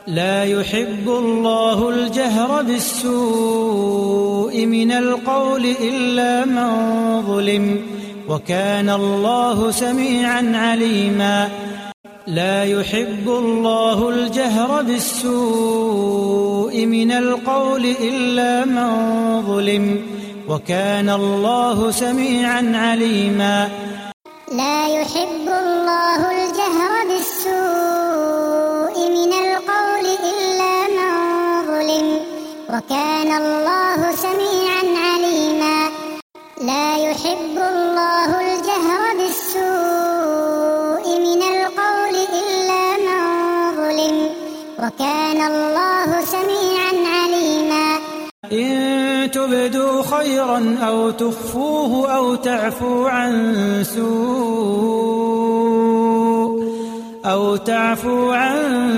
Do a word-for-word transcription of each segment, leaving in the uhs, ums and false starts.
لا يحب الله الجهر بالسوء من القول إلا من ظلم وكان الله سميعا عليما لا يحب الله الجهر بالسوء من القول إلا من ظلم وكان الله سميعا عليما لا يحب الله الجهر بالسوء من القول إلا من ظلم وكان الله سميعا عليما لا يحب الله الجهر بالسوء من القول إلا من ظلم وكان الله سميعا عليما إن تبدوا خيرا أو تخفوه أو تعفو عن سوء أو تعفو عن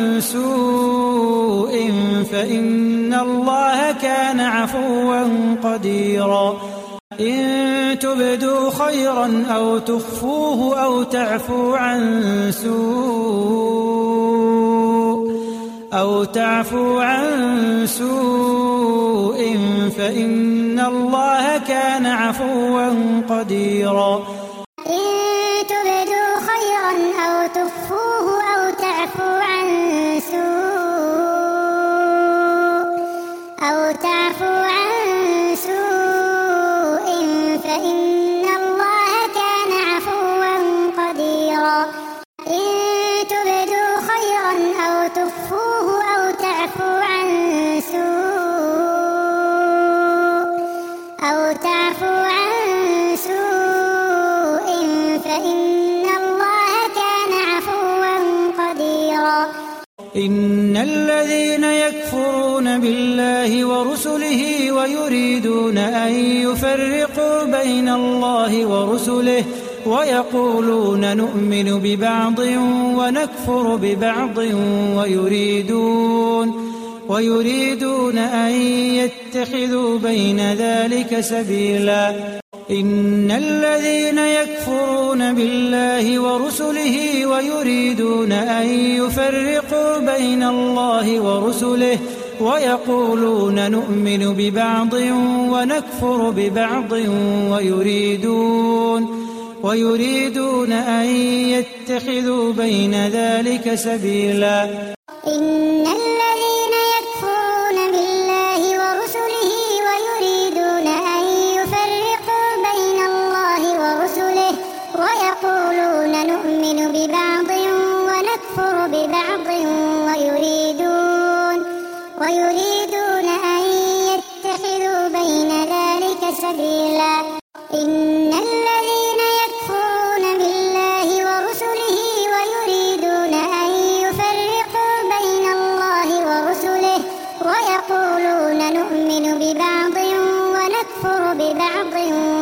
سوء فإن الله كان عفوا قديرا إن تبدوا خيرا أو تخفوه أو تعفو عن سوء أو تعفو عن سوء فإن الله كان عفوا قديرا إن تبدوا خيرا أو تخفوه أو تعفو عن سوء أو تعفو عن سوء فإن الله كان عفوا قديرا إن تبدوا خيرا أو تخفوه أو تعفو عن سوء أو تعفو عن سوء فإن الله كان عفوا قديرا إن الذين يكفرون بالله ورسله ويريدون أن يفرقوا بين الله ورسله ويقولون نؤمن ببعض ونكفر ببعض ويريدون ويريدون أن يتخذوا بين ذلك سبيلا إن الذين يكفرون بالله ورسله ويريدون أن يفرقوا بين الله ورسله ويقولون نؤمن ببعض ونكفر ببعض ويريدون ويريدون أن يتخذوا بين ذلك سبيلا إن الذين يكفرون بالله ورسله ويريدون أن يفرقوا بين الله ورسله ويقولون نؤمن ببعض ونكفر ببعض ويريدون ويريدون أن يتخذوا بين ذلك سبيلا إن الذين يكفرون بالله ورسله ويريدون أن يفرقوا بين الله ورسله ويقولون نؤمن ببعض ونكفر ببعض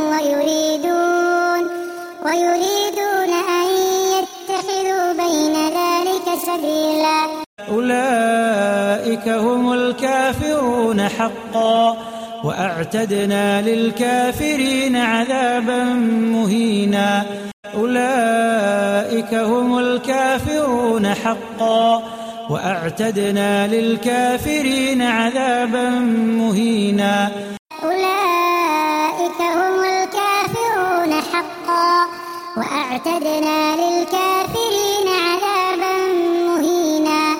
ويريدون ويريدون أن يتخذوا بين ذلك سبيلا أولئك هم الكافرون حقا وأعتدنا للكافرين عذابا مهينا أولئك هم الكافرون حقا وأعتدنا للكافرين عذابا مهينا أولئك هم الكافرون حقا وأعتدنا للكافرين عذابا مهينا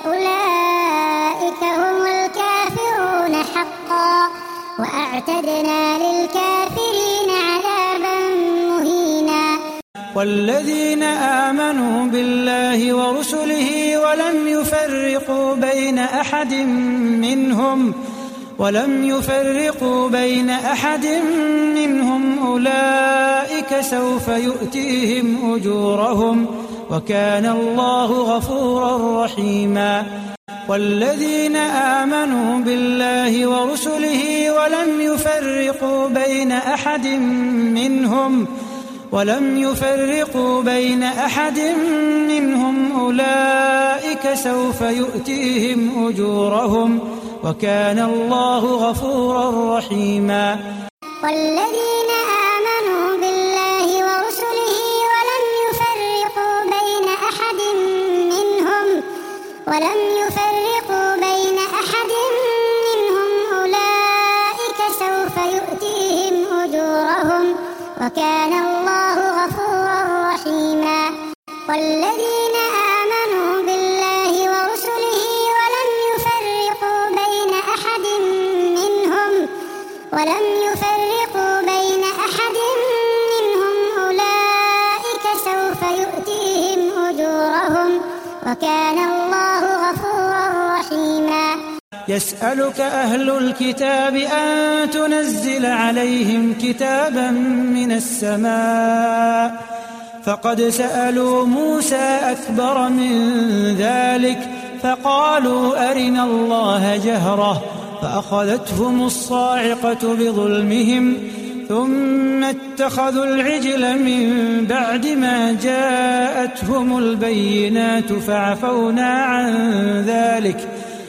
أولئك هم الكافرون حقا وأعتدنا للكافرين عذابا مهينا والذين آمنوا بالله ورسله ولم يفرقوا بين أحد منهم ولم يفرقوا بين أحد منهم أولئك سوف يؤتيهم أجورهم وكان الله غفورا رحيما والذين آمنوا بالله ورسله ولم يفرقوا بين أحد منهم ولم يفرقوا بين أحد منهم أولئك سوف يؤتيهم أجورهم وكان الله غفورا رحيما والذين آمنوا بالله ورسله ولم يفرقوا بين أحد منهم ولم يفرقوا وكان الله غفورا رحيما والذين آمنوا بالله ورسله ولم يفرقوا بين أحد منهم ولم يفرقوا بين أحد منهم أولئك سوف يؤتيهم أجورهم وكان الله غفورا رحيما يسألك أهل الكتاب أن تنزل عليهم كتابا من السماء فقد سألوا موسى أكبر من ذلك فقالوا أرنا الله جهرة فأخذتهم الصاعقة بظلمهم ثم اتخذوا العجل من بعد ما جاءتهم البينات فعفونا عن ذلك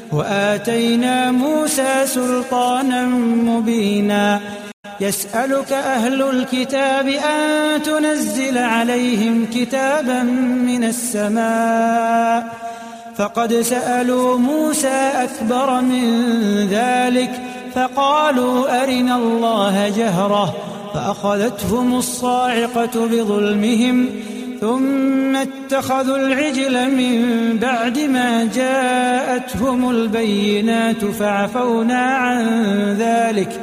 وآتينا موسى سلطانا مبينا يسألك أهل الكتاب أن تنزل عليهم كتابا من السماء فقد سألوا موسى أكبر من ذلك فقالوا أرنا الله جهرة فأخذتهم الصاعقة بظلمهم ثم اتخذوا العجل من بعد ما جاءتهم البينات فعفونا عن ذلك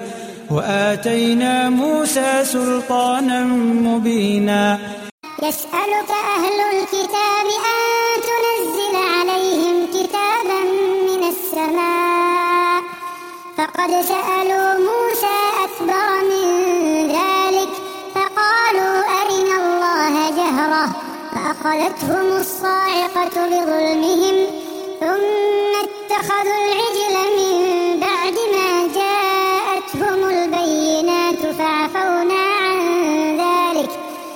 وآتينا موسى سلطانا مبينا يسألك أهل الكتاب أن تنزل عليهم كتابا من السماء فقد سألوا موسى أكبر من ذلك فقالوا أرنا الله جهرة فأخذتهم الصاعقة بظلمهم ثم اتخذوا العجل من بعد ما جاءتهم البينات فعفونا عن ذلك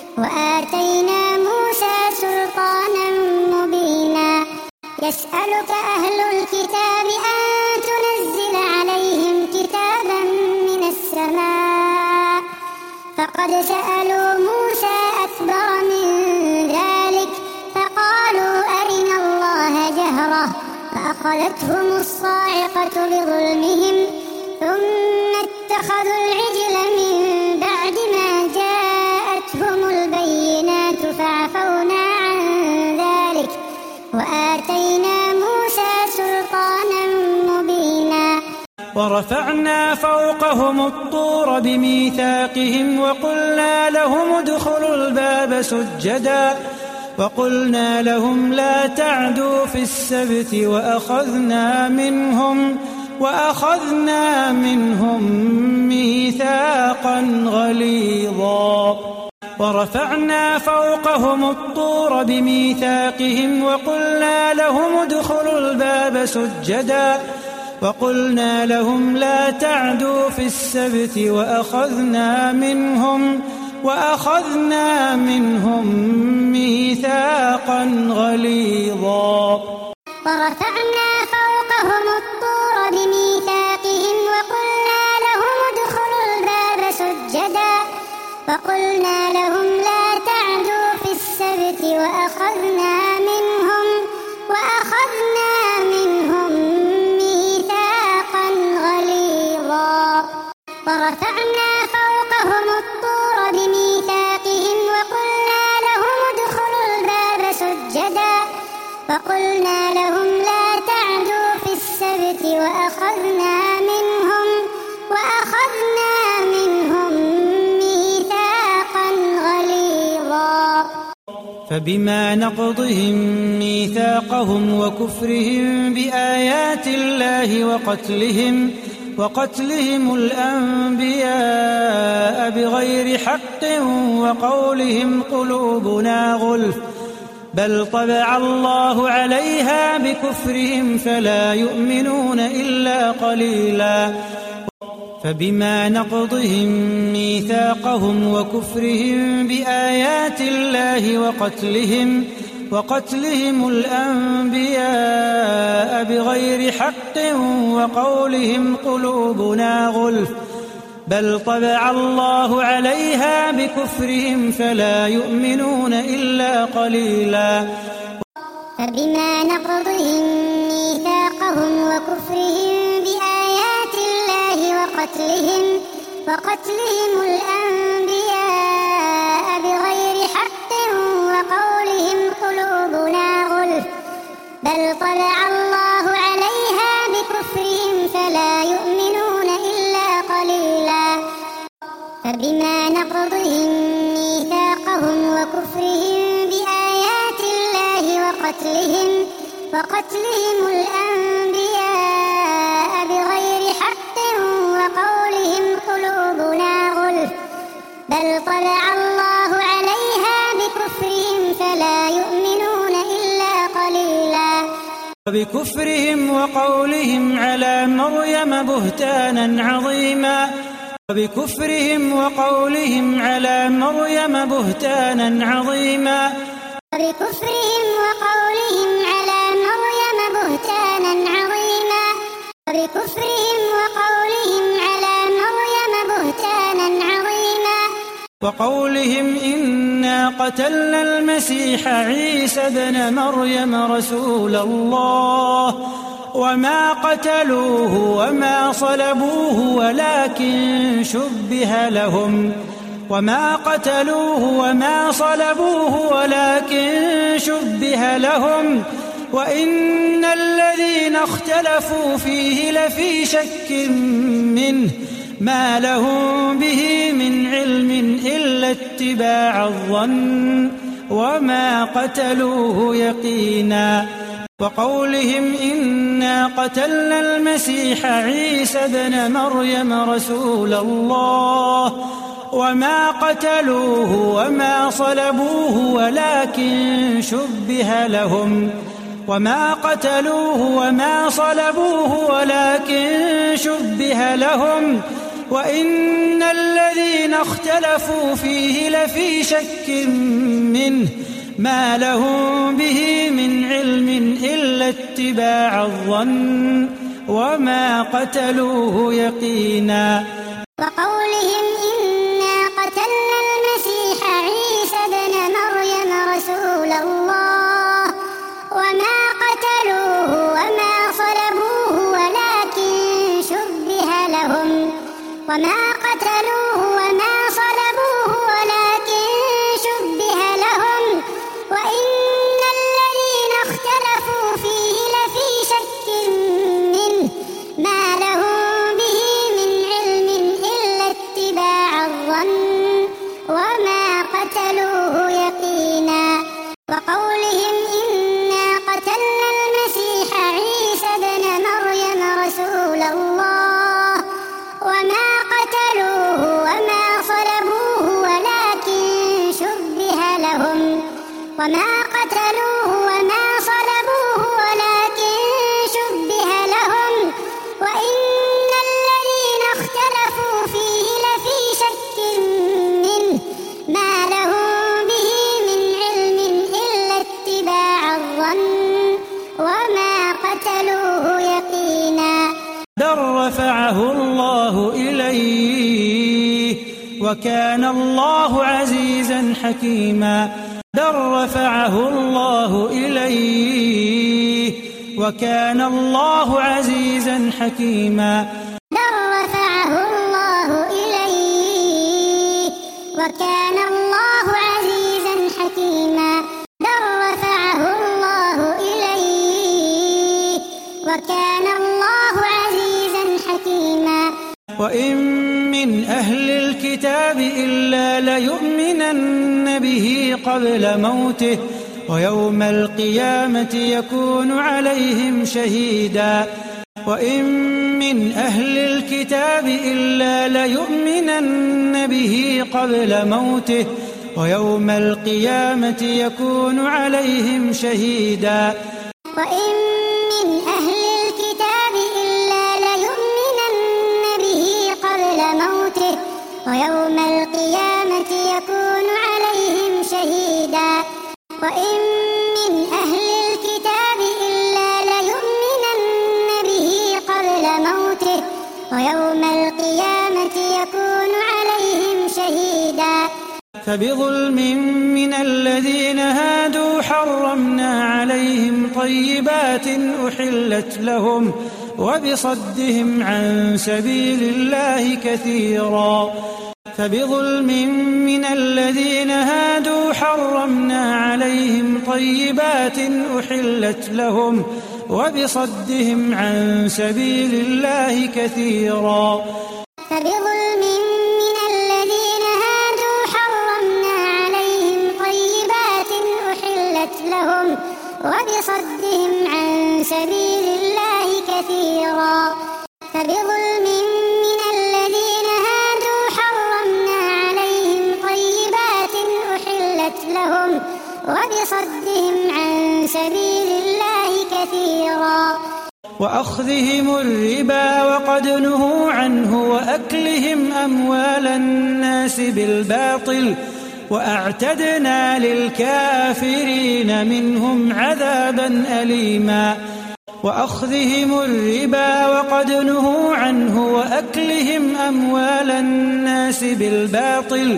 وآتينا موسى سلطانا مبينا يسألك أهل الكتاب أن تنزل عليهم كتابا من السماء فقد سألوا موسى أكبر من ذلك فقالوا أرنا الله جهرة فأخذتهم الصاعقة بظلمهم ثم اتخذوا العجل من بعد ما جاءتهم البينات فعفونا عن ذلك وآتينا موسى سلطانا مبينا ورفعنا فوقهم الطور بميثاقهم وقلنا لهم ادخلوا الباب سجدا وقلنا لهم لا تعدوا في السبت وأخذنا منهم وأخذنا منهم ميثاقا غليظا ورفعنا فوقهم الطور بميثاقهم وقلنا لهم ادخلوا الباب سجدا وقلنا لهم لا تعدوا في السبت وأخذنا منهم وأخذنا منهم ميثاقا غليظا ورفعنا فوقهم الطور بميثاقهم وقلنا لهم ادخلوا الباب سجدا وقلنا لهم لا تعدوا في السبت وأخذنا منهم وأخذنا منهم ميثاقا غليظا ورفعنا فوقهم الطور بميثاقهم وقلنا لهم ادخلوا الباب سجدا وقلنا لهم لا تعدوا في السبت وأخذنا منهم وأخذنا منهم ميثاقا غليظا فبما نقضهم ميثاقهم وكفرهم بآيات الله وقتلهم وقتلهم الأنبياء بغير حق وقولهم قلوبنا غلف بل طبع الله عليها بكفرهم فلا يؤمنون إلا قليلا فبما نقضهم ميثاقهم وكفرهم بآيات الله وقتلهم وقتلهم الأنبياء بغير حق وقولهم قلوبنا غلف بل طبع الله عليها بكفرهم فلا يؤمنون إلا قليلا فبما نقضهم ميثاقهم وكفرهم بآيات الله وقتلهم وقتلهم الأنبياء بل طبع الله عليها بكفرهم فلا يؤمنون إلا قليلا فبما نقضهم ميثاقهم وكفرهم بآيات الله وقتلهم وقتلهم الأنبياء بغير حق وقولهم قلوبنا غلف بل طبع الله عليها بكفرهم فلا يؤمنون إلا قليلا وبكفرهم وقولهم على مريم بهتانا عظيما وبكفرهم وقولهم على مريم بهتانا عظيما وبكفرهم وقولهم على مريم بهتانا عظيما وبكفرهم وقولهم على مريم بهتانا عظيما وقولهم إنا قتلنا المسيح عيسى ابن مريم رسول الله وما قتلوه وما صلبوه ولكن شبه لهم وما قتلوه وما صلبوه ولكن شبه لهم وإن الذين اختلفوا فيه لفي شك منه ما لهم به من علم إلا اتباع الظن وما قتلوه يقينا وقولهم إنا قتلنا المسيح عيسى ابن مريم رسول الله وما قتلوه وما صلبوه ولكن شبه لهم وما قتلوه وما صلبوه ولكن شبه لهم وإن الذين اختلفوا فيه لفي شك منه ما لهم به من علم إلا اتباع الظن وما قتلوه يقينا وقولهم إنا قتلنا المسيح عيسى ابن مريم رسول الله وما قتلوه وما صلبوه ولكن شبه لهم وما قتلوه وما صلبوه ولكن شبه لهم وإن الذين اختلفوا فيه لفي شك منه ما لهم به من علم إلا اتباع الظن وما قتلوه يقينا وقولهم إنا قتلنا المسيح عيسى ابن مريم رسول الله وما قتلوه وما صلبوه ولكن شبه لهم وما قتلوه وما صلبوه ولكن شبه لهم وإن الذين اختلفوا فيه لفي شك منه ما لهم به من علم إلا اتباع الظن وما قتلوه يقينا بل رفعه الله إليه وكان الله عزيزا حكيما بل رفعه الله إليه وكان الله عزيزا حكيما بل رفعه الله إليه وكان الله عزيزا حكيما بل رفعه الله إليه وكان الله عزيزا حكيما وإن من أهل الكتاب إلا ليؤمنن به قبل موته ويوم القيامة يكون عليهم شهيدا وإن من أهل الكتاب إلا ليؤمنن به قبل موته ويوم القيامة يكون عليهم شهيدا وإن من أهل الكتاب إلا ليؤمنن به قبل موته ويوم القيامة يكون عليهم شهيدا وإن من أهل الكتاب إلا ليؤمنن به قبل موته ويوم القيامة يكون عليهم شهيدا فبظلم من الذين هادوا حرمنا عليهم طيبات أحلت لهم وبصدهم عن سبيل الله كثيرا فبظلم من الذين هادوا حرمنا عليهم طيبات أحلت لهم وبصدهم عن سبيل الله كثيرا فبظلم من الذين هادوا حرمنا عليهم طيبات أحلت لهم وبصدهم عن سبيل الله كثيرا فبظلم من الذين هادوا حرمنا عليهم طيبات أحلت لهم وبصدهم عن سبيل الله كثيرا وأخذهم الربا وقد نهوا عنه وأكلهم أموال الناس بالباطل وأعتدنا للكافرين منهم عذابا أليما وأخذهم الربا وقد نهوا عنه وأكلهم أموال الناس بالباطل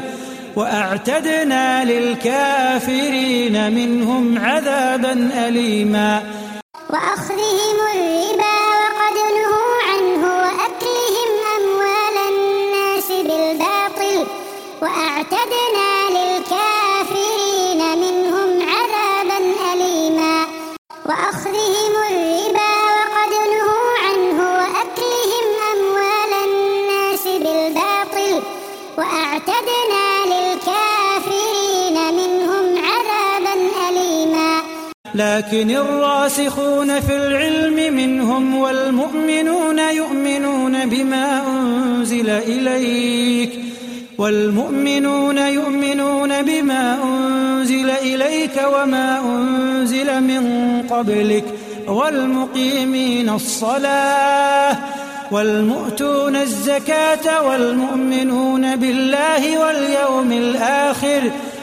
وأعتدنا للكافرين منهم عذابا أليما وأخذهم الربا وقد نهوا عنه وأكلهم أموال الناس بالباطل وأعتدنا للكافرين منهم عذابا أليما وأخذهم الربا وقد نهوا عنه وأكلهم أموال الناس بالباطل وأعتدنا للكافرين منهم عذابا أليما لكن الراسخون في العلم منهم والمؤمنون يؤمنون بما أنزل إليك والمؤمنون يؤمنون بما أنزل إليك وما أنزل من قبلك والمقيمين الصلاة والمؤتون الزكاة والمؤمنون بالله واليوم الآخر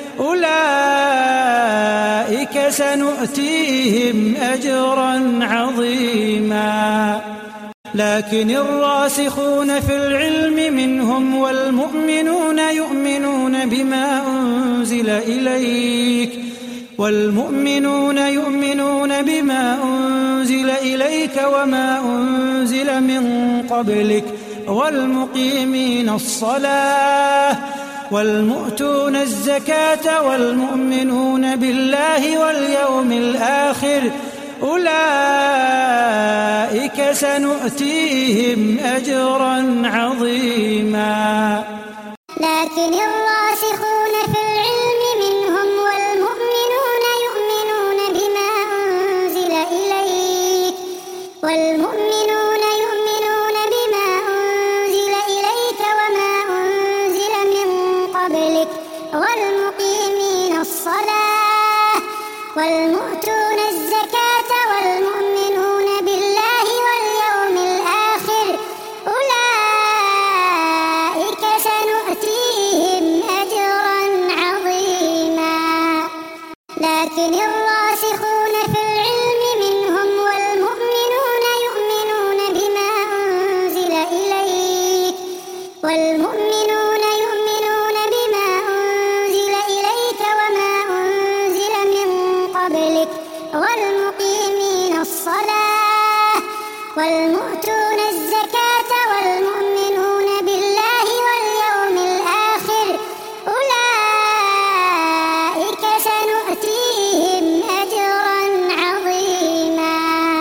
أولئك سنؤتيهم أجرا عظيما لكن الراسخون في العلم منهم والمؤمنون يؤمنون بما أنزل إليك والمؤمنون يؤمنون بما أنزل إليك وما أنزل من قبلك والمقيمين الصلاة والمؤتون الزكاة والمؤمنون بالله واليوم الآخر أولئك سنؤتيهم أجرا عظيما لكن الراسخون في العلم منهم والمؤمنون يؤمنون بما أنزل إليك والمؤمنون يؤمنون بما أنزل إليك وما أنزل من قبلك والمقيمين الصلاة والمؤتون الزكاة والمؤمنون بالله واليوم الآخر أولئك سنؤتيهم أجرا عظيما لكن الراسخون في العلم منهم والمؤمنون يؤمنون بما أنزل إليك والمؤمنون يؤمنون بما أنزل إليك وما أنزل من قبلك والمقيمين الصلاة والمؤتون الزكاة والمؤمنون بالله واليوم الآخر أولئك سنؤتيهم أجرا عظيما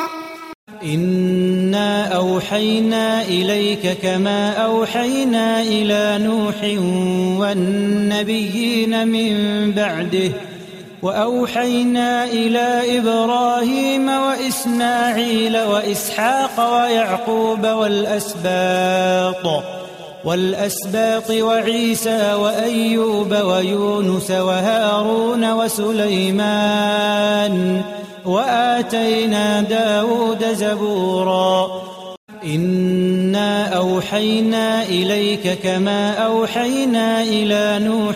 إنا أوحينا إليك كما أوحينا إلى نوح والنبيين من بعده وأوحينا إلى إبراهيم وإسماعيل وإسحاق ويعقوب والأسباط والأسباط وعيسى وأيوب ويونس وهارون وسليمان وآتينا داود زبورا إنا أوحينا إليك كما أوحينا إلى نوح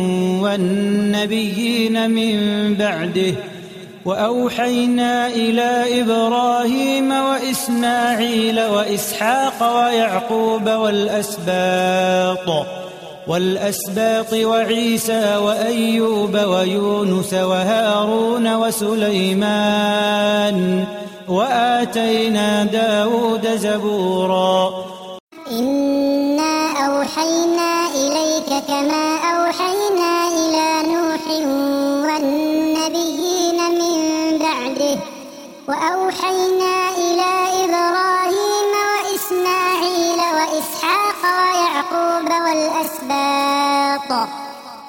والنبيين من بعده وأوحينا إلى إبراهيم وإسماعيل وإسحاق ويعقوب والأسباط والأسباط وعيسى وأيوب ويونس وهارون وسليمان وآتينا داود زبورا إنا أوحينا إليك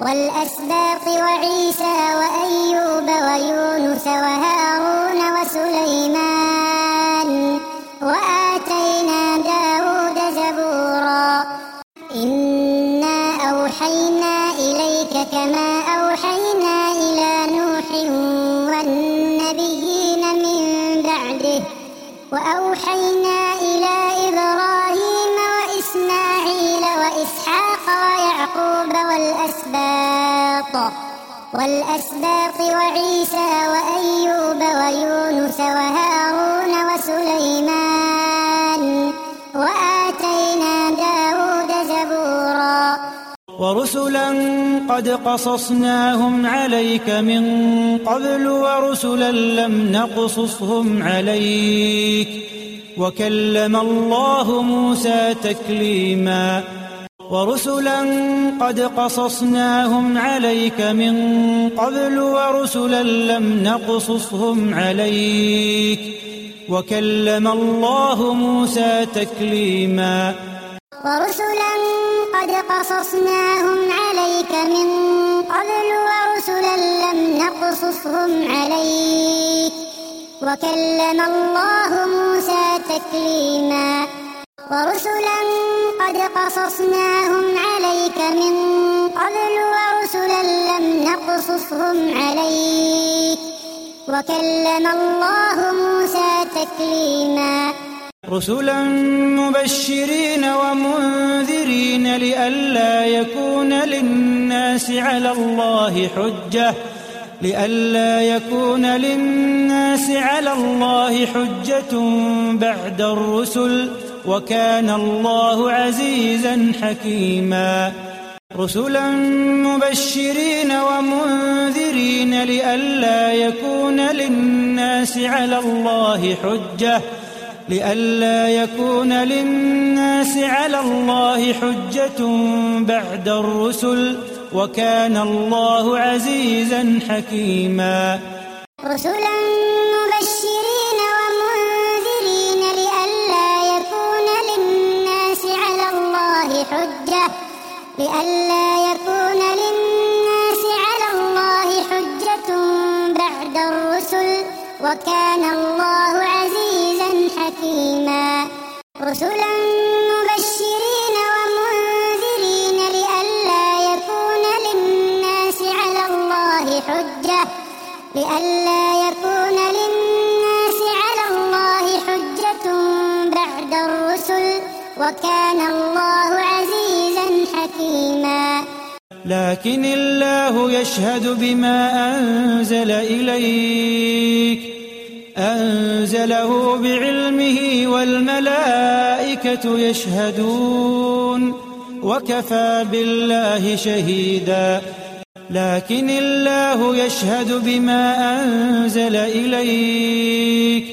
والأسباط وعيسى وأيوب ويونس وهارون وسليمان وآتينا داود زبورا إنا أوحينا إليك كما أوحينا إلى نوح والنبيين من بعده وأوحينا إلى إبراهيم وإسماعيل وإسحاق ويعقوب والأسباط والأسباط وعيسى وأيوب ويونس وهارون وسليمان وآتينا داود زبورا ورسلا قد قصصناهم عليك من قبل ورسلا لم نقصصهم عليك وكلم الله موسى تكليما ورسلا قد قصصناهم عليك من قبل ورسلا لم نقصصهم عليك وكلم الله موسى تكليما ورسلا قد قصصناهم عليك من قبل ورسلا لم نقصصهم عليك وكلم الله موسى تكليما ورسلا قد قصصناهم عليك من قبل ورسلا لم نقصصهم عليك وكلم الله موسى تكليما رسلا مبشرين ومنذرين لئلا يكون للناس على الله حجة لئلا يكون للناس على الله حجة بعد الرسل وكان الله عزيزا حكيما رسلا مبشرين ومنذرين لئلا يكون للناس على الله حجة لئلا يكون للناس على الله حجة بعد الرسل وكان الله عزيزا حكيما رسلا مبشرين ومنذرين لئلا يكون للناس على الله حجة لئلا يكون للناس على الله حجة بعد الرسل وكان الله عزيزا حكيما رسلا مبشرين ومنذرين لئلا يكون للناس على الله حجة لئلا يكون للناس على الله حجة بعد الرسل وكان الله عزيزا حكيما لكن الله يشهد بما أنزل إليك أنزله بعلمه والملائكة يشهدون وكفى بالله شهيدا لكن الله يشهد بما أنزل إليك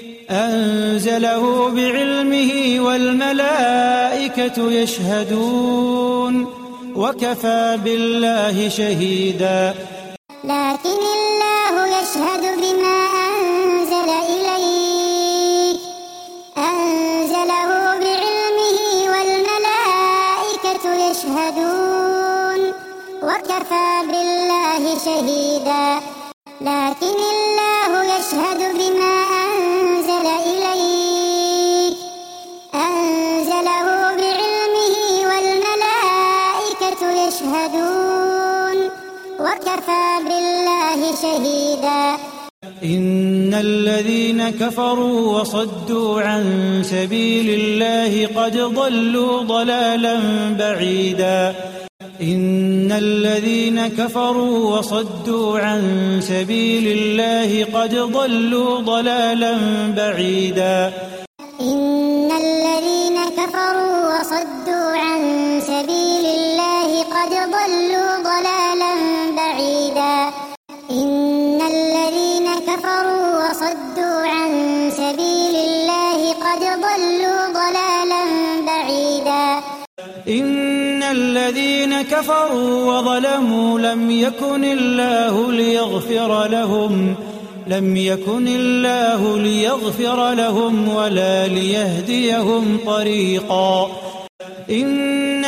أنزله بعلمه والملائكة يشهدون وكفى بالله شهيدا لكن الله يشهد بما أنزل إليك أنزله بعلمه والملائكة يشهدون وكفى بالله شهيدا لكن الله يشهد بما أنزل إليك أنزله بعلمه والملائكة يشهدون وكفى بالله شهيدا إن الذين كفروا وصدوا عن سبيل الله قد ضلوا ضلالا بعيدا إن الذين كفروا وصدوا عن سبيل الله قد ضلوا ضلالا بعيدا إن الذين كفروا وصدوا عن سبيل الله قد ضلوا ضلالا بعيدا إن الذين كفروا وصدوا عن سبيل الله قد ضلوا ضلالا بعيدا إن الذين كفروا وظلموا لم يكن الله ليغفر لهم لم يكن الله ليغفر لهم ولا ليهديهم طريقا إن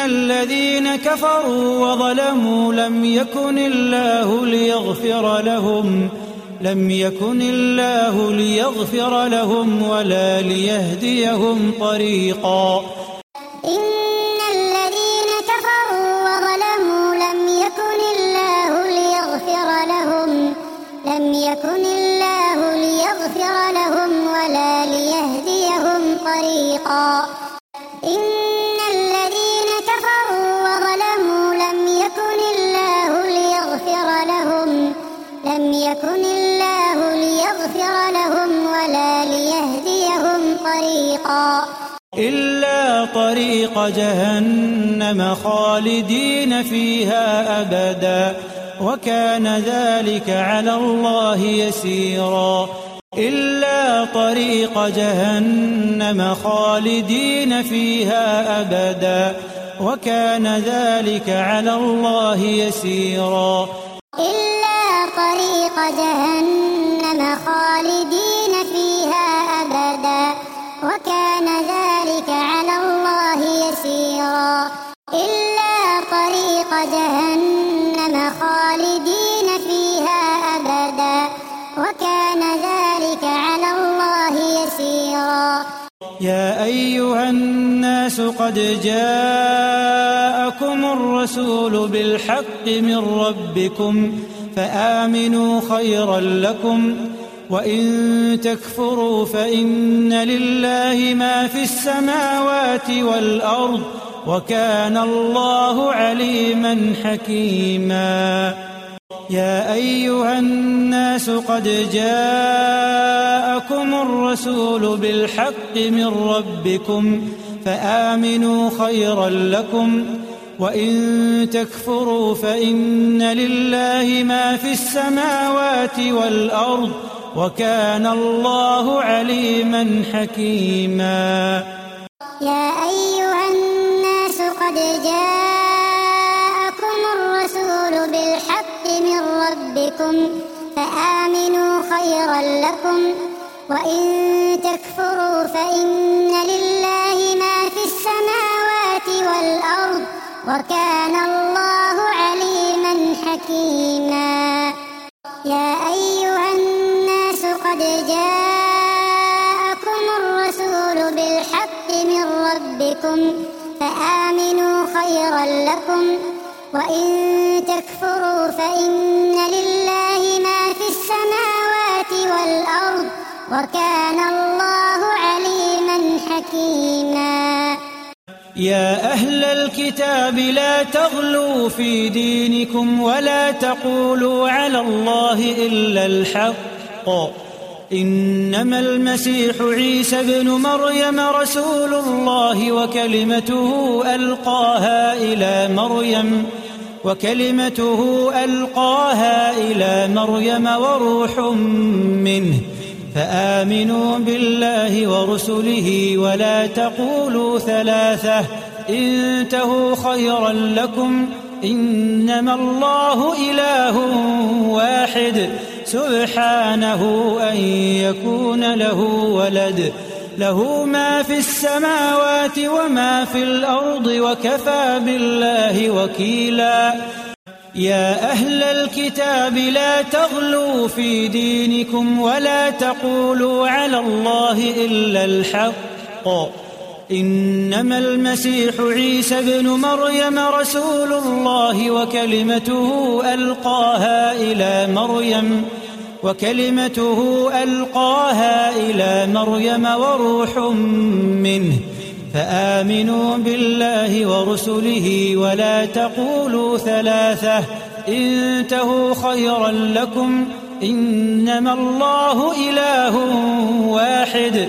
الذين كفروا وظلموا لم يكن الله ليغفر لهم لم يكن الله ليغفر لهم ولا ليهديهم طريقا إن الذين كفروا وظلموا لم يكن الله ليغفر لهم لم يكن الله ليغفر لهم ولا ليهديهم طريقا إن الذين كفروا وظلموا لم يكن الله ليغفر لهم لم يكن الله ليغفر لهم ولا ليهديهم طريقا إلا طريق جهنم خالدين فيها أبدا وكان ذلك على الله يسيرا إلا طريق جهنم خالدين فيها أبدا وكان ذلك على الله يسيرا إلا طريق جهنم خالدين فيها أبدا وكان ذلك على الله يسيرا إلا طريق جهنم خالدين فيها أبدا وكان ذلك على الله يسيرا يا أيها الناس قد جاءكم الرسول بالحق من ربكم فآمنوا خيرا لكم وإن تكفروا فإن لله ما في السماوات والأرض وكان الله عليما حكيما يا أيها الناس قد جاءكم الرسول بالحق من ربكم فآمنوا خيرا لكم وإن تكفروا فإن لله ما في السماوات والأرض وكان الله عليما حكيما يا أيها الناس قد جاءكم الرسول بالحق من ربكم فآمنوا خيرا لكم وإن تكفروا فإن لله ما في السماوات والأرض وكان الله عليما حكيما يا أيها الناس قد جاءكم الرسول بالحق من ربكم فآمنوا خيرا لكم وإن تكفروا فإن لله ما في السماوات والأرض وكان الله عليما حكيما يا أهل الكتاب لا تغلوا في دينكم ولا تقولوا على الله إلا الحق إنما المسيح عيسى بن مريم رسول الله وكلمته ألقاها إلى مريم وكلمته ألقاها إلى مريم وروح منه فآمنوا بالله ورسله ولا تقولوا ثلاثة انتهوا خيرا لكم إنما الله إله واحد سبحانه أن يكون له ولد له ما في السماوات وما في الأرض وكفى بالله وكيلا يا أهل الكتاب لا تغلوا في دينكم ولا تقولوا على الله إلا الحق إنما المسيح عيسى بن مريم رسول الله وكلمته ألقاها إلى مريم وكلمته ألقاها إلى مريم وروح منه فآمنوا بالله ورسله ولا تقولوا ثلاثة انتهوا خيرا لكم إنما الله إله واحد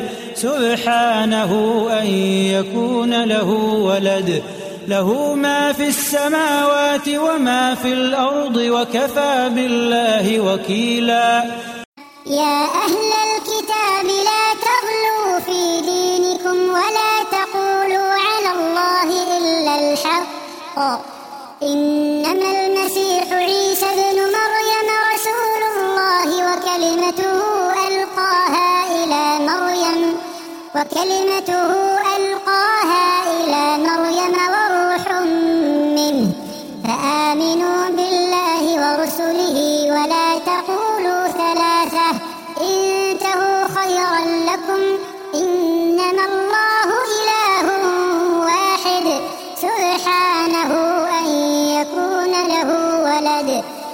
سبحانه أن يكون له ولد له ما في السماوات وما في الأرض وكفى بالله وكيلا يا أهل الكتاب لا تغلوا في دينكم ولا تقولوا على الله إلا الحق إنما المسيح عيسى بن مريم رسول الله وكلمته ألقاها إلى مريم وكلمته ألقاها إلى مريم وروح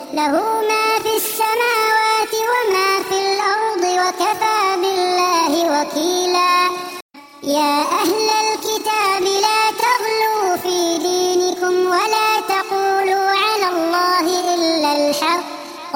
له ما في السماوات وما في الأرض وكفى بالله وكيلا يا أهل الكتاب لا تغلوا في دينكم ولا تقولوا على الله إلا الحق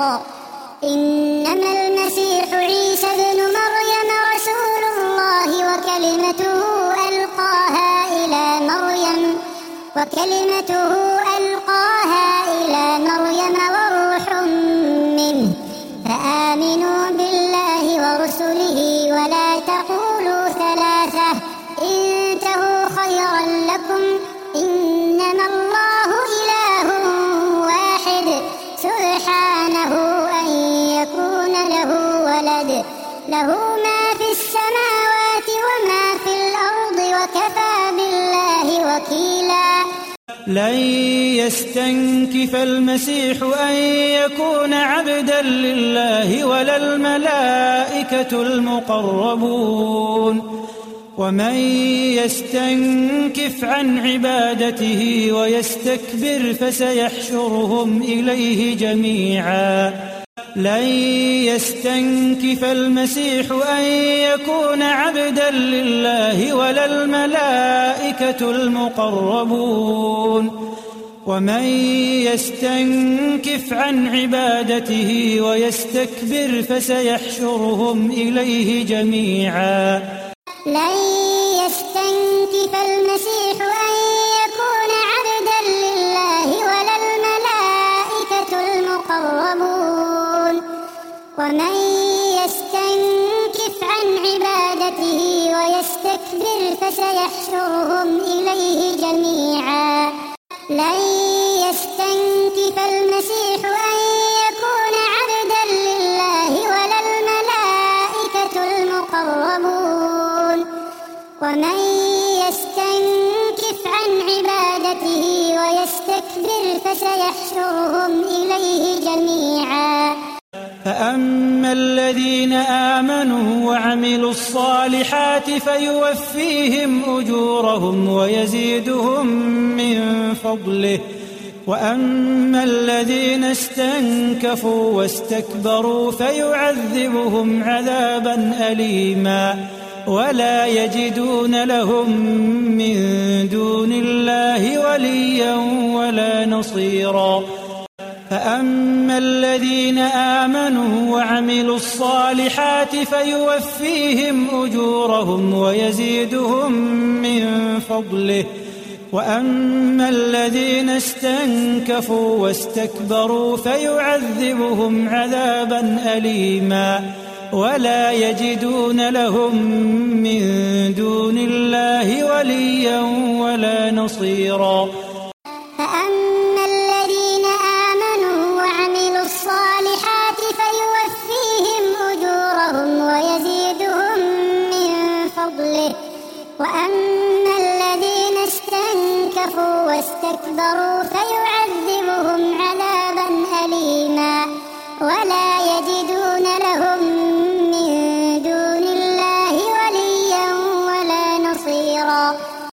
إنما المسيح عيسى ابن مريم رسول الله وكلمته ألقاها إلى مريم وكلمته ألقاها إلى مريم وروح منه فآمنوا بالله ورسله ولا تقولوا ثلاثة انتهوا خيرا لكم إنما الله إله واحد سبحانه أن يكون له ولد له ما في السماوات وما في الأرض وكفى بالله وكيلا لن يستنكف المسيح أن يكون عبدا لله ولا الملائكة المقربون ومن يستنكف عن عبادته ويستكبر فسيحشرهم إليه جميعا لن يستنكف المسيح أن يكون عبدا لله ولا الملائكة المقربون ومن يستنكف عن عبادته ويستكبر فسيحشرهم إليه جميعا لن يستنكف المسيح أن يكون عبدا لله ولا الملائكة المقربون ومن يستنكف عن عبادته ويستكبر فسيحشرهم إليه جميعا لن يستنكف المسيح أن يكون عبدا لله ولا الملائكة المقربون ومن يستنكف عن عبادته ويستكبر فسيحشرهم إليه جميعا فأما الذين آمنوا وعملوا الصالحات فيوفيهم أجورهم ويزيدهم من فضله وأما الذين استنكفوا واستكبروا فيعذبهم عذابا أليما ولا يجدون لهم من دون الله وليا ولا نصيرا فأما الذين آمنوا وعملوا الصالحات فيوفيهم أجورهم ويزيدهم من فضله وأما الذين استنكفوا واستكبروا فيعذبهم عذابا أليما ولا يجدون لهم من دون الله وليا ولا نصيرا فأما الذين آمنوا وعملوا الصالحات فيوفيهم أجورهم ويزيدهم من فضله وأما الذين استنكفوا واستكبروا فيعذبهم عذابا أليما ولا يجدون لهم من دون الله وليا ولا نصيرا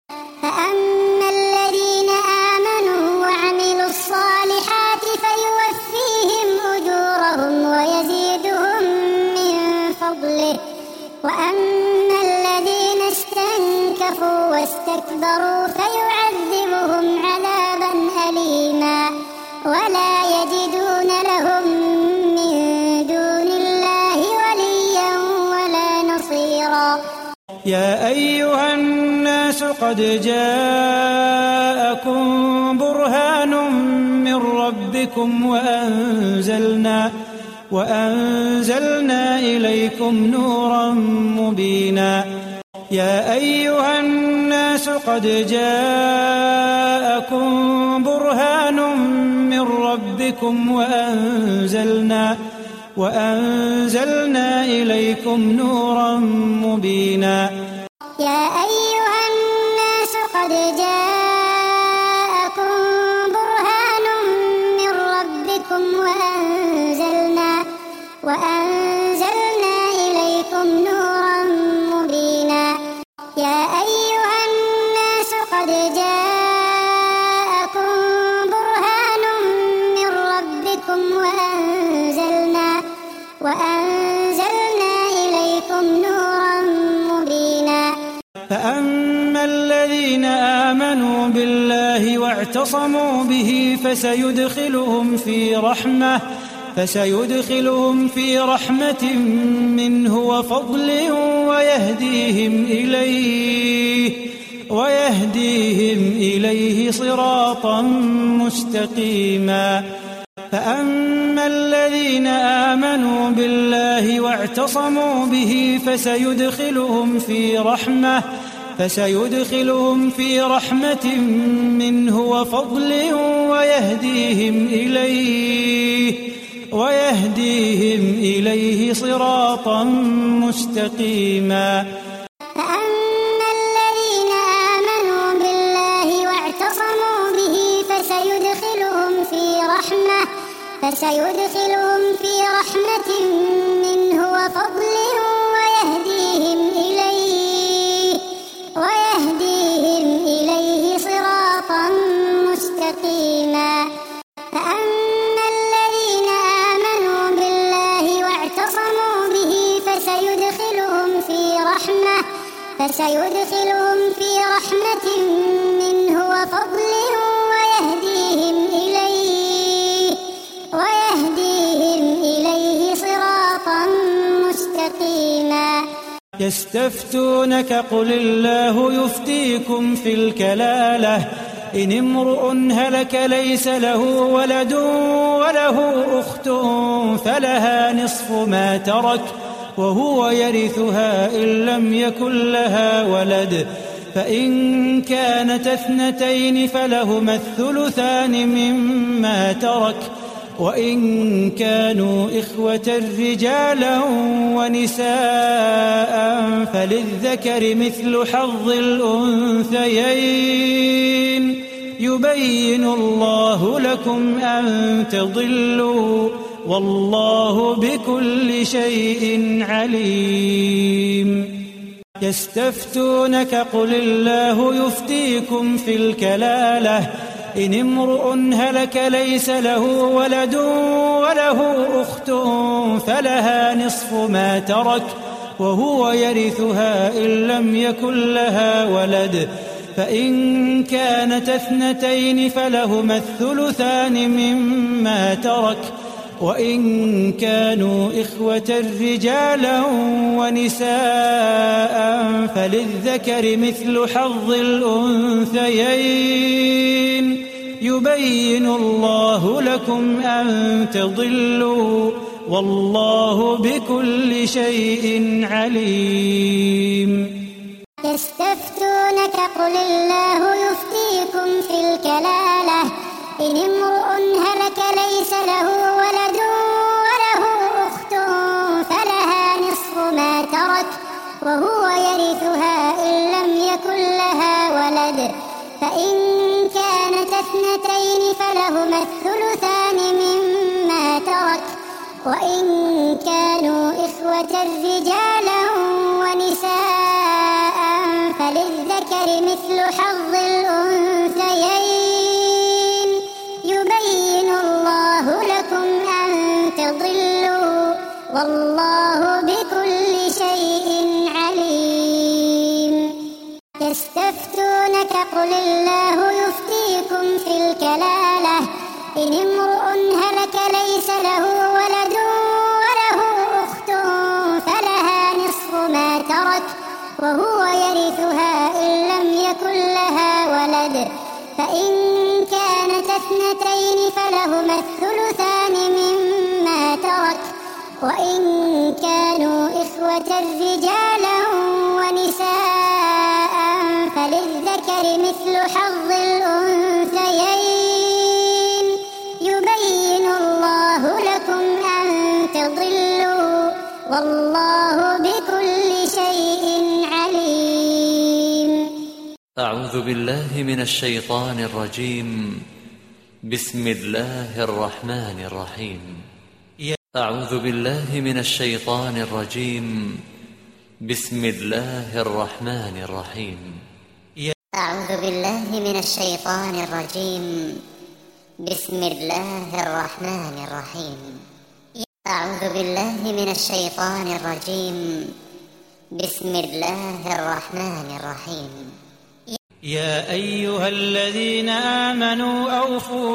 فأما الذين آمنوا وعملوا الصالحات فيوفيهم أجورهم ويزيدهم من فضله وأما الذين استنكفوا واستكبروا فيعذبهم عذابا أليما ولا يجدون لهم من دون الله وليا ولا نصيرا يا أيها الناس قد جاءكم برهان من ربكم وأنزلنا وأنزلنا إليكم نورا مبينا يا أيها الناس قد جاءكم برهان من ربكم وأنزلنا وأنزلنا إليكم نورا مبينا يا أيها الناس قد جاءكم برهان من ربكم وأنزلنا وأنزلنا إليكم نورا مبينا يا أيها الناس قد جاءكم برهان من ربكم وأنزلنا واعتصموا به فسيدخلهم في رحمة فسيدخلهم في رحمة منه وفضل ويهديهم إليه ويهديهم إليه صراطا مستقيما. فأما الذين آمنوا بالله واعتصموا به فسيدخلهم في رحمة فسيدخلهم في رحمة منه وفضل ويهديهم إليه ويهديهم إليه صراطا مستقيما. فأما الذين آمنوا بالله واعتصموا به فسيدخلهم في رحمة فسيدخلهم في رحمة منه وفضل ويهديهم إليه ويهديهم إليه صراطا مستقيما. فأما الذين آمنوا بالله واعتصموا به فسيدخلهم في رحمة فسيدخلهم في رحمة منه وفضل ويهديهم إليه ويهديهم إليه صراطا مستقيما. يستفتونك قل الله يفتيكم في الكلالة إن امرؤ هلك ليس له ولد وله أخت فلها نصف ما ترك وهو يرثها إن لم يكن لها ولد فإن كانت اثنتين فلهما الثلثان مما ترك وإن كانوا إخوة رجالا ونساء فللذكر مثل حظ الأنثيين يبين الله لكم أن تضلوا والله بكل شيء عليم. يستفتونك قل الله يفتيكم في الكلالة إن امرؤ هلك ليس له ولد وله أخت فلها نصف ما ترك وهو يرثها إن لم يكن لها ولد فإن كانت اثنتين فلهما الثلثان مما ترك وإن كانوا إخوة رجالا ونساء فللذكر مثل حظ الأنثيين يبين الله لكم أن تضلوا والله بكل شيء عليم. يستفتونك قل الله يفتيكم في الكلالة إن امرؤ هلك ليس له ولد وله أخت فلها نصف ما ترك وهو يرثها إن لم يكن لها ولد فإن كانت اثنتين فلهما الثلثان مما ترك وإن كانوا إخوة رجالا ونساء فللذكر مثل حظ الأنثيين يبين الله لكم أن تضلوا والله بكل شيء عليم. يستفتونك قل الله يفتيكم في الكلالة إن امرؤ هلك ليس له ولد وله أخت فلها نصف ما ترك وهو يرثها إن لم يكن لها ولد فإن كانت اثنتين فلهما الثلثان مما ترك وإن كانوا إخوة رجالا ونساء فللذكر مثل حظ الأنثيين يبين الله لكم أن تضلوا والله بكل شيء عليم. أعوذ بالله من الشيطان الرجيم. بسم الله الرحمن الرحيم. أعوذ بالله من الشيطان الرجيم. بسم الله الرحمن الرحيم. أعوذ بالله من الشيطان الرجيم. بسم الله الرحمن الرحيم. أعوذ بالله من الشيطان الرجيم. بسم الله الرحمن الرحيم. يا أيها الذين آمنوا أوفوا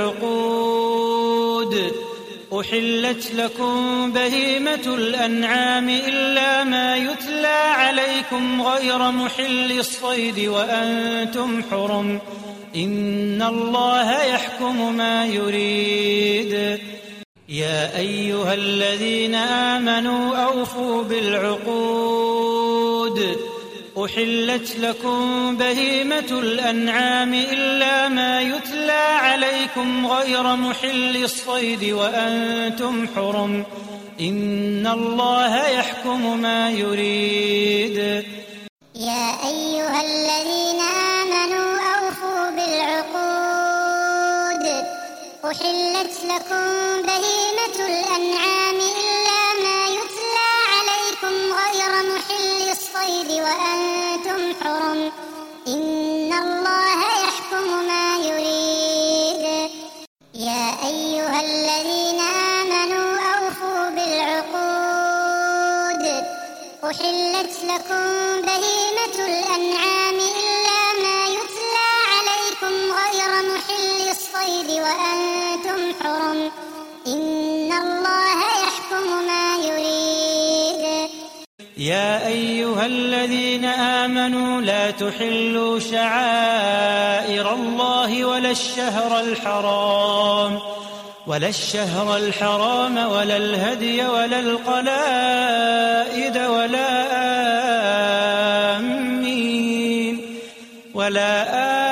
بالعقود أحلت لكم بهيمة الأنعام إلا ما يتلى عليكم غير محل الصيد وأنتم حرم إن الله يحكم ما يريد يا أيها الذين آمنوا أوفوا بالعقود أحلت لكم بهيمة الأنعام إلا ما يتلى عليكم غير محل الصيد وأنتم حرم إن الله يحكم ما يريد يا أيها الذين آمنوا أوفوا بالعقود أحلت لكم بهيمة الأنعام إلا ما يتلى عليكم غير محل الصيد وأنتم حرم إن الله يحكم ما يريد يا أيها الذين آمنوا أوفوا بالعقود أحلت لكم بهيمة الأنعام إلا ما يتلى عليكم غير محل الصيد وأنتم حرم إن الله يحكم ما يريد يا أيها الذين آمنوا لا تحلوا شعائر الله ولا الشهر الحرام ولا الشهر الحرام ولا الهدي ولا القلائد ولا آمين ولا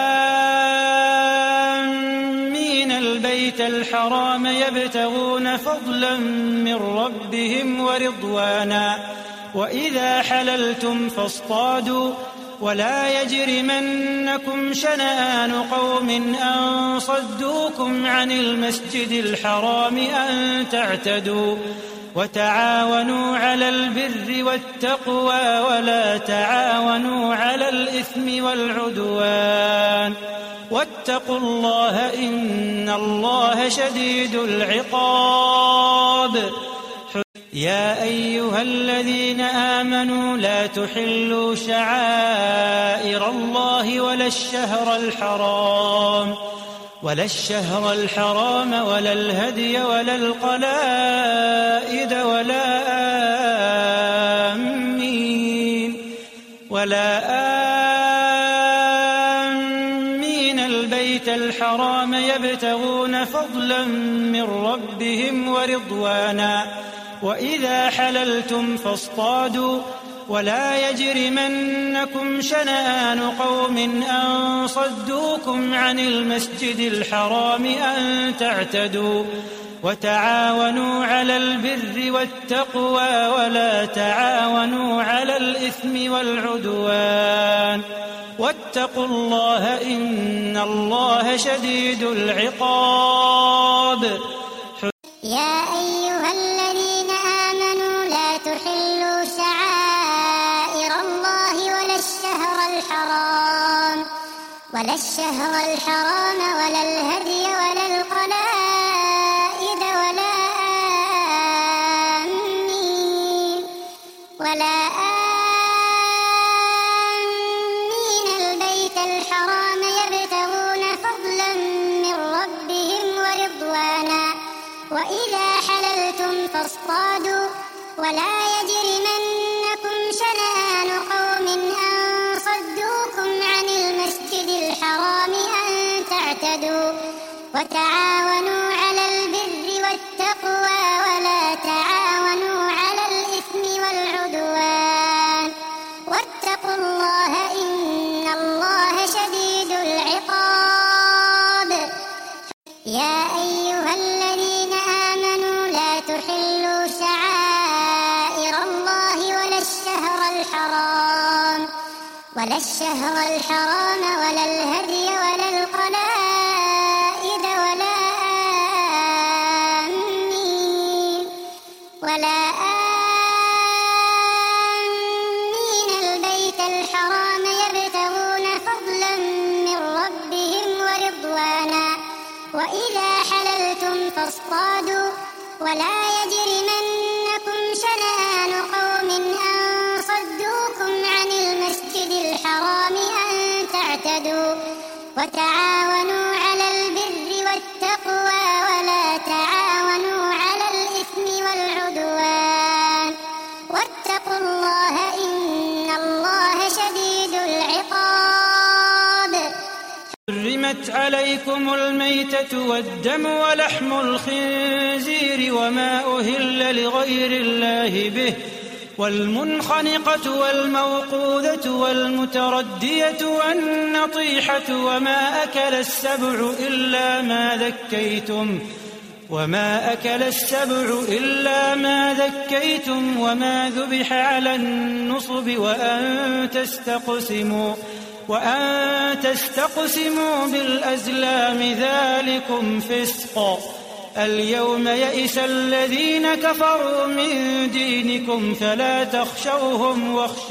آمين البيت الحرام يبتغون فضلا من ربهم ورضوانا وإذا حللتم فاصطادوا ولا يجرمنكم شنآن قوم أن صدوكم عن المسجد الحرام أن تعتدوا وتعاونوا على البر والتقوى ولا تعاونوا على الإثم والعدوان واتقوا الله إن الله شديد العقاب يا أيها الذين آمنوا لا تحلوا شعائر الله ولا الشهر الحرام ولا الشهر الحرام ولا الهدي ولا القلائد ولا آمين ولا آمين البيت الحرام يبتغون فضلا من ربهم ورضوانا وإذا حللتم فاصطادوا ولا يجرمنكم شنآن قوم أن صدوكم عن المسجد الحرام أن تعتدوا وتعاونوا على البر والتقوى ولا تعاونوا على الإثم والعدوان واتقوا الله إن الله شديد العقاب يا أيها الذين آمنوا لا تحلوا شعائر الله ولا الشهر الحرام ولا الشهر الحرام ولا الهدي ولا القلائد ولا آمين ولا آمين البيت الحرام يبتغون فضلا من ربهم ورضوانا وإذا حللتم فاصطادوا ولا يجرمنكم شنآن قوم أن صدوكم عن المسجد الحرام أن تعتدوا وتعاونوا على البر والتقوى ولا تعاونوا على الإثم والعدوان واتقوا الله إن الله شديد العقاب يا أيها الذين آمنوا لا تحلوا شعائر الله ولا الشهر الحرام ولا الشهر الحرام ولا الهدي ولا القلائد ولا آمين ولا آمين البيت الحرام يبتغون فضلا من ربهم ورضوانا وإذا حللتم فاصطادوا ولا يجرمنكم شنآن قوم أن صدوكم عن المسجد الحرام أن تعتدوا تنابذوا وتعاونوا على البر والتقوى ولا تعاونوا على الإثم والعدوان واتقوا الله إن الله شديد العقاب. حرمت عليكم الميتة والدم ولحم الخنزير وما أهل لغير الله به والمنخنقة والموقوذة والمتردية والنطيحة وما أكل السبع إلا ما ذكيتم وما أكل السبع إلا ما ذكيتم وما ذبح على النصب وأن تستقسموا وأن تستقسموا بالأزلام ذلكم فسق. اليوم يئس الذين كفروا من دينكم فلا تخشوهم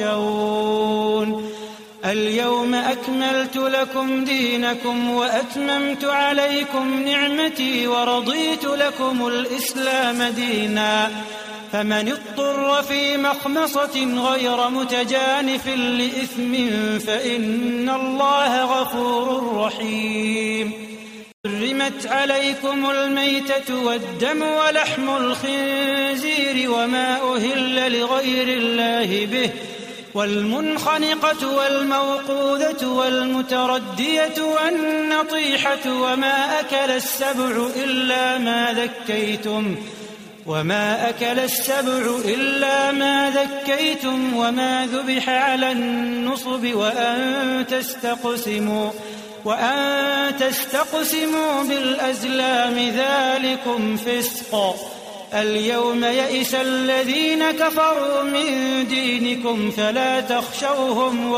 واخشون. اليوم أكملت لكم دينكم وأتممت عليكم نعمتي ورضيت لكم الإسلام دينا فمن اضطر في مخمصة غير متجانف لإثم فإن الله غفور رحيم. حرمت عليكم الميتة والدم ولحم الخنزير وما أهل لغير الله به والمنخنقة والموقوذة والمتردية والنطيحة وما أكل السبع إلا ما ذكيتم وما أكل السبع إلا ما ذكيتم وما ذبح على النصب وأن تستقسموا وأن تستقسموا بالأزلام ذلكم فسق. اليوم يئس الذين كفروا من دينكم فلا تخشوهم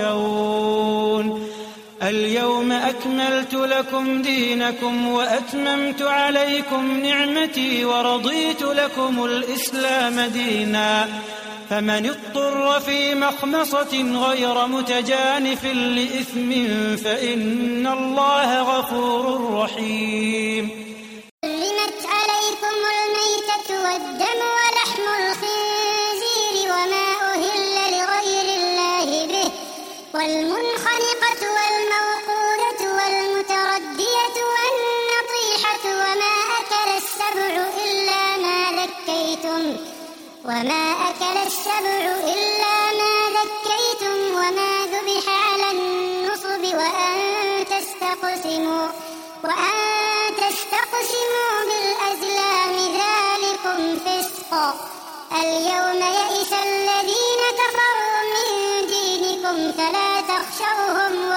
واخشون. اليوم أكملت لكم دينكم وأتممت عليكم نعمتي ورضيت لكم الإسلام دينا فمن اضطر في مخمصة غير متجانف لإثم فإن الله غفور رحيم. حرمت عليكم الميتة والدم ولحم الخنزير وما أهل لغير الله به والمنخنقة والموقوذة والمتردية والنطيحة وما أكل السبع إلا ما ذكيتم وما أكل السبع إلا ما ذكيتم وما ذبح على النصب وأن تستقسموا وأن تستقسموا بالأزلام ذلكم فسق. اليوم يئس الذين كفروا من دينكم فلا تخشوهم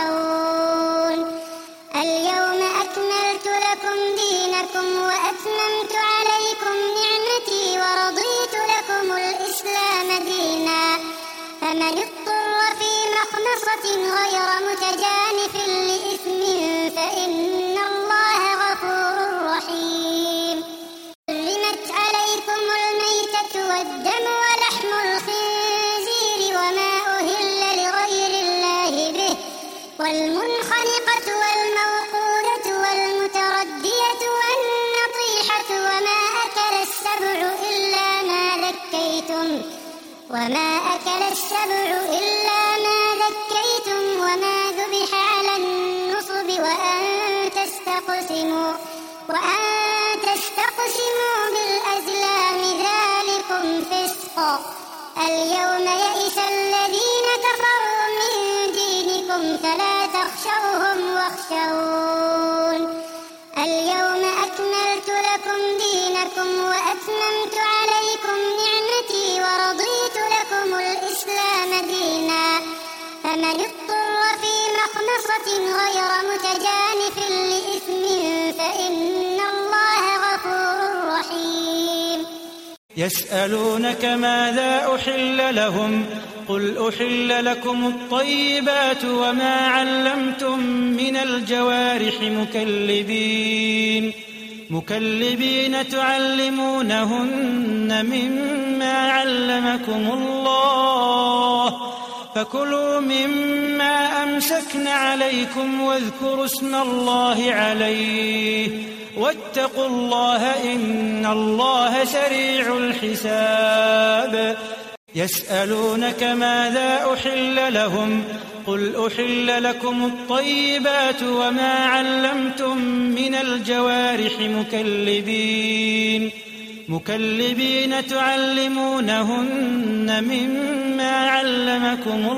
واخشون. اليوم أكملت لكم دينكم وأتممت عليكم نعمتي ورضيت لكم الإسلام دينا فمن اضطر في مخمصة غير متجانف لإثم فإن الله غفور رحيم. حرمت عليكم الميتة والدم ولحم الخنزير وما أهل لغير الله به والمنخنقة والموقوذة والمتردية والنطيحة وما أكل السبع إلا ما ذكيتم وما أكل السبع إلا ما ذكيتم وما ذبح على النصب وأن تستقسموا وأن تستقسموا بالأزلام ذلكم فسق. اليوم يئس الذين كفروا من دينكم فلا تخشوهم واخشون. اليوم أكملت لكم دينكم وأتممت عليكم نعمتي ورضيت لكم الإسلام دينا فمن اضطر في مخمصة غير متجانف لإثم فإن الله غفور رحيم. يسألونك ماذا أحل لهم قل أحل لكم الطيبات وما علمتم من الجوارح مكلبين مكلبين تعلمونهن مما علمكم الله فكلوا مما أمسكن عليكم واذكروا اسم الله عليه واتقوا الله إن الله سريع الحساب. يسألونك ماذا أحل لهم قل أحل لكم الطيبات وما علمتم من الجوارح مكلبين مكلبين تعلمونهن مما علمكم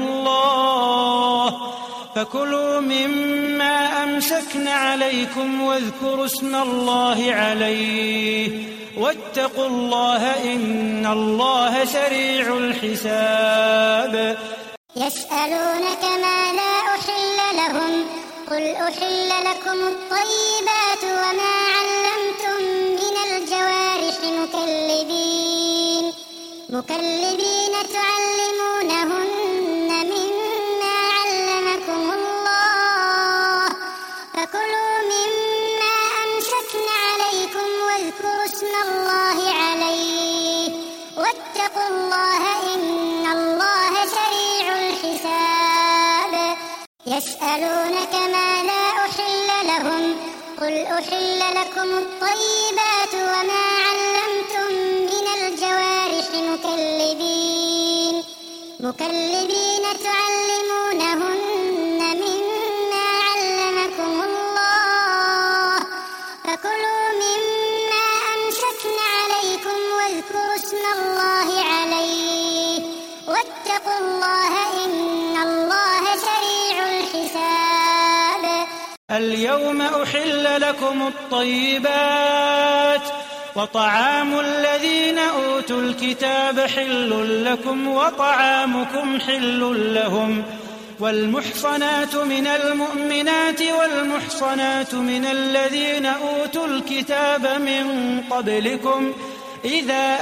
الله فكلوا مما أمسكن عليكم واذكروا اسم الله عليه واتقوا الله إن الله سريع الحساب. يسألونك ماذا أحل لهم قل أحل لكم الطيبات وما علمتم من الجوارح مكلبين مكلبين تعلمونهن مما علمكم الله فكلوا مما أمسكن عليكم واذكروا اسم الله عليه واتقوا الله إن الله سريع الحساب. يسألونك ماذا أحل لهم قل أحل لكم الطيبات وما علمتم من الجوارح مكلبين مكلبين تعلمونهن مما علمكم الله فكلوا مما أمسكن عليكم واذكروا اسم الله عليه واتقوا الله إن الله سريع الحساب. اليوم أحل لكم الطيبات وطعام الذين أوتوا الكتاب حل لكم وطعامكم حل لهم والمحصنات من المؤمنات والمحصنات من الذين أوتوا الكتاب من قبلكم إذا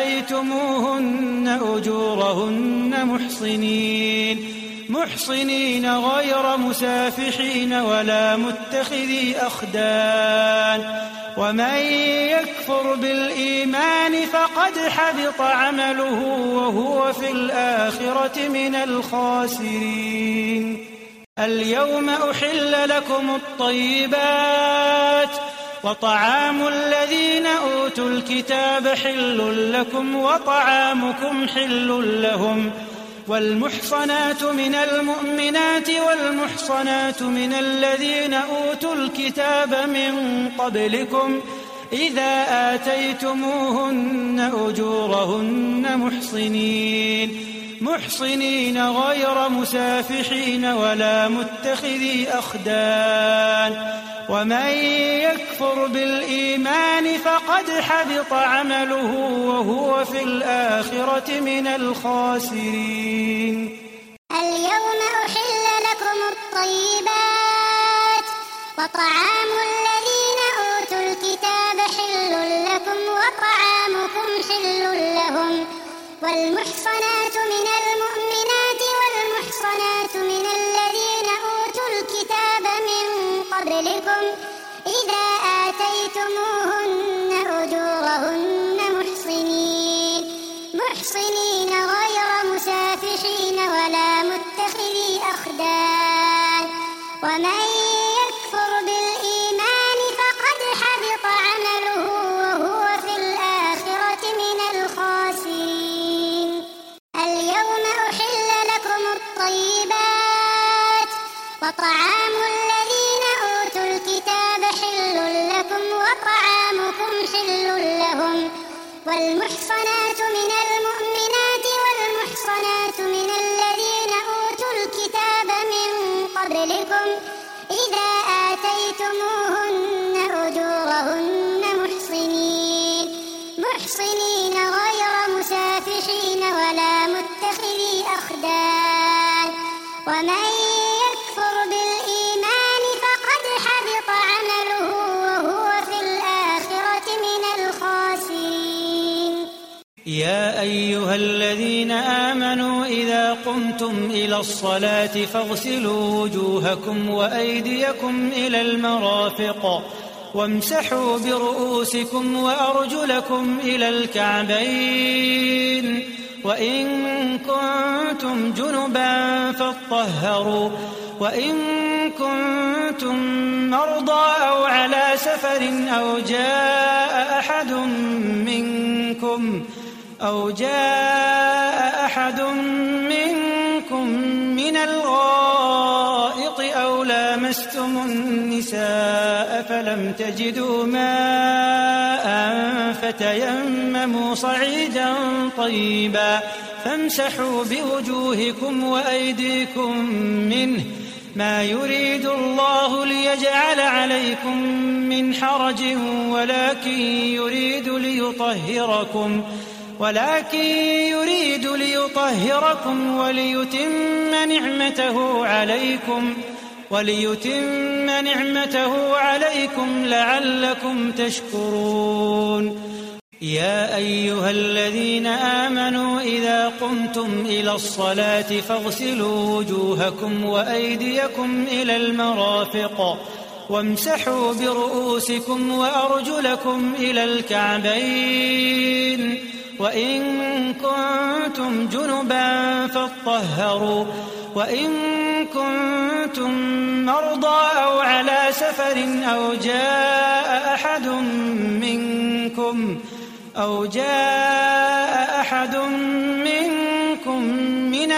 آتيتموهن أجورهن محصنين محصنين غير مسافحين ولا متخذي أخدان ومن يكفر بالإيمان فقد حبط عمله وهو في الآخرة من الخاسرين. اليوم أحل لكم الطيبات وطعام الذين أوتوا الكتاب حل لكم وطعامكم حل لهم والمحصنات من المؤمنات والمحصنات من الذين أوتوا الكتاب من قبلكم إذا آتيتموهن أجورهن محصنين محصنين غير مسافحين ولا متخذي أخدان ومن يكفر بالإيمان فقد حبط عمله وهو في الآخرة من الخاسرين. اليوم أحل لكم الطيبات وطعام الذين أوتوا الكتاب حل لكم وطعامكم حل لهم والمحصنات من المؤمنات والمحصنات من الذين أوتوا الكتاب من قبلكم إذا آتيتموهن أجورهن محصنين محصنين غير مسافحين ولا متخذي أخدان ومن يكفر بالإيمان فقد حبط عمله وهو في الآخرة من الخاسرين. اليوم أحل لكم الطيبات وطعام الذين أوتوا الكتاب حل لكم وطعامكم حل لهم والمحصنات من المؤمنات والمحصنات من الذين أوتوا الكتاب من قبلكم إذا آتيتموهن أجورهن محصنين محصنين غير مسافحين ولا متخذي أخدان ومن يكفر بالإيمان فقد حبط عمله وهو في الآخرة من الخاسرين. يا أيها الذين آمنوا إذا قمتم إلى الصلاة فاغسلوا وجوهكم وأيديكم إلى المرافق وامسحوا برؤوسكم وأرجلكم إلى الكعبين وإن كنتم جنبا فاطهروا وإن كنتم مرضى أو على سفر أو جاء أحد منكم أو جاء أحد منكم من الغائط لامستم النساء فلم تجدوا ماء فتيمموا صعيدا طيبا فامسحوا بوجوهكم وأيديكم منه ما يريد الله ليجعل عليكم من حرج ولكن يريد ليطهركم ولكن يريد ليطهركم وليتم نعمته عليكم وليتم نعمته عليكم لعلكم تشكرون. يا أيها الذين آمنوا إذا قمتم إلى الصلاة فاغسلوا وجوهكم وأيديكم إلى المرافق وامسحوا برؤوسكم وأرجلكم إلى الكعبين وإن كنتم جنبا فاطهروا وإن كنتم مرضى أو على سفر أو جاء أحد منكم أو جاء أحد منكم من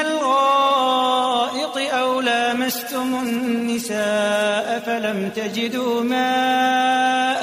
الغائط أو لامستم النساء فلم تجدوا ماء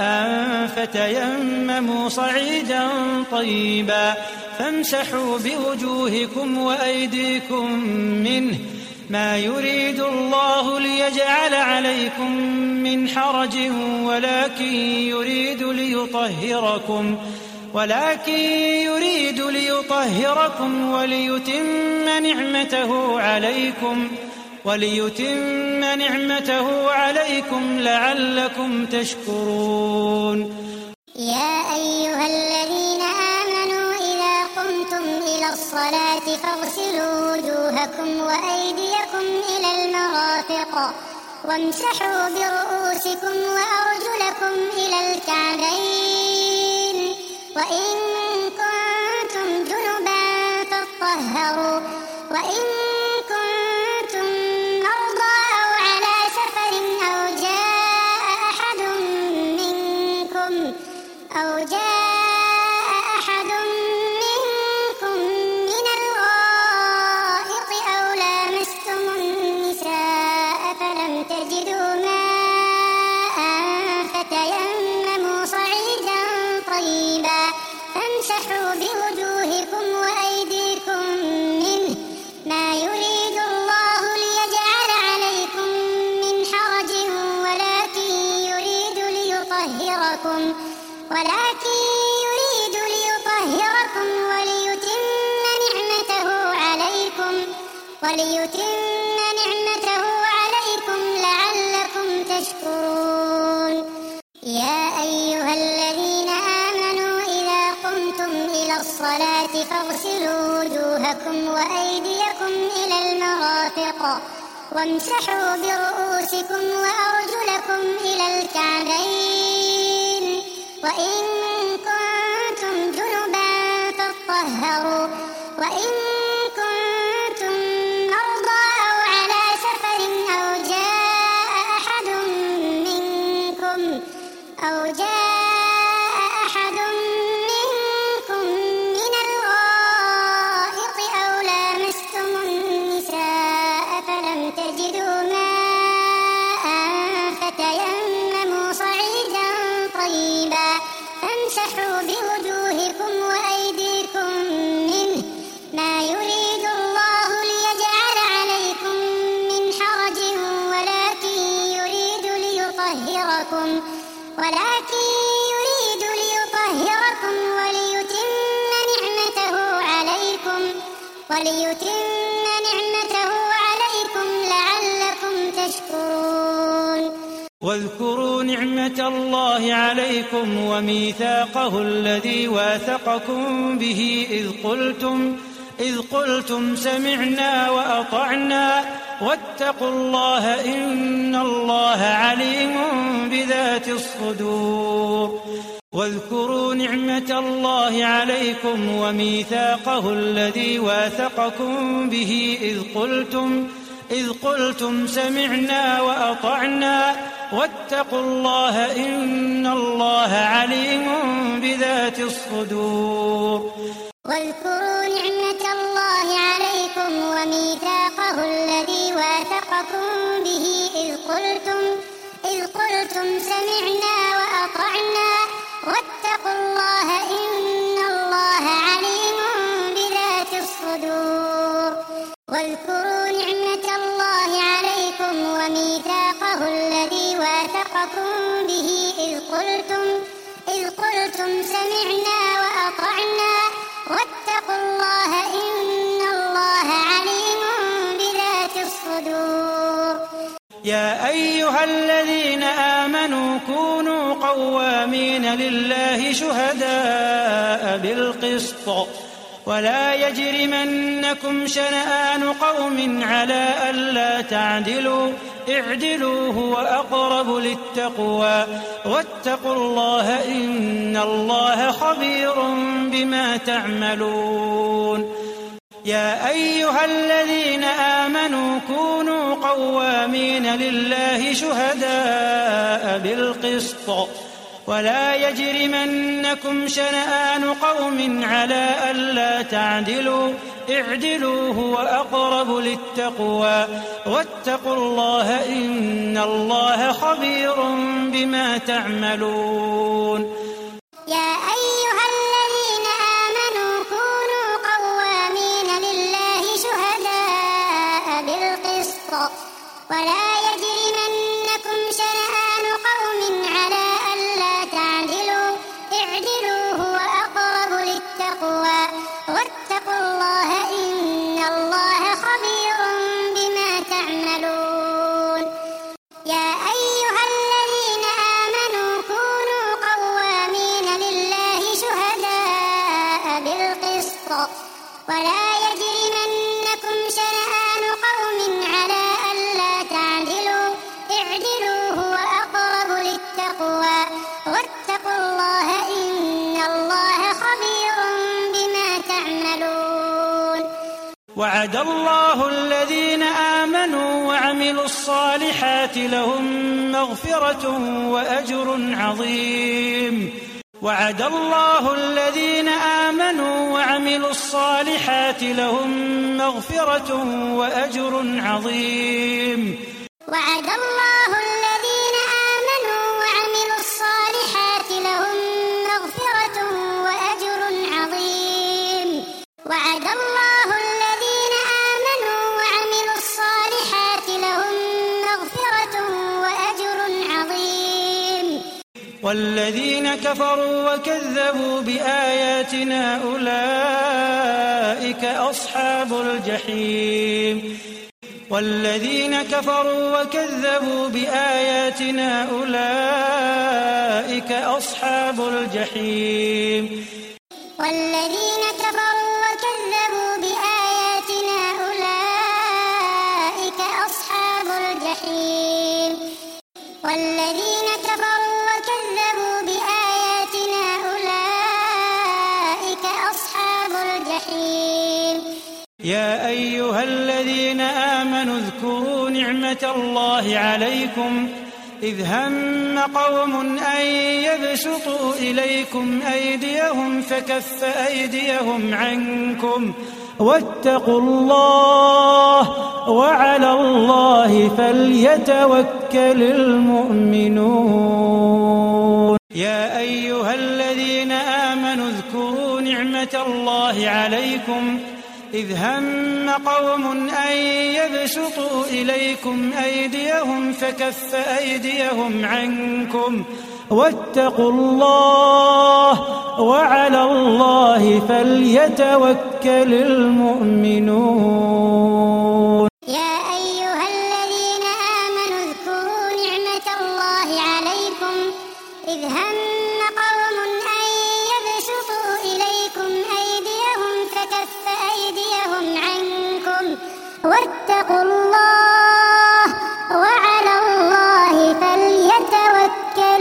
فتيمموا صعيدا طيبا فامسحوا بوجوهكم وأيديكم منه ما يريد الله ليجعل عليكم من حرج ولكن يريد ليطهركم ولكن يريد ليطهركم وليتم نعمته عليكم وليتم نعمته عليكم لعلكم تشكرون. يا أيها الذين آمنوا إذا قمتم إلى الصلاة فاغسلوا وجوهكم وأيديكم إلى المرافق وامسحوا برؤوسكم وأرجلكم إلى الكعبين وإن كنتم جنبا فاطهروا وإن كنتم مرضى أو على سفر أو جاء أحد منكم أو جاء أحد منكم من الغائط أو لامستم النساء فلم تجدوا ماء فتيمموا صعيدا طيبا فامسحوا بوجوهكم وأيديكم منه ما يريد الله ليجعل عليكم من حرج ولكن يريد ليطهركم ولكن يريد ليطهركم وليتم نعمته عليكم وليتم نعمته عليكم لعلكم تشكرون. يا أيها الذين آمنوا إذا قمتم إلى الصلاة فاغسلوا وجوهكم وأيديكم إلى المرافق وامسحوا برؤوسكم وأرجلكم إلى الكعبين وإن كنتم جنبا فاطهروا وإن كنتم مرضى أو على سفر أو جاء أحد منكم أو جاء أحد منكم من الغائط أو لامستم النساء فلم تجدوا ماء فتيمموا صعيدا طيبا فامسحوا بوجوهكم وأيديكم منه ما يريد الله ليجعل عليكم من حرج ولكن يريد ليطهركم ولكن يريد ليطهركم وليتم نعمته عليكم وليتم نعمته عليكم لعلكم تشكرون. واذكروا نعمة الله عليكم وميثاقه الذي واثقكم به إذ قلتم إذ قلتم سمعنا وأطعنا واتقوا الله إن الله عليم بذات الصدور. واذكروا نعمة الله عليكم وميثاقه الذي واثقكم به إذ قلتم إذ قلتم سمعنا وأطعنا واتقوا الله إن الله عليم بذات الصدور. واذكروا نعمة الله عليكم وميثاقه الذي واثقكم به إذ قلتم إذ قلتم سمعنا وأطعنا واتقوا الله إن الله عليم بذات الصدور واذكروا نعمة الله عليكم وميثاقه الذي واثقكم به إذ قلتم إذ قلتم سمعنا وأطعنا واتقوا الله إن الله عليم بذات الصدور يا أيها الذين آمنوا كونوا قوامين لله شهداء بالقسط ولا يجرمنكم شنآن قوم على ألا تعدلوا اعدلوا هو أقرب للتقوى واتقوا الله إن الله خبير بما تعملون يا أيها الذين آمنوا كونوا قوامين لله شهداء بالقسط ولا يجرمنكم شنآن قوم على ألا تعدلوا اعدلوا هو أقرب للتقوى واتقوا الله إن الله خبير بما تعملون يا أيها الذين آمنوا كونوا قوامين لله شهداء بالقسط ولا يجرمنكم شنآن قوم على ألا تعدلوا اعدلوا هو أقرب للتقوى واتقوا الله إن الله خبير بما تعملون يا أيها الذين آمنوا كونوا قوامين لله شهداء بالقسط ولا يجرمنكم شنآن قوم على ألا تعدلوا اعدلوا هو أقرب للتقوى واتقوا الله إن الله خبير بما تعملون وعد الله الذين آمنوا وعملوا الصالحات لهم مغفرة وأجر عظيم وعد الله الذين آمنوا وعملوا الصالحات لهم مغفرة وأجر عظيم وعد الله الذين آمنوا وعملوا الصالحات لهم مغفرة وأجر عظيم وعد الله الذين آمنوا وعملوا الصالحات لهم مغفرة وأجر عظيم والذين كفروا وكذبوا بآياتنا أولئك أصحاب الجحيم والذين كفروا وكذبوا بآياتنا أولئك أصحاب الجحيم والذين كفروا وكذبوا بآياتنا أولئك أصحاب الجحيم والذين كفروا وكذبوا بآياتنا أولئك أصحاب الجحيم يا أيها الذين آمنوا اذكروا نعمة الله عليكم إذ هم قوم أن يبسطوا إليكم أيديهم فكف أيديهم عنكم واتقوا الله وعلى الله فليتوكل المؤمنون يا أيها الذين آمنوا اذكروا نعمة الله عليكم إذ هم قوم أن يبسطوا إليكم أيديهم فكف أيديهم عنكم واتقوا الله وعلى الله فليتوكل المؤمنون يا أيها الذين آمنوا اذكروا نعمة الله عليكم إذ هم قوم أن يبسطوا إليكم أيديهم فكف أيديهم عنكم واتقوا الله وعلى الله فليتوكل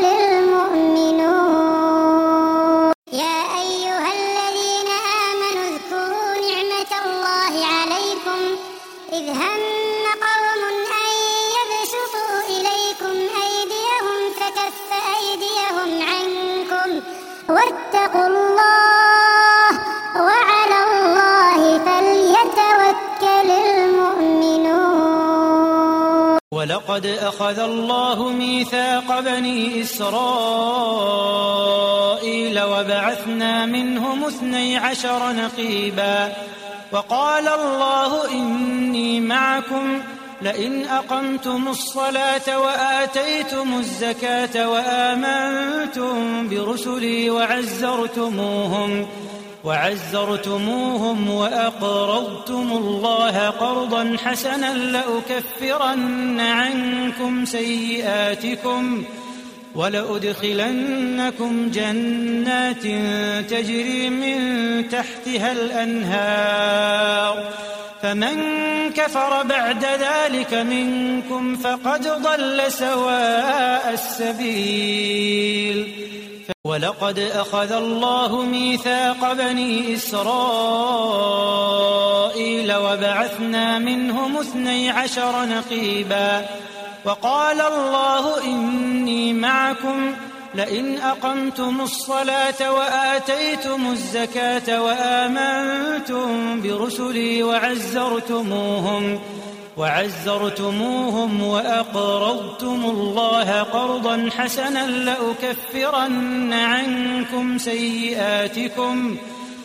المؤمنون يا أيها الذين آمنوا اذكروا نعمة الله عليكم إذ هم قوم أن يبسطوا إليكم أيديهم فكف أيديهم عنكم واتقوا الله وعلى الله فليتوكل المؤمنون ولقد أخذ الله ميثاق بني إسرائيل وبعثنا منهم اثني عشر نقيبا وقال الله إني معكم لئن أقمتم الصلاة وآتيتم الزكاة وآمنتم برسلي وعزرتموهم وعزرتموهم وأقرضتم الله قرضا حسنا لأكفرن عنكم سيئاتكم ولأدخلنكم جنات تجري من تحتها الأنهار فمن كفر بعد ذلك منكم فقد ضل سواء السبيل ولقد أخذ الله ميثاق بني إسرائيل وبعثنا منهم اثني عشر نقيبا وقال الله إني معكم لئن أقمتم الصلاة وآتيتم الزكاة وآمنتم برسلي وعزرتموهم وعزرتموهم وأقرضتم الله قرضا حسنا لأكفرن عنكم سيئاتكم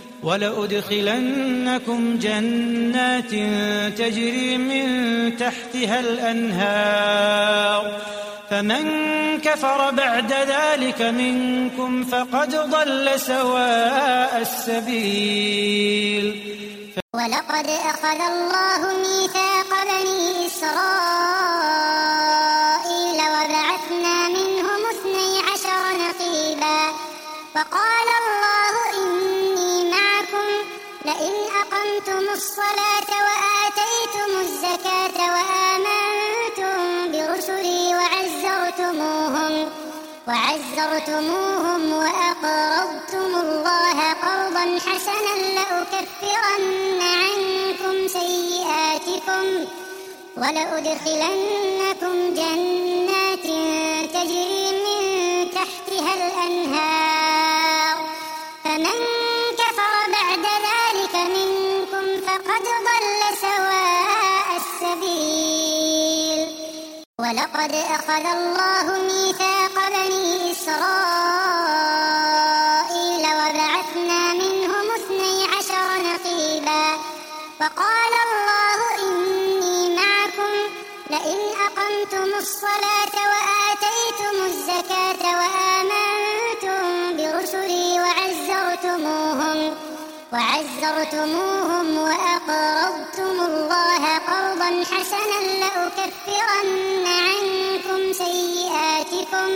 ولأدخلنكم جنات تجري من تحتها الأنهار فمن كفر بعد ذلك منكم فقد ضل سواء السبيل ولقد أخذ الله ميثاق بني إسرائيل وبعثنا منهم اثني عشر نقيبا وقال الله إني معكم لئن أقمتم الصلاة وآتيتم الزكاة وآمنتم برسلي وعزرتموهم وعزرتموهم وأقرضتم الله قرضا حسنا لأكفرن عنكم سيئاتكم ولأدخلنكم جنات تجري من تحتها الأنهار فمن كفر بعد ذلك منكم فقد ضل سواء السبيل ولقد أخذ الله ميثاق بني إسرائيل وبعثنا منهم اثني عشر نقيبا وقال الله إني معكم لئن أقمتم الصلاة وآتيتم الزكاة وآمنتم برسلي وعزرتموهم وعزرتموهم وأقرضتم الله قرضا حسنا لأكفرن عنكم سيئاتكم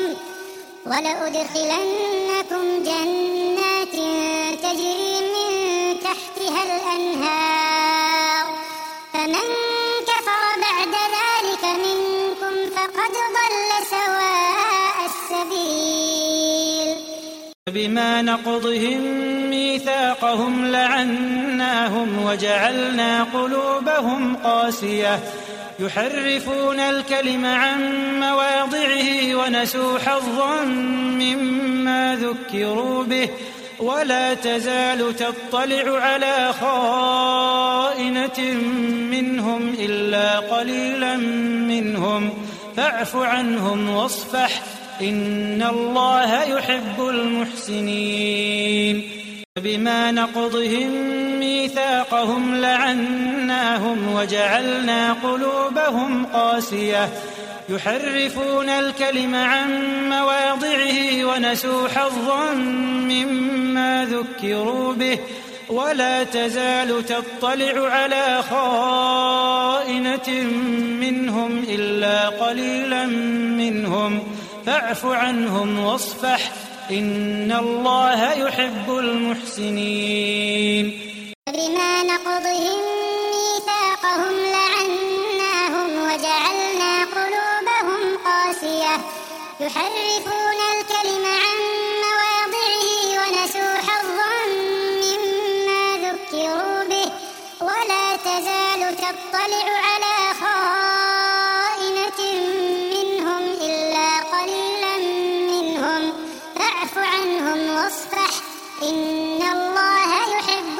ولأدخلنكم جنات تجري من تحتها الأنهار فمن كفر بعد ذلك منكم فقد ضل سواء السبيل بما نقضهم ميثاقهم لعناهم وجعلنا قلوبهم قاسية يحرفون الكلم عن مواضعه ونسوا حظا مما ذكروا به ولا تزال تطلع على خائنة منهم إلا قليلا منهم فاعف عنهم واصفح إن الله يحب المحسنين بما نقضهم ميثاقهم لعناهم وجعلنا قلوبهم قاسية يحرفون الكلم عن مواضعه ونسوا حظا مما ذكروا به ولا تزال تطلع على خائنة منهم إلا قليلا منهم فاعف عنهم واصفح إن الله يحب المحسنين بما نقضهم ميثاقهم لعناهم وجعلنا قلوبهم قاسية يحرفون الكلم عن مواضعه ونسوا حظا مما ذكروا به ولا تزال تطلع على خائنة منهم إلا قليلا منهم فاعف عنهم واصفح إن الله يحب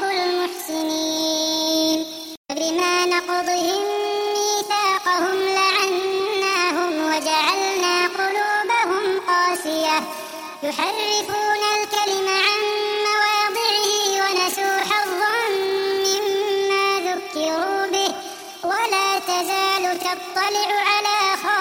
المحسنين بما نقضهم ميثاقهم لعناهم يحرفون الكلم عن مواضعه ونسوا حظا مما ذكروا به ولا تزال تطلع على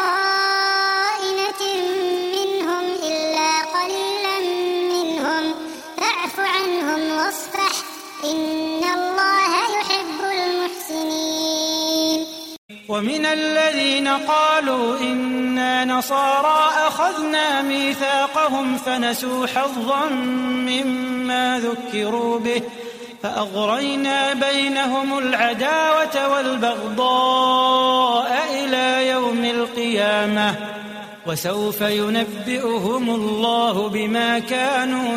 خائنة منهم إلا قليلا منهم فاعف عنهم واصفح إن الله يحب المحسنين. ومن الذين قالوا إنا نصارى أخذنا ميثاقهم فنسوا حظا مما ذكروا به فأغرينا بينهم العداوة والبغضاء إلى يوم القيامة وسوف ينبئهم الله بما كانوا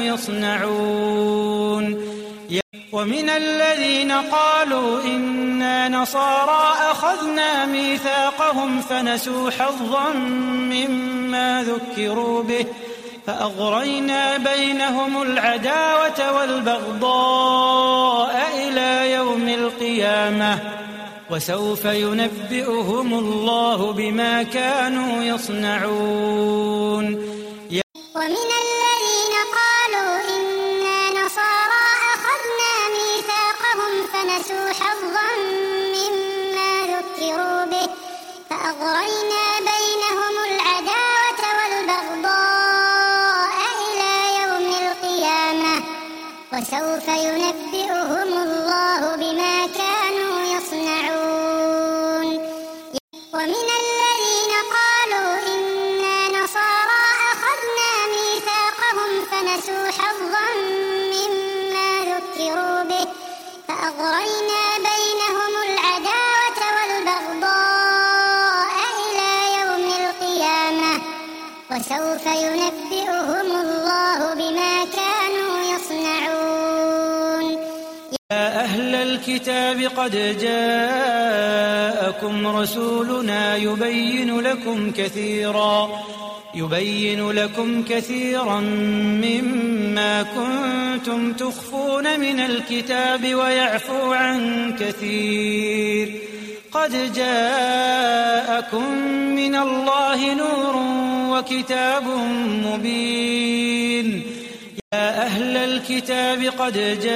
يصنعون. ومن الذين قالوا إنا نصارى أخذنا ميثاقهم فنسوا حظا مما ذكروا به فأغرينا بينهم العداوة والبغضاء إلى يوم القيامة وسوف ينبئهم الله بما كانوا يصنعون. ومن الذين قالوا إنا نصارى أخذنا ميثاقهم فنسوا حظا مما ذكروا به فأغرينا بينهم العداوة والبغضاء إلى يوم القيامة وسوف ينبئهم الله بما كانوا يصنعون. ومن الذين قالوا إنا نصارى أخذنا ميثاقهم فنسوا حظا مما ذكروا به فأغرينا بينهم العداوة والبغضاء إلى يوم القيامة وسوف ينبئهم الله بما كانوا يصنعون. يا أهل الكتاب قد جاءكم رسولنا يبين لكم كثيرا يبين لكم كثيرا مما كنتم تخفون من الكتاب ويعفو عن كثير قد جاءكم من الله نور وكتاب مبين. يا أهل الكتاب قد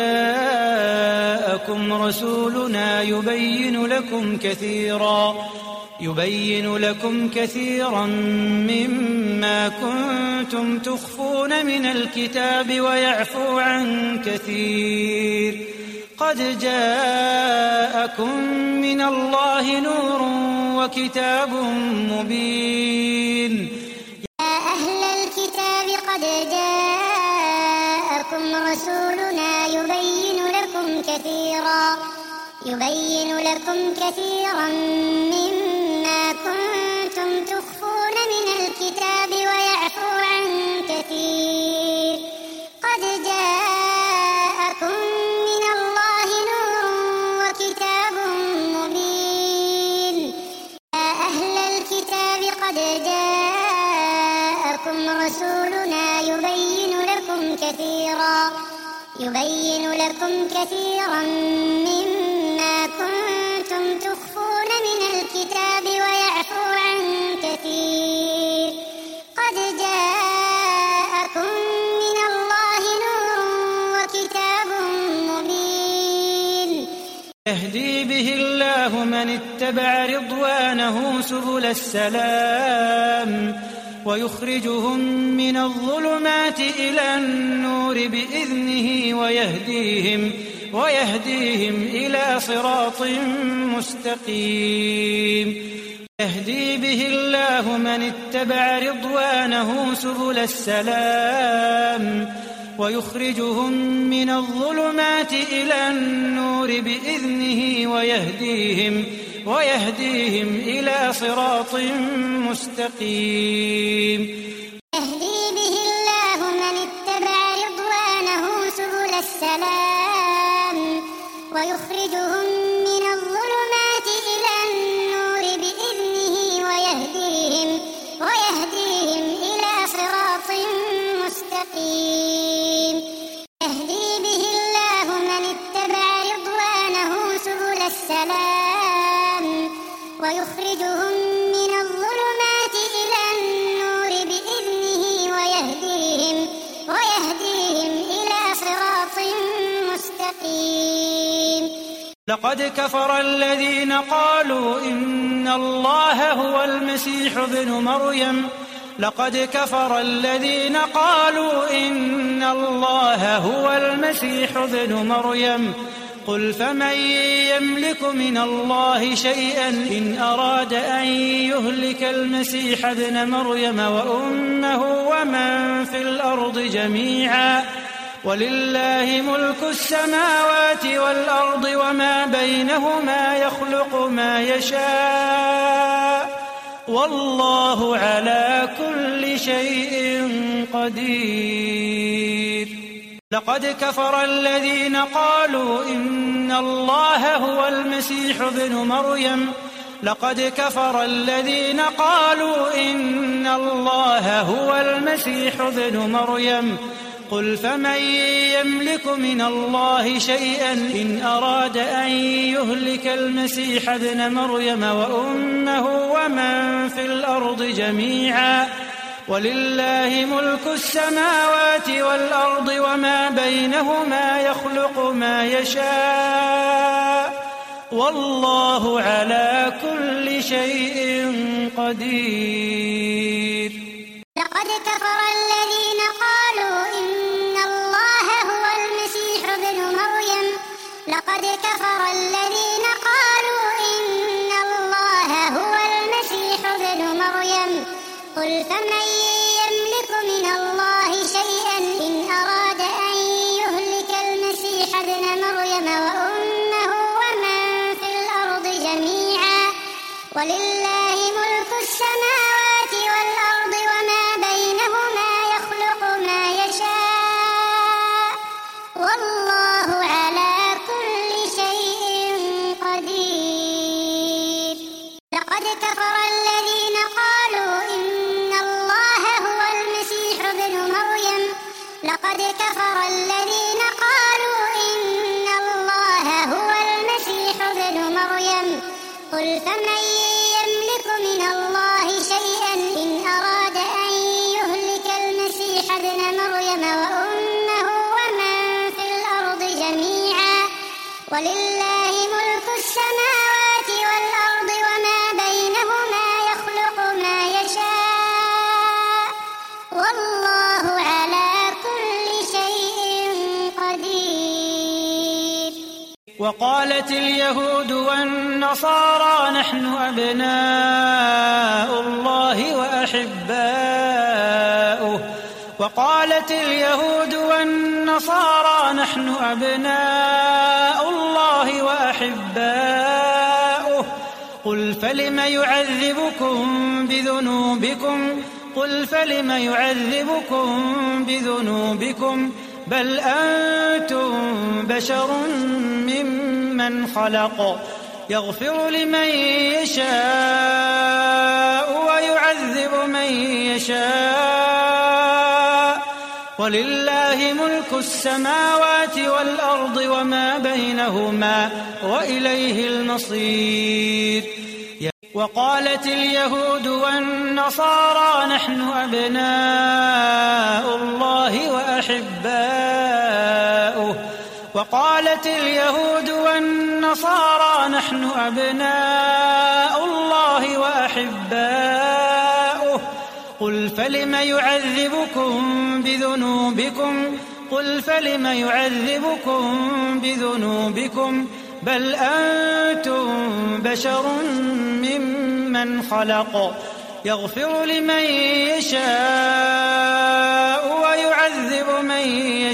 جاءكم رسولنا يبين لكم كثيرا يبين لكم كثيرا مما كنتم تخفون من الكتاب ويعفو عن كثير قد جاءكم من الله نور وكتاب مبين. يا أهل الكتاب قد جاءكم رسولنا يبين لكم كثيرا يبين لكم كثيرا مما كنتم تخفون من الكتاب ويعفو عن كثير قد جاءكم من الله نور وكتاب مبين. يا أهل الكتاب قد جاءكم رسولنا يبين لكم كثيرا يبين لكم كثيرا مما كنتم تخفون من الكتاب ويعفو عن كثير قد جاءكم من الله نور وكتاب مبين. يهدي به الله من اتبع رضوانه سبل السلام ويخرجهم من الظلمات إلى النور بإذنه ويهديهم ويهديهم إلى صراط مستقيم. يهدي به الله من اتبع رضوانه سبل السلام ويخرجهم من الظلمات إلى النور بإذنه ويهديهم ويهديهم إلى صراط مستقيم. يهدي به الله من اتبع رضوانه سبل السلام ويخرجهم من الظلمات إلى النور بإذنه ويهديهم ويهديهم إلى صراط مستقيم. يهدي به الله من اتبع رضوانه سبل السلام ويخرجهم من الظلمات إلى النور بإذنه ويهديهم لقد كفر الذين قالوا إن الله هو المسيح ابن مريم لقد كفر الذين قالوا إن الله هو المسيح ابن مريم قل فمن يملك من الله شيئا إن أراد أن يهلك المسيح ابن مريم وأمه ومن في الأرض جميعا ولله ملك السماوات والأرض وما بينهما يخلق ما يشاء والله على كل شيء قدير لقد كفر الذين قالوا إن الله هو المسيح ابن مريم لقد كفر الذين قالوا إن الله هو المسيح ابن مريم قل فمن يملك من الله شيئا إن أراد أن يهلك المسيح ابن مريم وأمه ومن في الأرض جميعا ولله ملك السماوات والأرض وما بينهما يخلق ما يشاء والله على كل شيء قدير لقد كفر الذين قالوا إن الله هو المسيح ابن مريم لقد كفر الذين قالوا إن الله هو المسيح ابن مريم قل فمن يملك من الله شيئا إن أراد أن يهلك المسيح ابن مريم وأمه ومن في الأرض جميعا ولله ملك السماوات والأرض وما بينهما يخلق ما يشاء والله على كل شيء قدير لقد كفر الذين قالوا إن الله هو المسيح ابن مريم لقد كفر الذين قالوا إن الله هو المسيح ابن مريم قل فمن يملك من الله شيئا إن أراد أن يهلك المسيح ابن مريم وأمه ومن في الأرض جميعا ولله ملك السماوات والأرض وما بينهما يخلق ما يشاء والله على كل شيء قدير وقالت اليهود والنصارى نحن أبناء الله وأحباؤه وقالت اليهود والنصارى نحن أبناء الله وأحباؤه قل فلم يعذبكم بذنوبكم قل فلم يعذبكم بذنوبكم بل أنتم بشر ممن خلق يغفر لمن يشاء ويعذب من يشاء ولله ملك السماوات والأرض وما بينهما وإليه المصير وقالت اليهود والنصارى نحن أبناء الله وأحباؤه وقالت اليهود والنصارى نحن أبناء الله وأحباؤه قل فلم يعذبكم بذنوبكم قل فلم يعذبكم بذنوبكم بل أنتم بشر ممن خلق يغفر لمن يشاء ويعذب من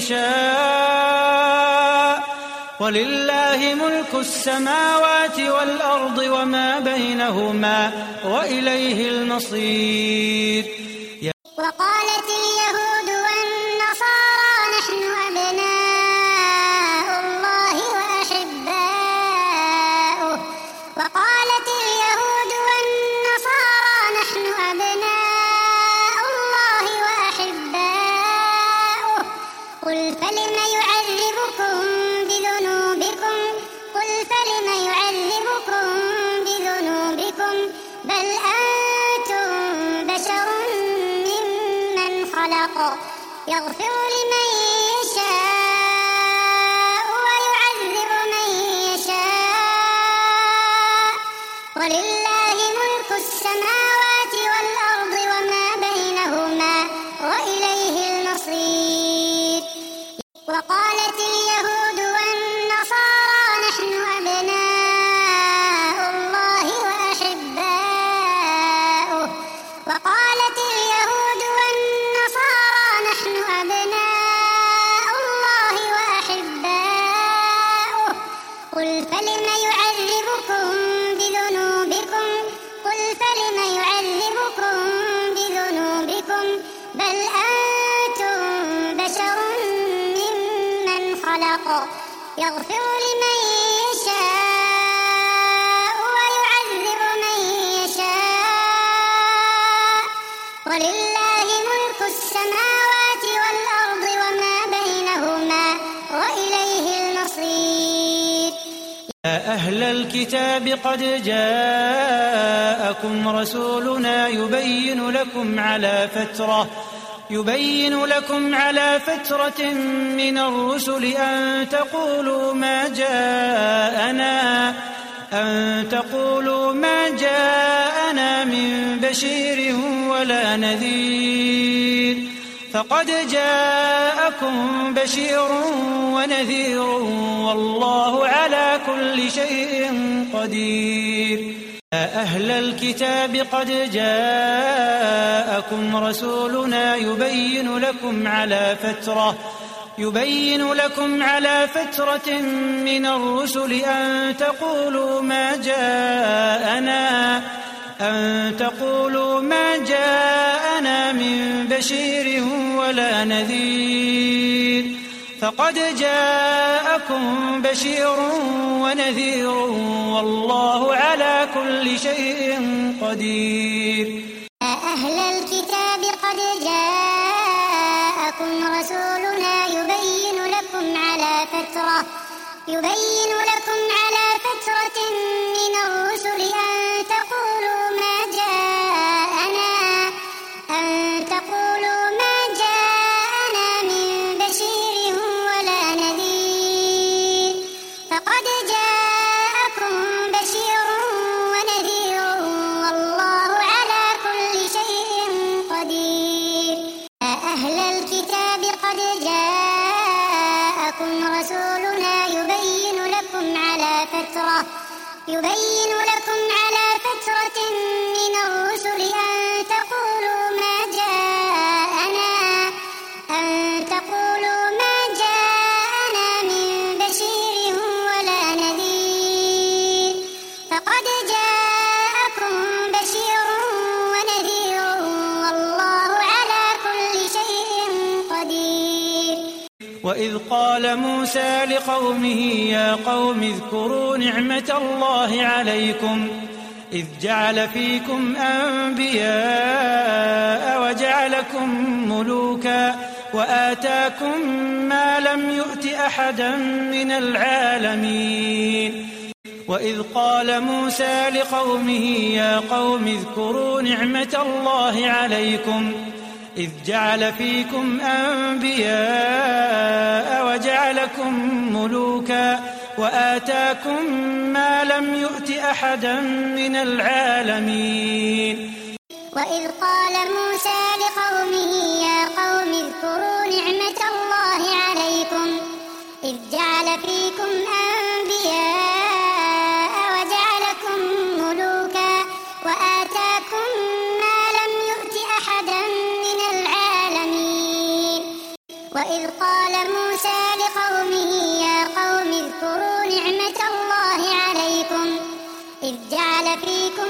يشاء ولله ملك السماوات والأرض وما بينهما وإليه المصير وقالت اليهود والنصارى نحن أبناء الله وأحباؤه وقالت اليهود والنصارى نحن أبناء الله وأحباؤه قل فلم يعذبكم بذنوبكم قل فلم يعذبكم بذنوبكم بل أنتم بشر ممن خلق يغفر لمن يشاء ويعذب من يشاء وقالت اليهود والنصارى نحن أبناء الله وأحباؤه قل فلم يعذبكم بذنوبكم قل فلم يعذبكم بذنوبكم بل أنتم بشر ممن خلق يغفر لمن يشاء ويعذب من يشاء ولله ملك السماوات والأرض وما بينهما وإليه المصير. يا أهل الكتاب قد جاءكم رسولنا يبين لكم على فترة يبين لكم على فترة من الرسل أن تقولوا ما جاءنا أن تقولوا ما جاءنا من بشير ولا نذير فقد جاءكم بشير ونذير والله على كل شيء قدير. يا أهل الكتاب قد جاءكم رسولنا يبين لكم على فترة يبين لكم على فترة من الرسل أن تقولوا ما جاءنا أن تقولوا ما جاءنا من بشير ولا نذير فقد جاءكم بشير ونذير والله على كل شيء قدير. يا أهل الكتاب قد جاءكم رسولنا يبين لكم على فترة يبين لكم على فترة من الرسل أن تقولوا ما جاءنا أن تقولوا ما جاءنا من بشير ولا نذير فقد جاءكم بشير ونذير والله على كل شيء قدير. يا أهل الكتاب قد جاءكم رسولنا يبين لكم على فترة يبين لكم على فترة من الرسل أن تقولوا ما جاءنا أن تقولوا ما جاءنا من بشير ولا نذير فقد جاءكم بشير ونذير والله على كل شيء قدير. وإذ قال موسى لقومه يا قوم اذكروا نعمة الله عليكم إذ جعل فيكم أنبياء وجعلكم ملوكا وآتاكم ما لم يؤت أحدا من العالمين. وإذ قال موسى لقومه يا قوم اذكروا نعمة الله عليكم إذ جعل فيكم أنبياء وجعلكم ملوكا وآتاكم ما لم يؤت أحدا من العالمين. وإذ قال موسى لقومه يا قوم اذكروا نعمة الله عليكم إذ جعل فيكم أنبياء وجعلكم ملوكا وآتاكم ما لم يؤت أحدا من العالمين. وإذ قال موسى لقومه يا قوم اذكروا نعمة الله عليكم إذ جعل فيكم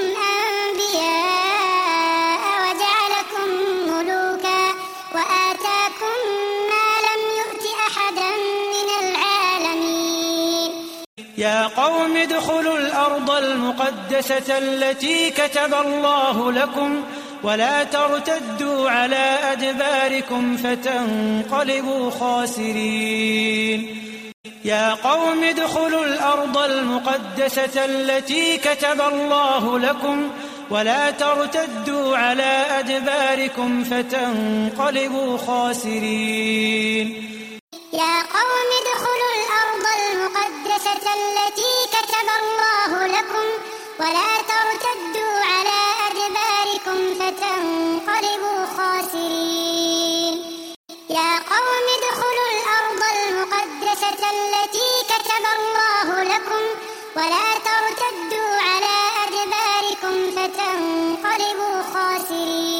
أنبياء وجعلكم ملوكا وآتاكم ما لم يؤت أحدا من العالمين. يا قوم ادخلوا الأرض المقدسة التي كتب الله لكم ولا ترتدوا على أدباركم فتنقلبوا خاسرين. يا قوم ادخلوا الأرض المقدسة التي كتب الله لكم ولا ترتدوا على أدباركم فتنقلبوا خاسرين. يا قوم ادخلوا الأرض المقدسة التي كتب الله لكم ولا ترتدوا على أدباركم فتنقلبوا خاسرين. يا قوم ادخلوا الأرض المقدسة التي كتب الله لكم ولا ترتدوا على أدباركم فتنقلبوا خاسرين.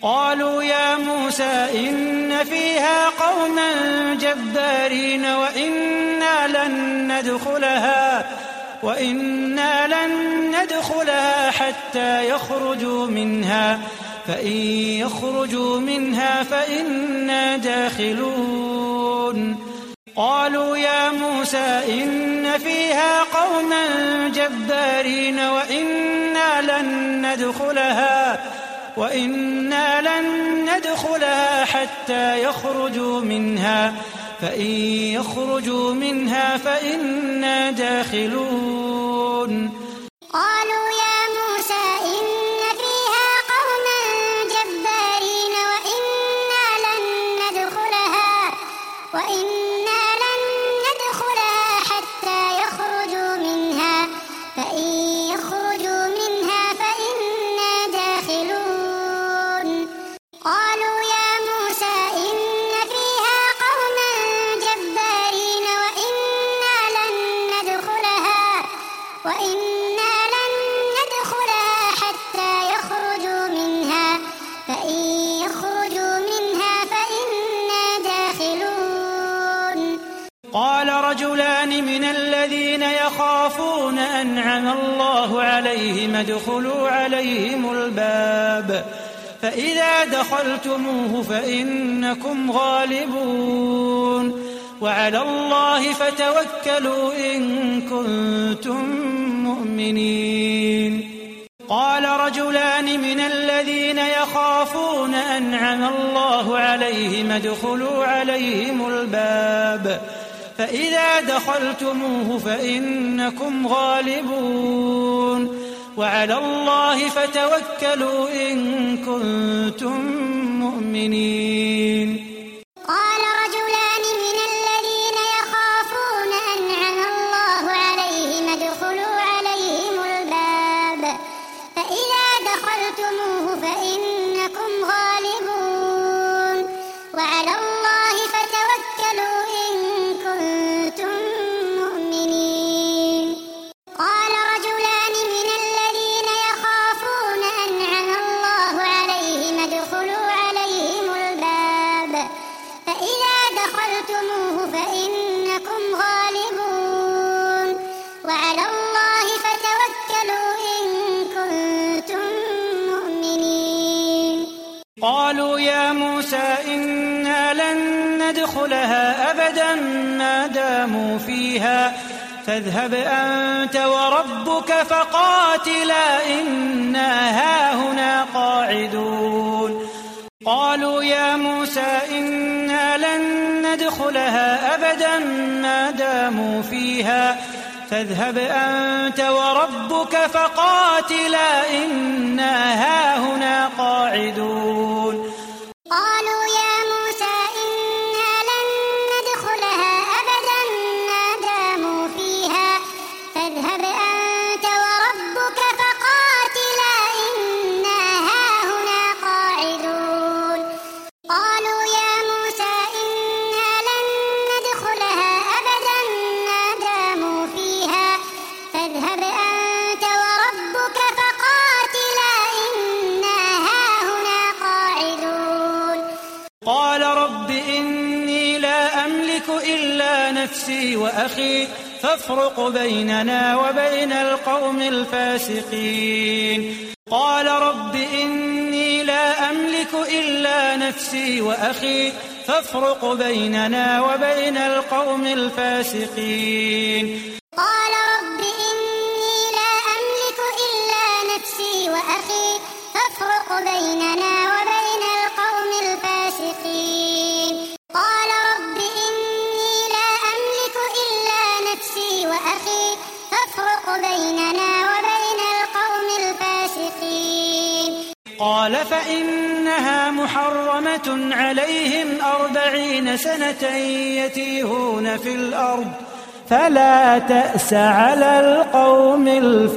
قالوا يا موسى إن فيها قوما جبارين وإنا لن ندخلها وإنا لن ندخلها حتى يخرجوا منها فإن يخرجوا منها فإنا داخلون قالوا يا موسى إن فيها قوما جبارين وإنا لن ندخلها وإنا لن ندخلها حتى يخرجوا منها فإن يخرجوا منها فإنا داخلون قالوا يا موسى إن فيها قوما جبارين وإنا لن ندخلها وإنا لن ندخلها حتى يخرجوا منها فإن يخرجوا منها فإنا داخلون قالوا يا موسى إن فيها قوما جبارين وإنا لن ندخلها وإنا لن ندخلها حتى يخرجوا منها فإن يخرجوا منها فإنا داخلون قال رجلان من الذين يخافون أنعم الله عليهم ادخلوا عليهم الباب فإذا دخلتموه فإنكم غالبون وعلى الله فتوكلوا إن كنتم مؤمنين قال رجلان من الذين يخافون أنعم الله عليهم ادخلوا عليهم الباب فإذا دخلتموه فإنكم غالبون وعلى الله فتوكلوا إن كنتم مؤمنين قال رجلان من الذين يخافون أنعم الله عليهم ادخلوا عليهم الباب فإذا دخلتموه فإنكم غالبون وعلى الله فتوكلوا إن كنتم مؤمنين قال رجلان من الذين يخافون أنعم الله عليهم ادخلوا عليهم الباب فإذا دخلتموه فإنكم غالبون وعلى الله فتوكلوا إن كنتم مؤمنين قالوا يا موسى إنا لن ندخلها أبدا ما داموا فيها فاذهب أنت وربك فقاتلا إنا هاهنا قاعدون قالوا يا موسى إنا لن ندخلها أبدا ما داموا فيها فاذهب أنت وربك فقاتلا إنا هاهنا قاعدون قالوا يا موسى إنا لن ندخلها أبدا ما داموا فيها فاذهب أنت وربك فقاتلا إنا هاهنا قاعدون قالوا يا موسى إنا لن ندخلها أبدا ما داموا فيها فاذهب أنت وربك فقاتلا إنا هاهنا قاعدون قال رب إني لا أملك إلا نفسي وأخي فافرق بيننا وبين القوم الفاسقين قال رب إني لا أملك إلا نفسي وأخي فافرق بيننا وبين القوم الفاسقين قال رب إني لا أملك إلا نفسي وأخي فافرق بيننا وبين القوم الفاسقين قال رب إني لا أملك إلا نفسي وأخي فافرق بيننا وبين القوم الفاسقين قال فإنها محرمة عليهم أربعين سنة يتيهون في الأرض فلا تأس على القوم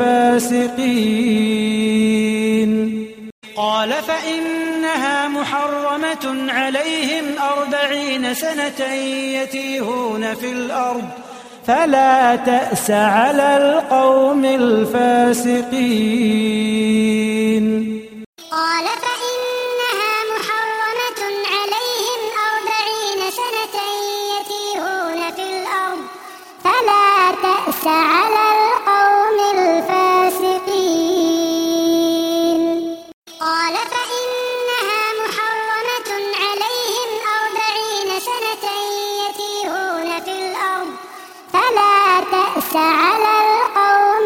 الفاسقين قال فإنها محرمة عليهم أربعين سنة يتيهون في الأرض فلا تأس على القوم الفاسقين قال فإنها على القوم الفاسقين. قال فإنها محرمة عليهم أربعين سنة يتيهون في الأرض فلا تأس على القوم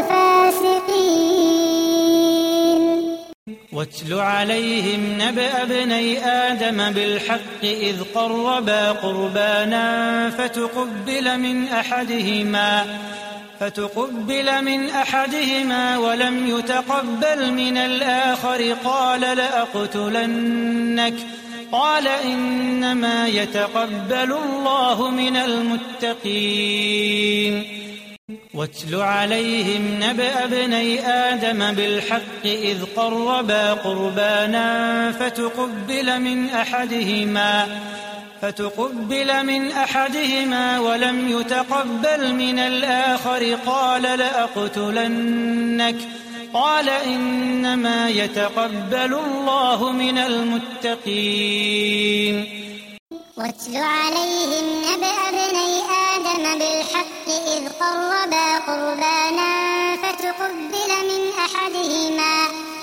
الفاسقين. واتل عليهم نبأ ابني آدم بالحق إذ قربا قربانا فتقبل من أحدهما فتقبل من أحدهما ولم يتقبل من الآخر قال لأقتلنك قال إنما يتقبل الله من المتقين. واتل عليهم نبأ ابني آدم بالحق إذ قربا قربانا فتقبل من أحدهما فتقبل من أحدهما ولم يتقبل من الآخر قال لأقتلنك قال إنما يتقبل الله من المتقين. واتل عليهم نبأ ابني آدم بالحق إذ قربا قربانا فتقبل من أحدهما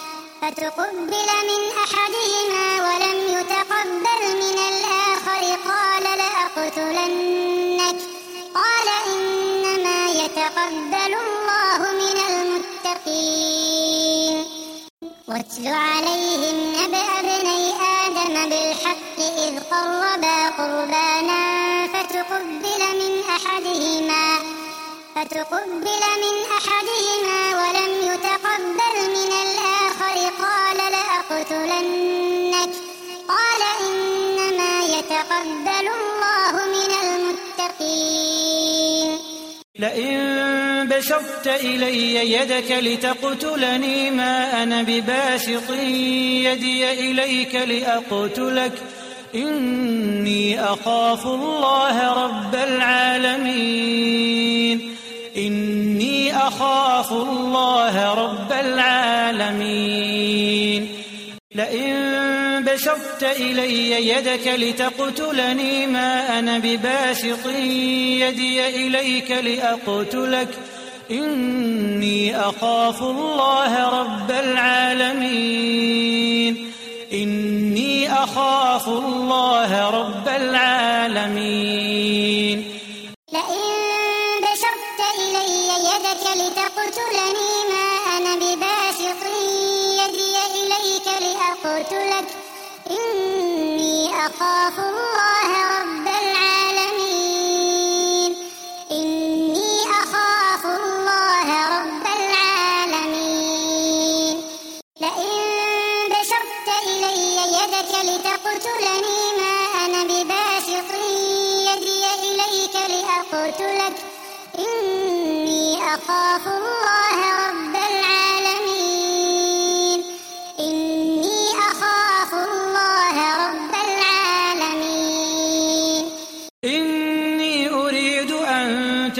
فتقبل من أحدهما ولم يتقبل من الآخر قال لأقتلنك قال إنما يتقبل الله من المتقين. واتل عليهم نبأ ابني آدم بالحق إذ قربا قربانا فتقبل من أحدهما فتقبل من أحدهما ولم يتقبل من الآخر قال لأقتلنك قال إنما يتقبل الله من المتقين. لئن بسطت إلي يدك لتقتلني ما أنا بباسط يدي إليك لأقتلك إني أخاف الله رب العالمين إني أخاف الله رب العالمين. لئن بسطت إلي يدك لتقتلني ما أنا بباسط يدي إليك لأقتلك إني أخاف الله رب العالمين إني أخاف الله رب العالمين. لئن بسطت إلي يدك لتقتلني ما أنا بباسط يدي إليك لأقتلك إني أخاف الله رب العالمين إني أخاف الله رب العالمين. لئن بسطت إلي يدك لتقتلني ما أنا بباسط يدي إليك لأقتلك إني أخاف الله رب العالمين إني أخاف الله رب العالمين. إني أريد أن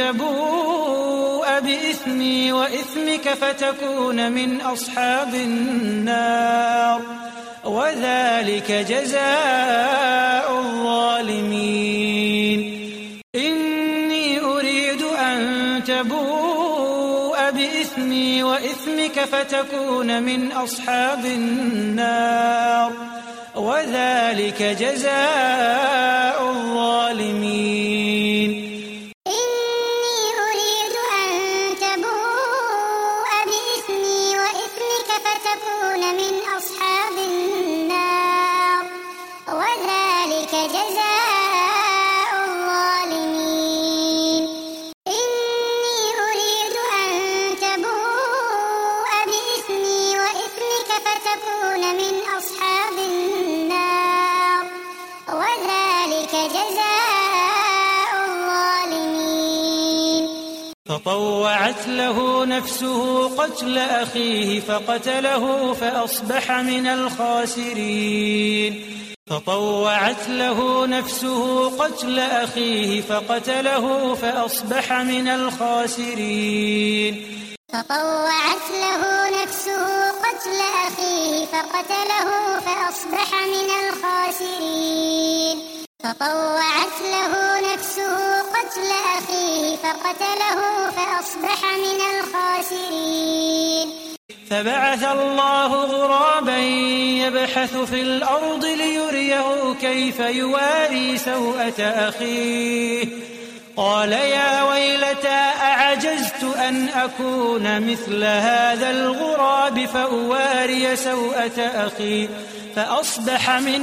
تبوء بإثمي وإثمك فتكون من أصحاب النار وذلك جزاء الظالمين. إني أريد أن تبوء بإثمي وإثمك فتكون من أصحاب النار وذلك جزاء الظالمين. إني أريد أن تبوء بإثمي وإثمك فتكون من أصحاب النار وذلك جزاء الظالمين. إني أريد أن تبوء بإثمي وإثمك فتكون من أصحاب النار وذلك جزاء الظالمين. فطوعت له نفسه قتل أخيه فقتله فأصبح من الخاسرين. فطوعت له نفسه قتل أخيه فقتله فأصبح من الخاسرين. فطوعت له نفسه قتل أخيه فقتله فأصبح من الخاسرين. فطوعت له نفسه قتل قتل أخيه فقتله فأصبح من الخاسرين فبعث الله غرابا يبحث في الأرض ليريه كيف يواري سوءة أخيه قال يا ويلتى أعجزت أن أكون مثل هذا الغراب فأواري سوءة أخي فأصبح من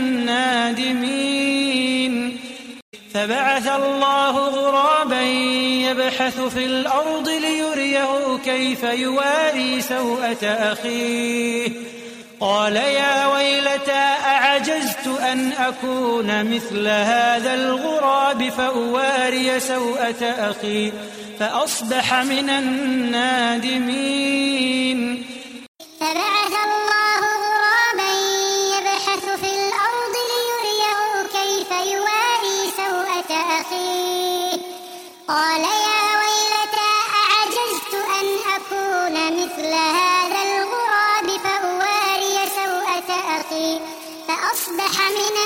النادمين فبعث الله غرابا يبحث في الأرض ليريه كيف يواري سوءة أخيه قال يا ويلتى أعجزت أن أكون مثل هذا الغراب فأواري سوءة أخي فأصبح من النادمين فبعث الله غرابا يبحث في الأرض ليريه كيف يواري سوءة أخيه قال يا ويلتى أعجزت أن أكون مثل هذا الغراب فأواري سوءة أخي فأصبح من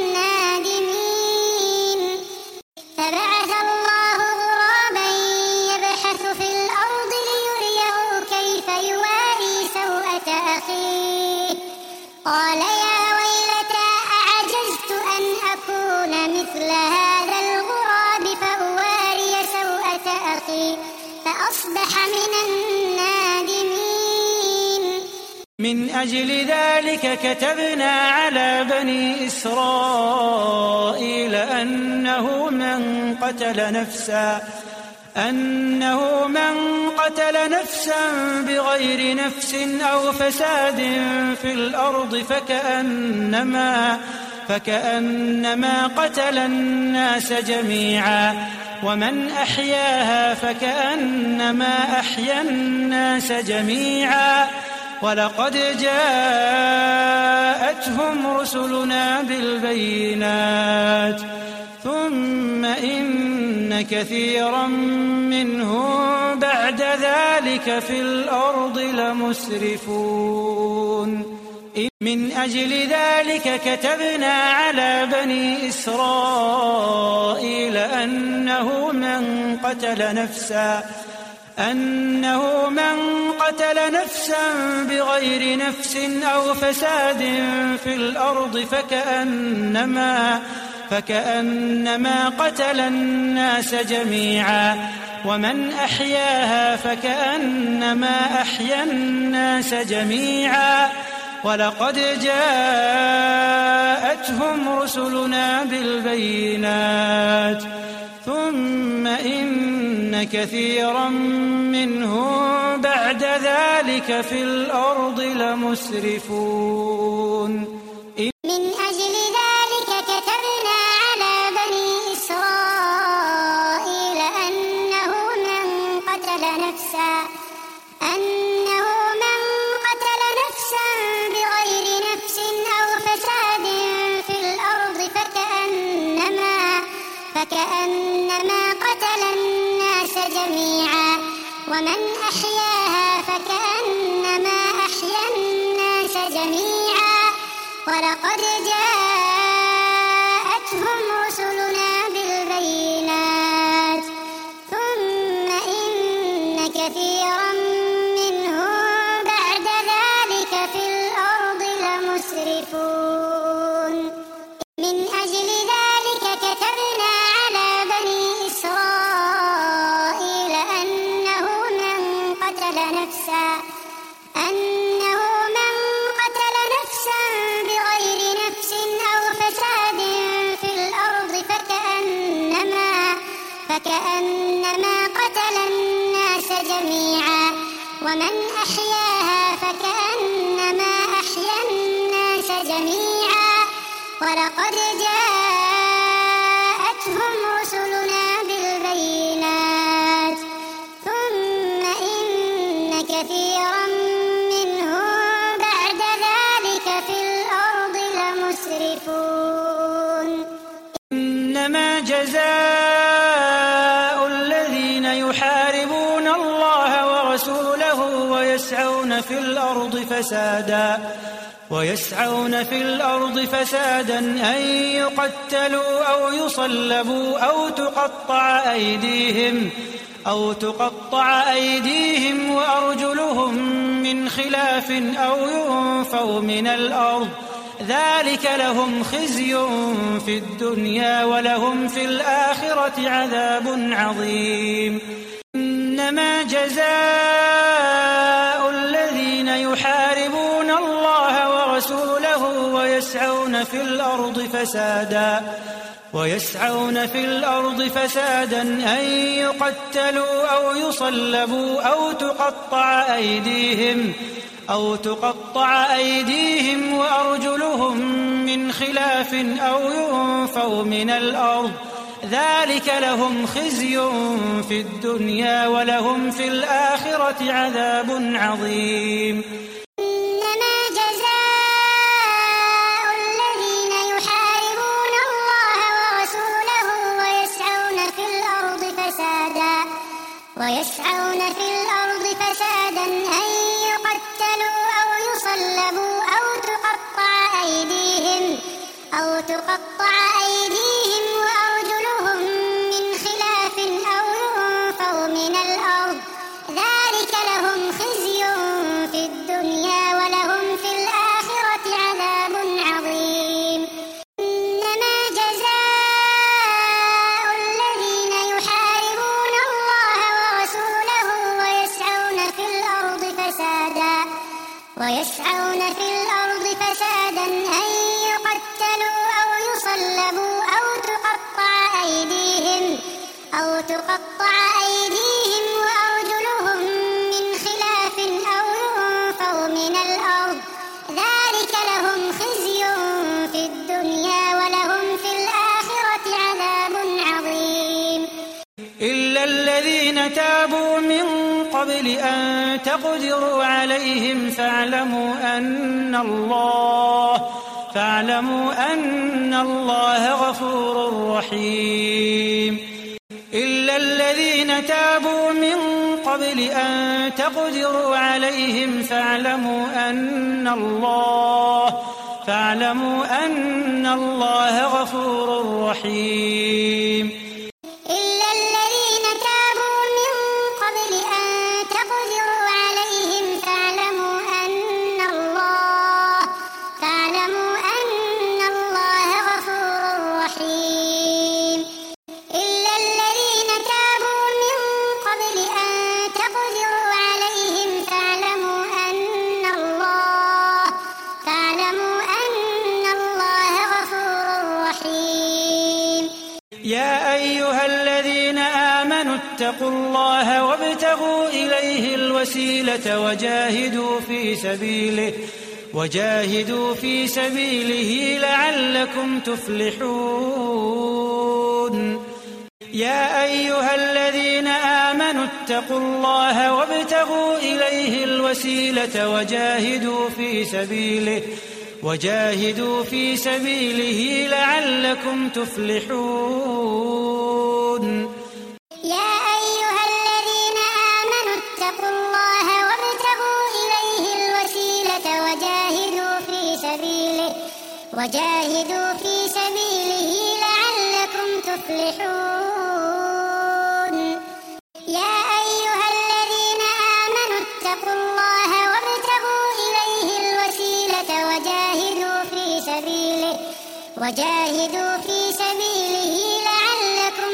النادمين فبعث الله غرابا يبحث في الأرض ليريه كيف يواري سوءة أخيه قال يا ويلتى أعجزت أن أكون مثل هذا الغراب فأواري سوءة أخي فأصبح من النادمين من أجل ذلك كتبنا على بني إسرائيل أنه من قتل نفسا أنه من قتل نفسا بغير نفس أو فساد في الأرض فكأنما فكأنما قتل الناس جميعا ومن أحياها فكأنما أحيا الناس جميعا ولقد جاءتهم رسلنا بالبينات ثم إن كثيرا منهم بعد ذلك في الأرض لمسرفون من أجل ذلك كتبنا على بني إسرائيل أنه من قتل نفسا أنه من قتل نفسا بغير نفس أو فساد في الأرض فكأنما فكأنما قتل الناس جميعا ومن أحياها فكأنما أحيا الناس جميعا ولقد جاءتهم رسلنا بالبينات ثم إن كثيرا منهم بعد ذلك في الأرض لمسرفون من أجل ذلك كتبنا على بني إسرائيل أنه من قتل نفسا أنه من قتل نفسا بغير نفس أو فساد في الأرض فكأنما فكأنما قتل الناس جميعا ومن أحياها فكأنما أحيا الناس جميعا ولقد جاءتهم رسلنا بالبينات ثم إن كثيرا منهم بعد ذلك في الأرض لمسرفون من أجل ذلك كتبنا على بني إسرائيل أنه من قتل نفسا أنه من قتل نفسا بغير نفس أو فساد في الأرض فكأنما فكأنما قتل الناس جميعا ومن أحياها فكأنما أحيا الناس جميعا ولقد جاءتهم رسلنا بالبينات ثم إن كثيرا منهم بعد ذلك في الأرض لمسرفون إنما جزاء الذين يحاربون الله ورسوله ويسعون في الأرض فسادا ويسعون في الأرض فسادا أن يقتلوا أو يصلبوا أو تقطع أيديهم أو تقطع أيديهم وأرجلهم من خلاف أو ينفوا من الأرض ذلك لهم خزي في الدنيا ولهم في الآخرة عذاب عظيم. إنما جزاء الذين يحاربون الله ورسوله ويسعون في الأرض فسادا ويسعون في الأرض فسادا أن يقتلوا أو يصلبوا أو تقطع أيديهم أو تقطع أيديهم وأرجلهم من خلاف أو ينفوا من الأرض ذلك لهم خزي في الدنيا ولهم في الآخرة عذاب عظيم. إنما جزاء الذين يحاربون الله ورسوله ويسعون في الأرض فسادا ويسعون في الأرض فسادا أن يقتلوا أو يصلبوا أو تقطع أيديهم أو تقطع أيديهم وأرجلهم من خلاف أو ينفوا من الأرض ذلك لهم خزي في الدنيا ولهم في الآخرة عذاب عظيم. إنما جزاء الذين يحاربون الله ورسوله ويسعون في الأرض فسادا ويسعون في الأرض فسادا أن يقتلوا أو يصلبوا أو تقطع أيديهم أو تقطع أيديهم وأرجلهم من خلاف أو ينفوا من الأرض ذلك لهم خزي في الدنيا ولهم في الآخرة عذاب عظيم. إلا الذين تابوا من قبل أن تقدروا عليهم فاعلموا أن الله فاعلموا أن الله غفور رحيم. إلا الذين تابوا من قبل أن تقدروا عليهم فاعلموا أن الله فاعلموا أن الله غفور رحيم. إلا الذين تابوا من قبل أن تقدروا عليهم فاعلموا أن الله فاعلموا أن الله غفور رحيم. إلا الذين تابوا من قبل أن تقدروا عليهم فاعلموا أن الله فاعلموا أن الله غفور رحيم. يا أيها الذين آمنوا اتقوا الله وابتغوا إليه الوسيلة وجاهدوا في سبيله وجاهدوا في سبيله لعلكم تفلحون. يا أيها الذين آمنوا اتقوا الله وابتغوا إليه الوسيلة وجاهدوا في سبيله وجاهدوا في سبيله لعلكم تفلحون. يا أيها الذين آمنوا اتقوا الله وابتغوا إليه الوسيلة وجاهدوا في سبيله وجاهدوا في سبيله لعلكم تفلحون. يا أيها الذين آمنوا اتقوا الله وابتغوا إليه الوسيلة وجاهدوا في سبيله وجاهدوا في سبيله لعلكم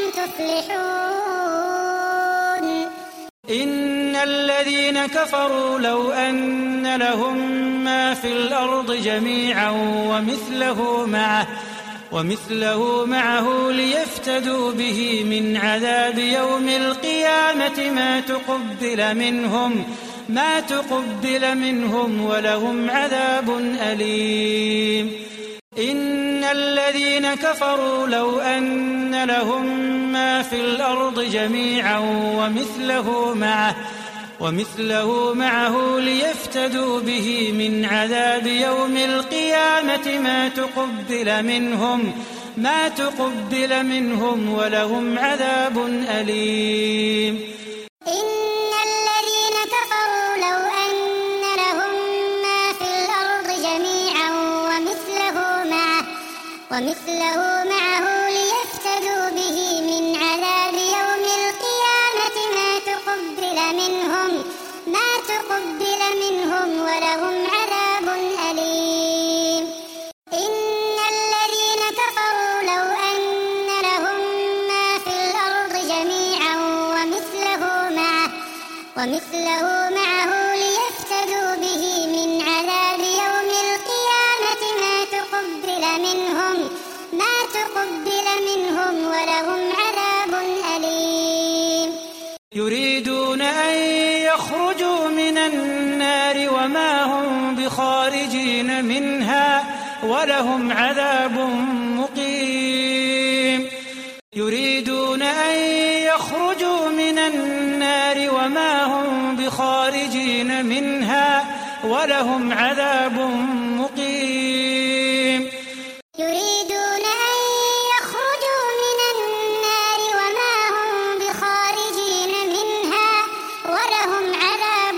تفلحون. إن الذين كفروا لو أن لهم ما في الأرض جميعا ومثله معه ومثله معه ليفتدوا به من عذاب يوم القيامة ما تقبل منهم ما تقبل منهم ولهم عذاب أليم. إن الذين كفروا لو أن لهم ما في الأرض جميعا ومثله معه ومثله معه ليفتدوا به من عذاب يوم القيامة ما تقبل منهم ما تقبل منهم ولهم عذاب أليم. إن الذين كفروا لو أن لهم ما في الأرض جميعا ومثله معه ليفتدوا به من عذاب يوم القيامة ما تقبل منهم ما تقبل منهم ولهم عذاب أليم. إن الذين كفروا لو أن لهم ما في الأرض جميعا ومثله معه ومثله معه ليفتدوا به من عذاب يوم القيامة ما تقبل منهم ما تقبل منهم ولهم عذاب أليم. يريدون أن يخرجوا من النار وما هم بخارجين منها ولهم عذاب مقيم. يريدون أن يخرجوا من النار وما هم بخارجين منها ولهم عذاب مقيم. يريدون أن يخرجوا من النار وما هم بخارجين منها ولهم عذاب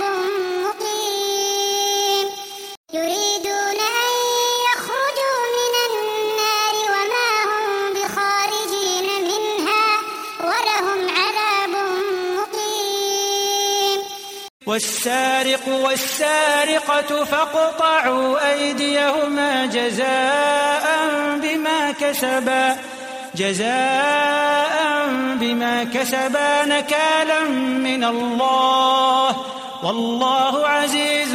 مقيم. يريدون أن يخرجوا من النار وما هم بخارجين منها ولهم عذاب مقيم. والسارق والسارقة فاقطعوا أيديهما جزاء بما كسبا جزاء بما كسبا نكالا من الله والله عزيز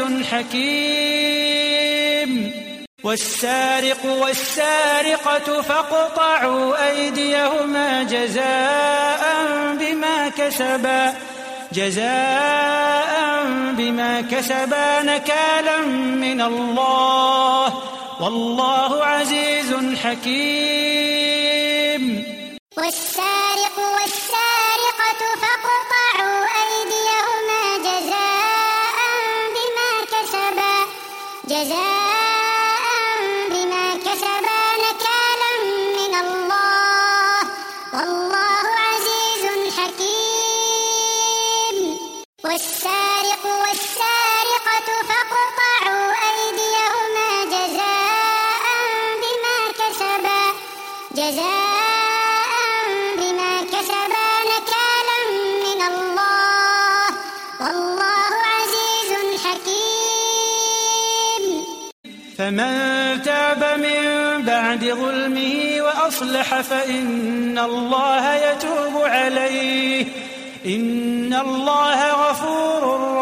حكيم. والسارق والسارقة فاقطعوا أيديهما جزاء بما كسبا جزاء بما كسبا نكالا من الله والله عزيز حكيم. والسارق والسارقة فاقطعوا أيديهما جزاء بما كسبا جزاء بما كسبا نكالا من الله والله عزيز حكيم. والسارق والسارقة فاقطعوا أيديهما جزاء بما كسبا جزاء بما كسبا نكالا من الله والله عزيز حكيم. فمن تاب من بعد ظلمه وأصلح فإن الله يتوب عليه إن الله غفور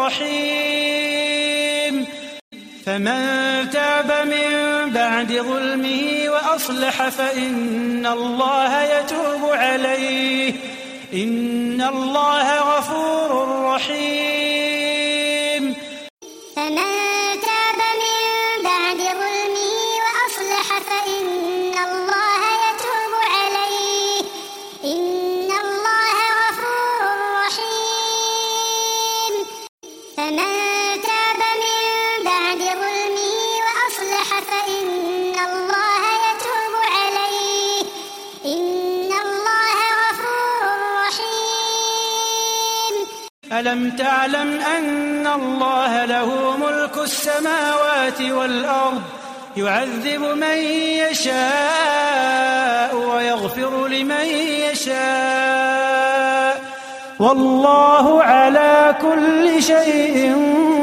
رحيم. فمن تاب من بعد ظلمه وأصلح فإن الله يتوب عليه إن الله غفور رحيم. فمن تاب من بعد ظلمه وأصلح فإن الله يتوب عليه إن الله غفور رحيم. فمن تاب من بعد ظلمه وأصلح فإن الله يتوب عليه إن الله غفور رحيم. ألم تعلم أن الله له ملك السماوات والأرض يعذب من يشاء ويغفر لمن يشاء والله على كل شيء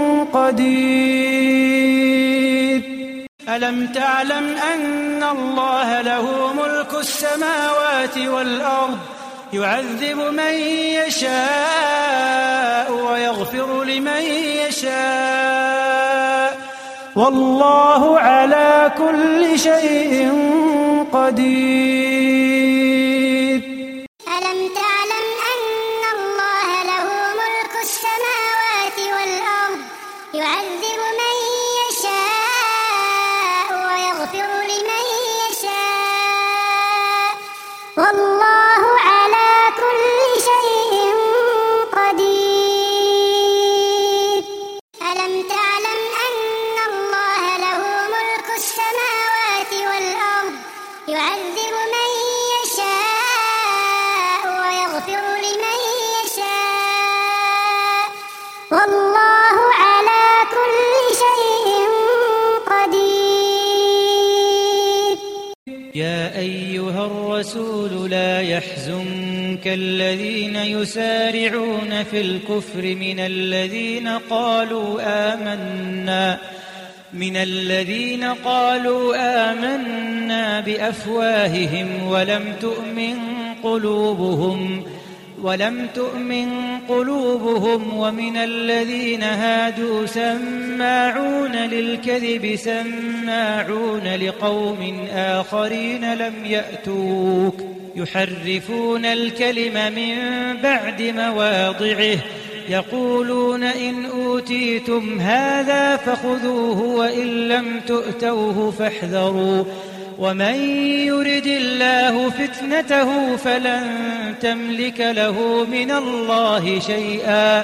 قدير. ألم تعلم أن الله له ملك السماوات والأرض يعذب من يشاء ويغفر لمن يشاء والله على كل شيء قدير. ألم تعلم أن الله له ملك السماوات والأرض يعذب من يشاء ويغفر لمن يشاء والله على كل شيء قدير. ألم تعلم أن الله له ملك السماوات والأرض يعذب من يشاء ويغفر لمن يشاء والله على كل شيء قدير. يا أيها الرسول لا يحزنك الذين يسارعون في الكفر من الذين قالوا آمنا من الذين قالوا آمنا بأفواههم ولم تؤمن قلوبهم ولم تؤمن قلوبهم ومن الذين هادوا سماعون للكذب سماعون لقوم آخرين لم يأتوك يحرفون الكلم من بعد مواضعه يقولون إن أوتيتم هذا فخذوه وإن لم تؤتوه فاحذروا ومن يرد الله فتنته فلن تملك له من الله شيئا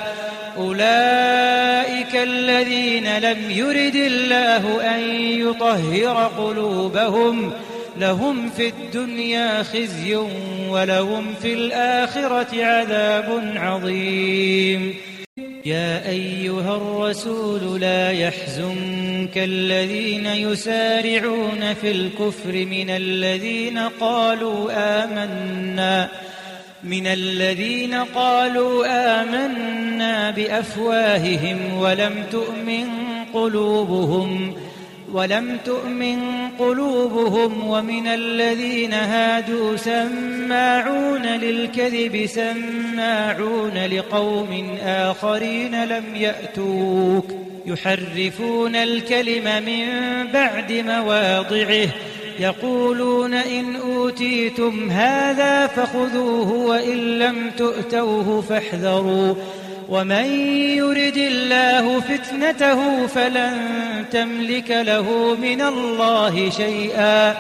أولئك الذين لم يرد الله أن يطهر قلوبهم لهم في الدنيا خزي ولهم في الآخرة عذاب عظيم يا أيها الرسول لا يحزنك الذين يسارعون في الكفر من الذين قالوا آمنا من الذين قالوا آمنا بأفواههم ولم تؤمن قلوبهم ولم تؤمن قلوبهم ومن الذين هادوا سماعون للكذب سماعون لقوم آخرين لم يأتوك يحرفون الكلم من بعد مواضعه يقولون إن أوتيتم هذا فخذوه وإن لم تؤتوه فاحذروا ومن يرد الله فتنته فلن تملك له من الله شيئا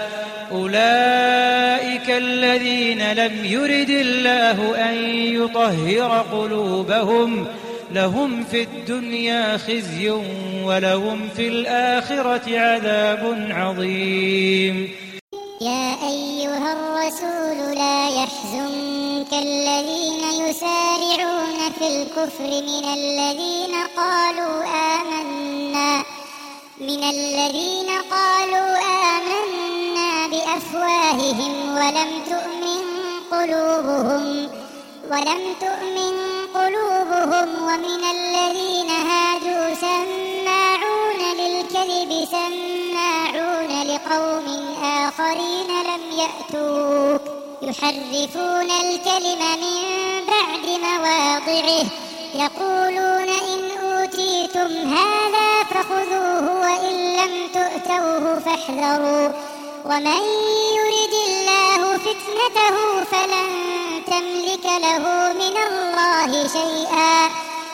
أولئك الذين لم يرد الله أن يطهر قلوبهم لهم في الدنيا خزي ولهم في الآخرة عذاب عظيم يا أيها الرسول لا يحزنك الذين يسارعون في الكفر من الذين قالوا آمنا من الذين قالوا آمنا بأفواههم ولم تؤمن قلوبهم ولم تؤمن قلوبهم ومن الذين هادوا سماعون للكذب سماعون لقوم آخرين لم يأتوك يحرفون الكلم من بعد مواضعه يقولون إن أوتيتم هذا فخذوه وإن لم تؤتوه فاحذروا ومن يرد الله فتنته فلن تملك له من الله شيئا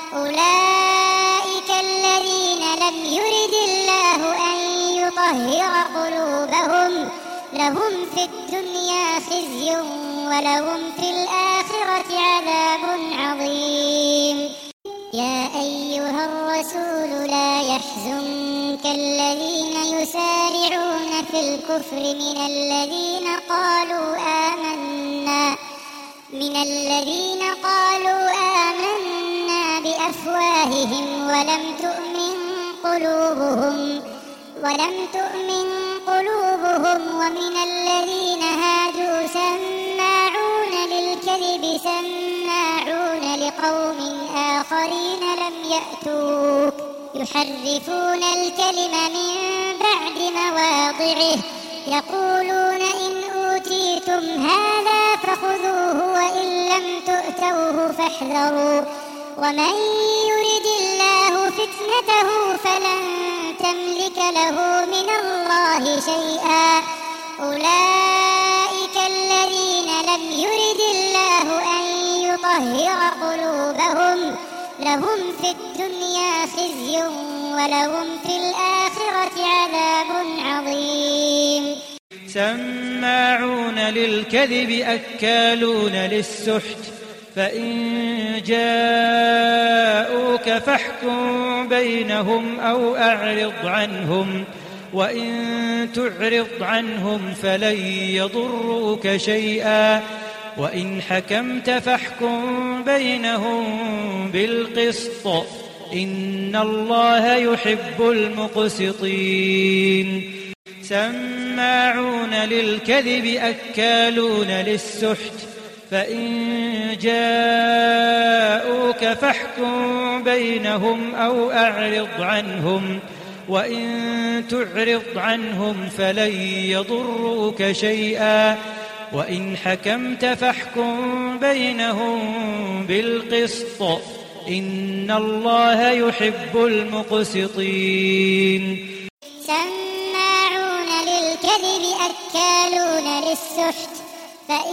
أولئك الذين لم يرد الله أن يطهر قلوبهم لهم في الدنيا خزي ولهم في الآخرة عذاب عظيم يا أيها الرسول لا يحزنك الذين يسارعون في الكفر من الذين قالوا آمنا من الذين قالوا آمنا بأفواههم ولم تؤمن قلوبهم ولم تؤمن قلوبهم ومن الذين هادوا سماعون للكذب سماعون لقوم آخرين لم يأتوك يحرفون الكلم من بعد مواضعه يقولون إن أوتيتم هذا فخذوه وإن لم تؤتوه فاحذروا ومن يرد الله فتنته فلن تملك له من الله شيئا أولئك الذين لم يرد الله أن يطهر قلوبهم لهم في الدنيا خزي ولهم في الآخرة عذاب عظيم سماعون للكذب أكالون للسحت فإن جاءوك فاحكم بينهم أو أعرض عنهم وإن تعرض عنهم فلن يضروك شيئا وإن حكمت فاحكم بينهم بالقسط إن الله يحب المقسطين سماعون للكذب أكالون للسحت فإن جاءوك فاحكم بينهم أو أعرض عنهم وإن تعرض عنهم فلن يضروك شيئا وإن حكمت فاحكم بينهم بالقسط إن الله يحب المقسطين. سماعون للكذب أكالون للسحت فإن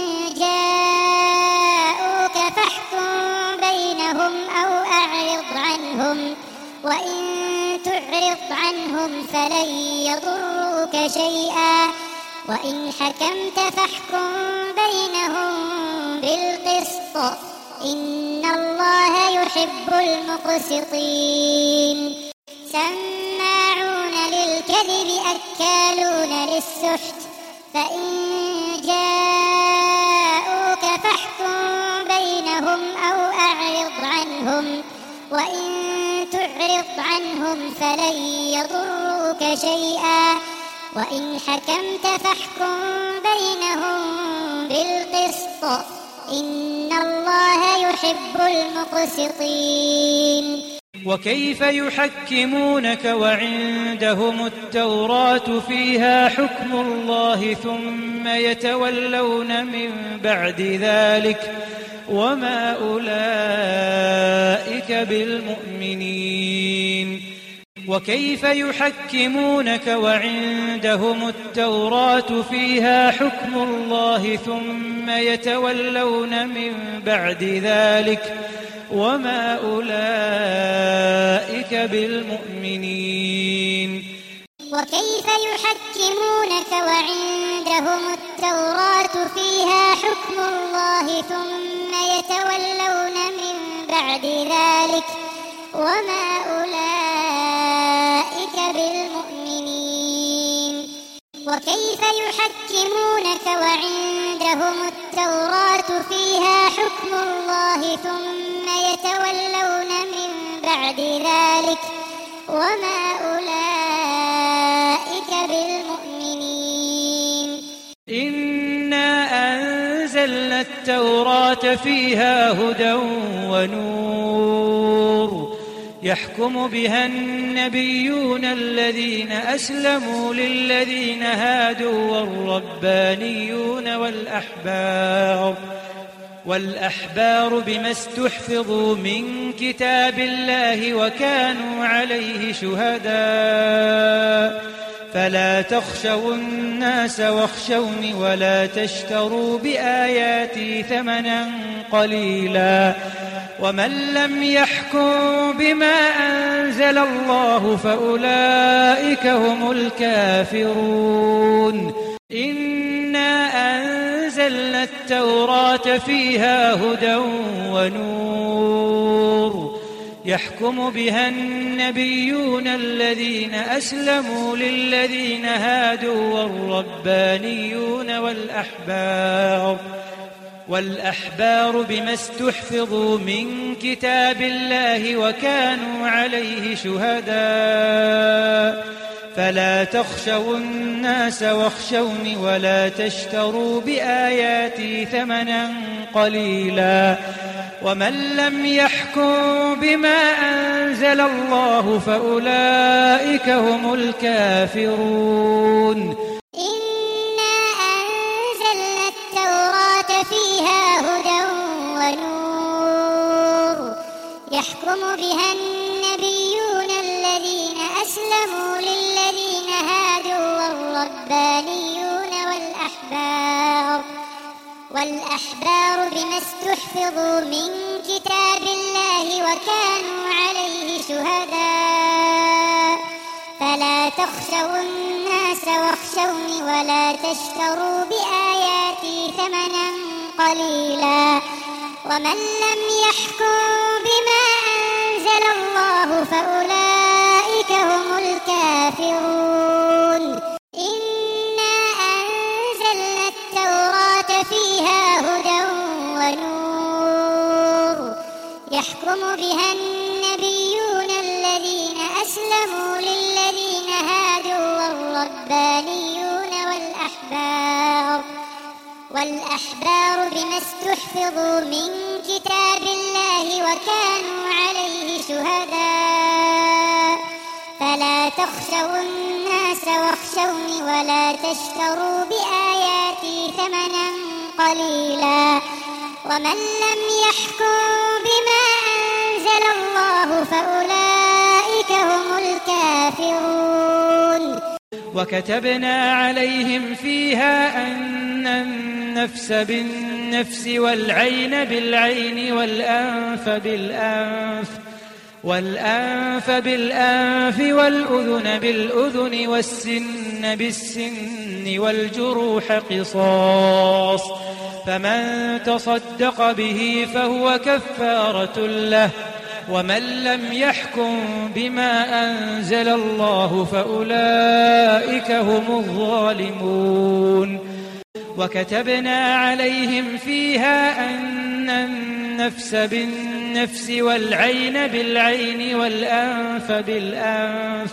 جاءوك فاحكم بينهم أو أعرض عنهم وإن تعرض عنهم فلن يضروك شيئا وإن حكمت فاحكم بينهم بالقسط إن الله يحب المقسطين. سماعون للكذب أكالون للسحت فإن جاءوك فاحكم بينهم أو أعرض عنهم وإن تعرض عنهم فلن يضروك شيئا وإن حكمت فاحكم بينهم بالقسط إن الله يحب المقسطين. وكيف يحكمونك وعندهم التوراة فيها حكم الله ثم يتولون من بعد ذلك وما أولئك بالمؤمنين. وكيف يحكمونك وعندهم التوراة فيها حكم الله ثم يتولون من بعد ذلك وما أولئك بالمؤمنين. وكيف يحكمونك وعندهم التوراة فيها حكم الله ثم يتولون من بعد ذلك وما أولئك بالمؤمنين. وكيف يحكمونك وعندهم التوراة فيها حكم الله ثم يتولون من بعد ذلك وما أولئك بالمؤمنين. إنا أنزلنا التوراة فيها هدى ونور يحكم بها النبيون الذين أسلموا للذين هادوا والربانيون والأحبار والأحبار بما استحفظوا من كتاب الله وكانوا عليه شهداء فلا تخشوا الناس واخشوني ولا تشتروا بآياتي ثمنا قليلا ومن لم يحكم بما أنزل الله فأولئك هم الكافرون. إنا أنزلنا التوراة فيها هدى ونور يحكم بها النبيون الذين أسلموا للذين هادوا والربانيون والأحبار والأحبار بما استحفظوا من كتاب الله وكانوا عليه شهداء فلا تخشوا الناس واخشوني ولا تشتروا بآياتي ثمنا قليلا ومن لم يحكم بما أنزل الله فأولئك هم الكافرون. إنا أنزلنا التوراة فيها هدى ونور يحكم بها النبيون الذين أسلموا للذين هادوا والربانيون والأحبار والأحبار بما استحفظوا من كتاب الله وكانوا عليه شهداء فلا تخشوا الناس واخشوني ولا تشتروا بآياتي ثمنا قليلا ومن لم يحكم بما أنزل الله فأولئك هم الكافرون. إنا أنزلنا التوراة فيها هدى ونور يحكم بها النبيون الذين أسلموا للذين هادوا الربانيون والأحبار والأحبار بما استحفظوا من كتاب الله وكانوا عليه شهداء فلا تخشوا الناس واخشوني ولا تشتروا بآياتي ثمنا قليلا ومن لم يحكم بما أنزل الله فأولئك هم الكافرون. وكتبنا عليهم فيها أن النفس بالنفس والعين بالعين والأنف بالأنف والأنف بالأنف والأذن بالأذن والسن بالسن والجروح قصاص فمن تصدق به فهو كفارة له ومن لم يحكم بما أنزل الله فأولئك هم الظالمون. وكتبنا عليهم فيها أن النفس بالنفس والعين بالعين والأنف بالأنف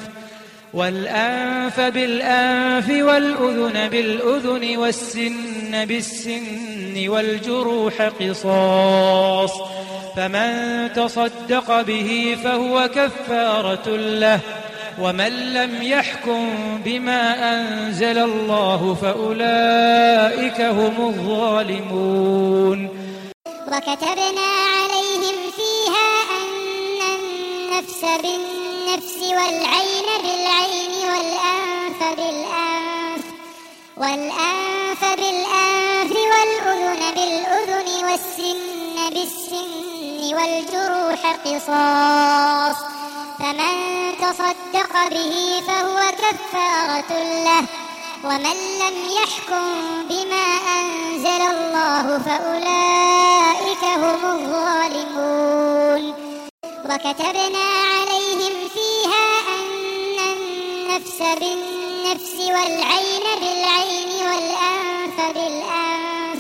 والأنف بالأنف والأذن بالأذن والسن بالسن والجروح قصاص فمن تصدق به فهو كفارة له ومن لم يحكم بما أنزل الله فأولئك هم الظالمون. وكتبنا عليهم فيها أن النفس بالنفس والعين بالعين والأنف بالأنف والأنف بالأنف والأذن بالأذن والسن بالسن والجروح قصاص فمن تصدق به فهو كفارة له ومن لم يحكم بما أنزل الله فأولئك هم الظالمون. وكتبنا عليهم فيها أن النفس بالنفس والعين بالعين والأنف بالأنف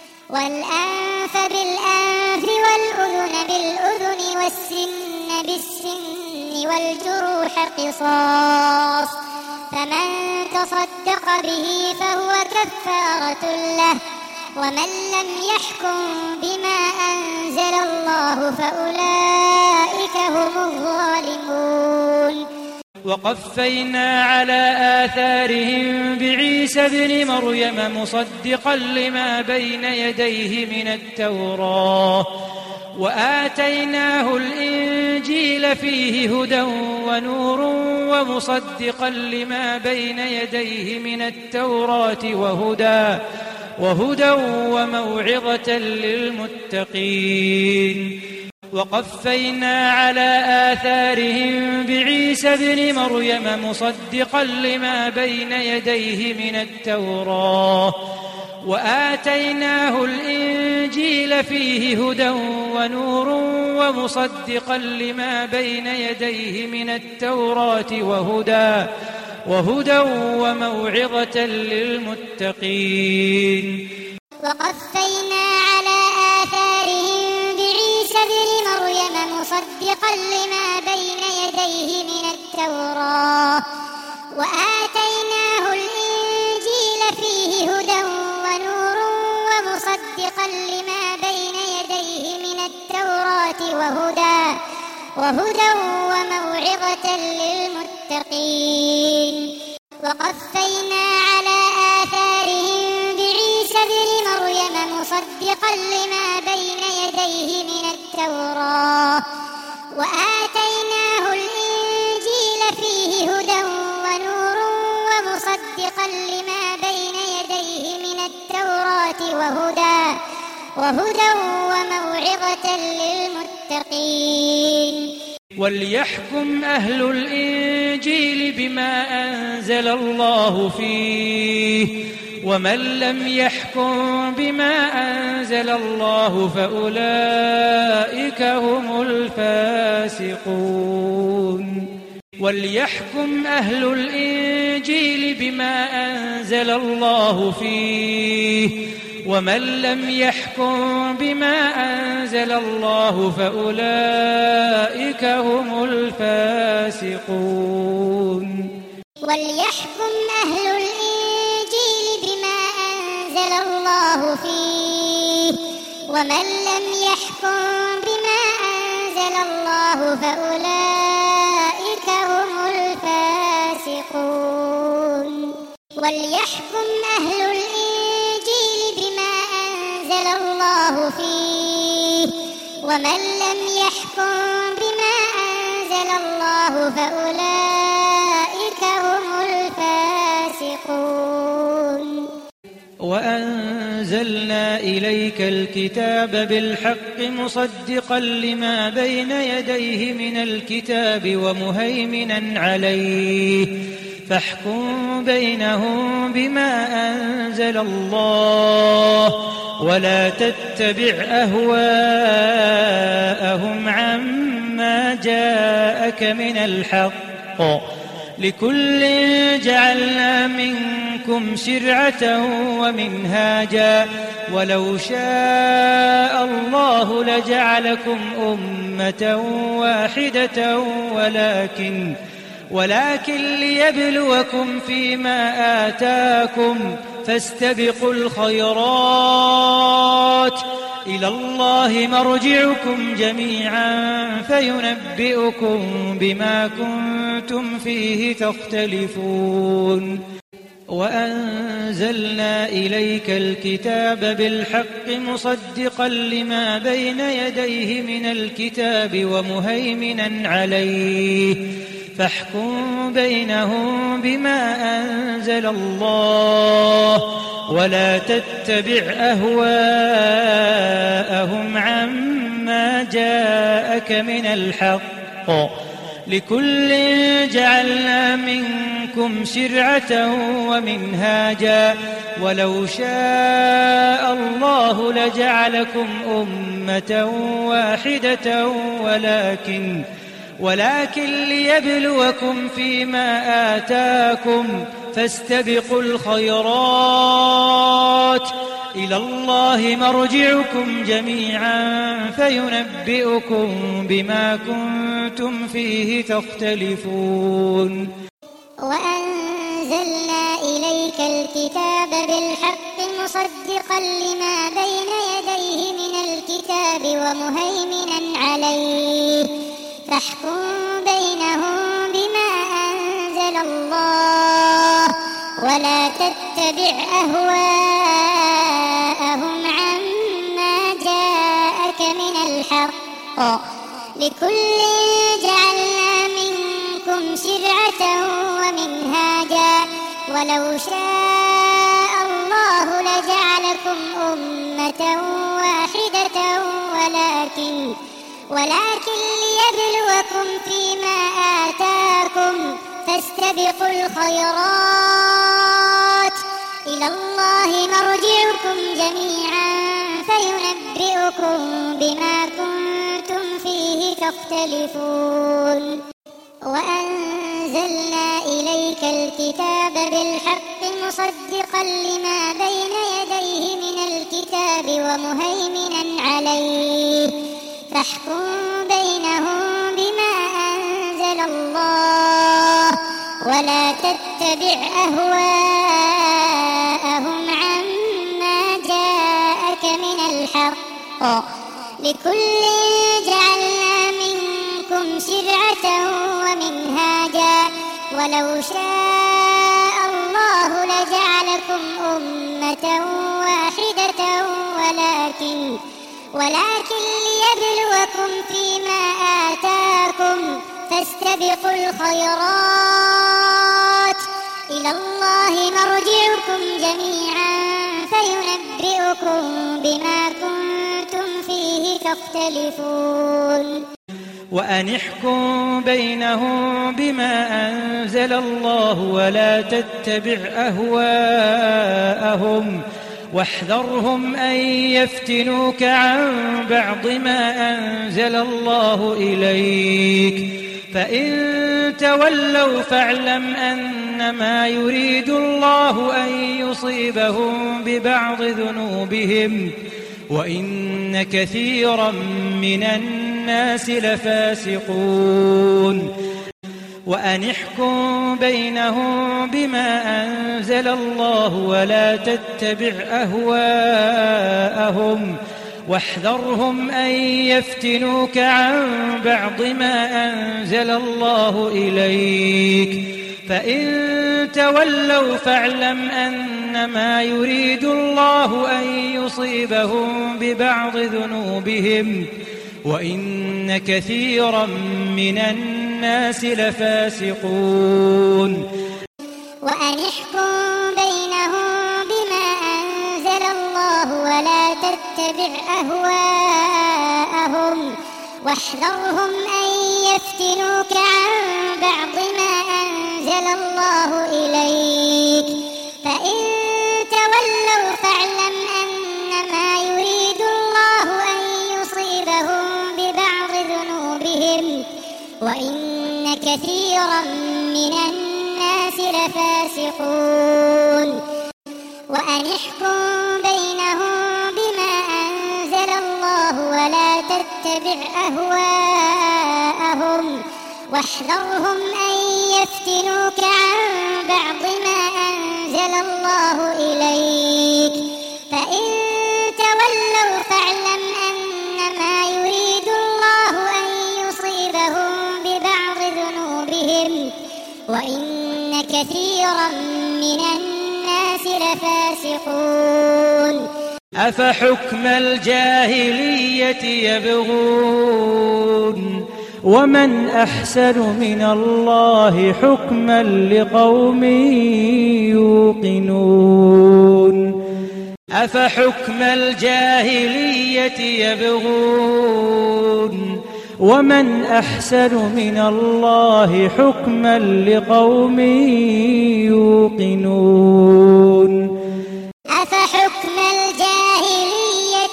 والأنف بالأنف والأذن بالأذن والسن بالسن والجروح قصاص فمن تصدق به فهو كفارة له ومن لم يحكم بما أنزل الله فأولئك هم الظالمون. وقفينا على آثارهم بعيسى ابن مريم مصدقا لما بين يديه من التوراة وآتيناه الإنجيل فيه هدى ونور ومصدقا لما بين يديه من التوراة وهدى وهدى وموعظة للمتقين. وقفينا على آثارهم بعيسى ابن مريم مصدقا لما بين يديه من التوراة وآتيناه الإنجيل فيه هدى ونور ومصدقا لما بين يديه من التوراة وهدى وهدى وموعظة للمتقين. وقفينا على آثارهم بعيسى ابن مريم مصدقا لما بين يديه من التوراة وآتيناه الإنجيل فيه هدى ونور ومصدقا لما بين يديه من التوراة وهدى وهدى وموعظة للمتقين. وقفينا على آثارهم بعيسى ابن مريم مصدقا لما بين يديه من التوراة وآتيناه الإنجيل فيه هدى ونور ومصدقا لما بين يديه من التوراة وهدى وهدى وموعظة للمتقين. وليحكم أهل الإنجيل بما أنزل الله فيه ومن لم يحكم بما أنزل الله فأولئك هم الفاسقون. وليحكم أهل الإنجيل بما أنزل الله فيه ومن لم يحكم بما أنزل الله فأولئك هم الفاسقون. وليحكم أهل الإنجيل بما أنزل الله فيه ومن لم يحكم بما أنزل الله فأولئك هم الفاسقون وليحكم أهل الإنجيل بما أنزل الله فيه ومن لم يحكم بما أنزل الله فأولئك هم الفاسقون وأنزلنا إليك الكتاب بالحق مصدقا لما بين يديه من الكتاب ومهيمنا عليه فاحكم بينهم بما أنزل الله ولا تتبع أهواءهم عما جاءك من الحق لكل جعلنا منكم شرعة ومنهاجا ولو شاء الله لجعلكم أمة واحدة ولكن ولكن ليبلوكم فيما آتاكم فاستبقوا الخيرات إلى الله مرجعكم جميعا فينبئكم بما كنتم فيه تختلفون وأنزلنا إليك الكتاب بالحق مصدقا لما بين يديه من الكتاب ومهيمنا عليه فاحكم بينهم بما أنزل الله ولا تتبع أهواءهم عما جاءك من الحق لكل جعلنا منكم شرعة ومنهاجا ولو شاء الله لجعلكم أمة واحدة ولكن ولكن ليبلوكم فيما آتاكم فاستبقوا الخيرات إلى الله مرجعكم جميعا فينبئكم بما كنتم فيه تختلفون وأنزلنا إليك الكتاب بالحق مصدقا لما بين يديه من الكتاب ومهيمنا عليه فاحكم بينهم بما أنزل الله ولا تتبع أهواءهم عما جاءك من الحق لكل جعلنا منكم شرعة ومنهاجا ولو شاء الله لجعلكم أمة واحدة ولكن ولكن ليبلوكم فيما آتاكم فاستبقوا الخيرات إلى الله مرجعكم جميعا فينبئكم بما كنتم فيه تختلفون وأنزلنا إليك الكتاب بالحق مصدقا لما بين يديه من الكتاب ومهيمنا عليه فاحكم بينهم بما أنزل الله ولا تتبع أهواءهم عما جاءك من الحق لكل جعلنا منكم شرعة ومنهاجا ولو شاء الله لجعلكم أمة واحدة ولكن ولكن ليبلوكم فيما آتاكم فاستبقوا الخيرات إلى الله مرجعكم جميعا فينبئكم بما كنتم فيه تختلفون وأن احكم بينهم بما أنزل الله ولا تتبع أهواءهم واحذرهم أن يفتنوك عن بعض ما أنزل الله إليك فإن تولوا فاعلم أنما يريد الله أن يصيبهم ببعض ذنوبهم وإن كثيرا من الناس لفاسقون وأن احكم بينهم بما أنزل الله ولا تتبع أهواءهم واحذرهم أن يفتنوك عن بعض ما أنزل الله إليك فإن تولوا فاعلم أنما يريد الله أن يصيبهم ببعض ذنوبهم وإن كثيرا من الناس لفاسقون. وأن احكم بينهم بما أنزل الله ولا تتبع أهواءهم واحذرهم أن يفتنوك عن بعض ما أنزل الله إليك فإن تولوا فاعلم أنما يريد الله أن يصيبهم ببعض ذنوبهم وإن كثيرا من الناس لفاسقون. وأن احكم بينهم بما أنزل الله ولا تتبع أهواءهم واحذرهم أن يفتنوك عن بعض ما أنزل الله إليك فإن تولوا فاعلم أنما يريد الله أن يصيبهم ببعض ذنوبهم وإن كثيرا من الناس لفاسقون. أفحكم الجاهلية يبغون ومن أحسن من الله حكما لقوم يوقنون. أفحكم الجاهلية يبغون ومن أحسن من الله حكما لقوم يوقنون. أفحكم الجاهلية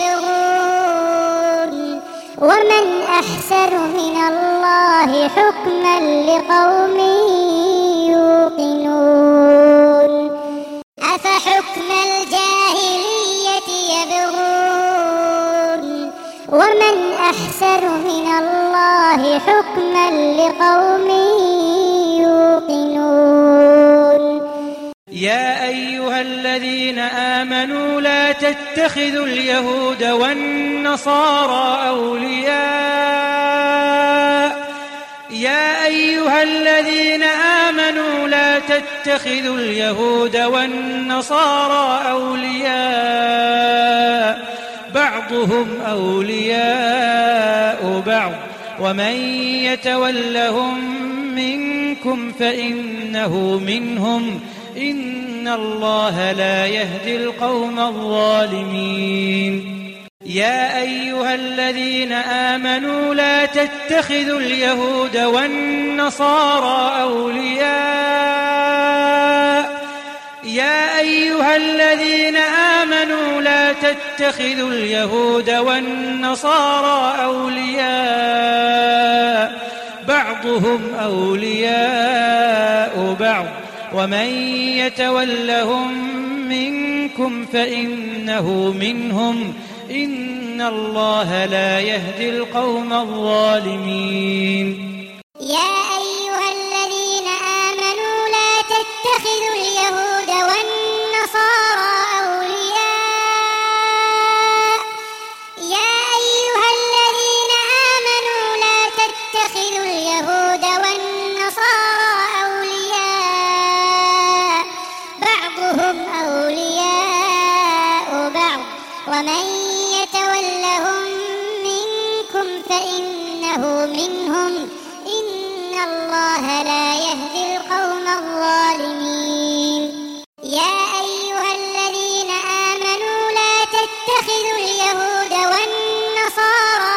يبغون ومن أحسن من الله حكما لقوم يوقنون. أفحكم الجاهلية يبغون ومن أحسن من الله حكما لقوم يوقنون. يا أيها الذين آمنوا لا تتخذوا اليهود والنصارى أولياء يا أيها الذين آمنوا لا تتخذوا اليهود والنصارى أولياء بعضهم أولياء بعض ومن يتولهم منكم فإنه منهم إن الله لا يهدي القوم الظالمين. يا أيها الذين آمنوا لا تتخذوا اليهود والنصارى أولياء يا أيها الذين آمنوا لا تتخذوا اليهود والنصارى أولياء بعضهم أولياء بعض ومن يتولهم منكم فإنه منهم إن الله لا يهدي القوم الظالمين. يا أيها الذين آمنوا لا تتخذوا اليهود والنصارى أولياء يا أيها الذين آمنوا لا تتخذوا اليهود والنصارى أولياء بعضهم أولياء بعض ومن يتولهم منكم فإنه منهم إن الله لا يهدي القوم الظالمين. يا أيها الذين آمنوا لا تتخذوا اليهود والنصارى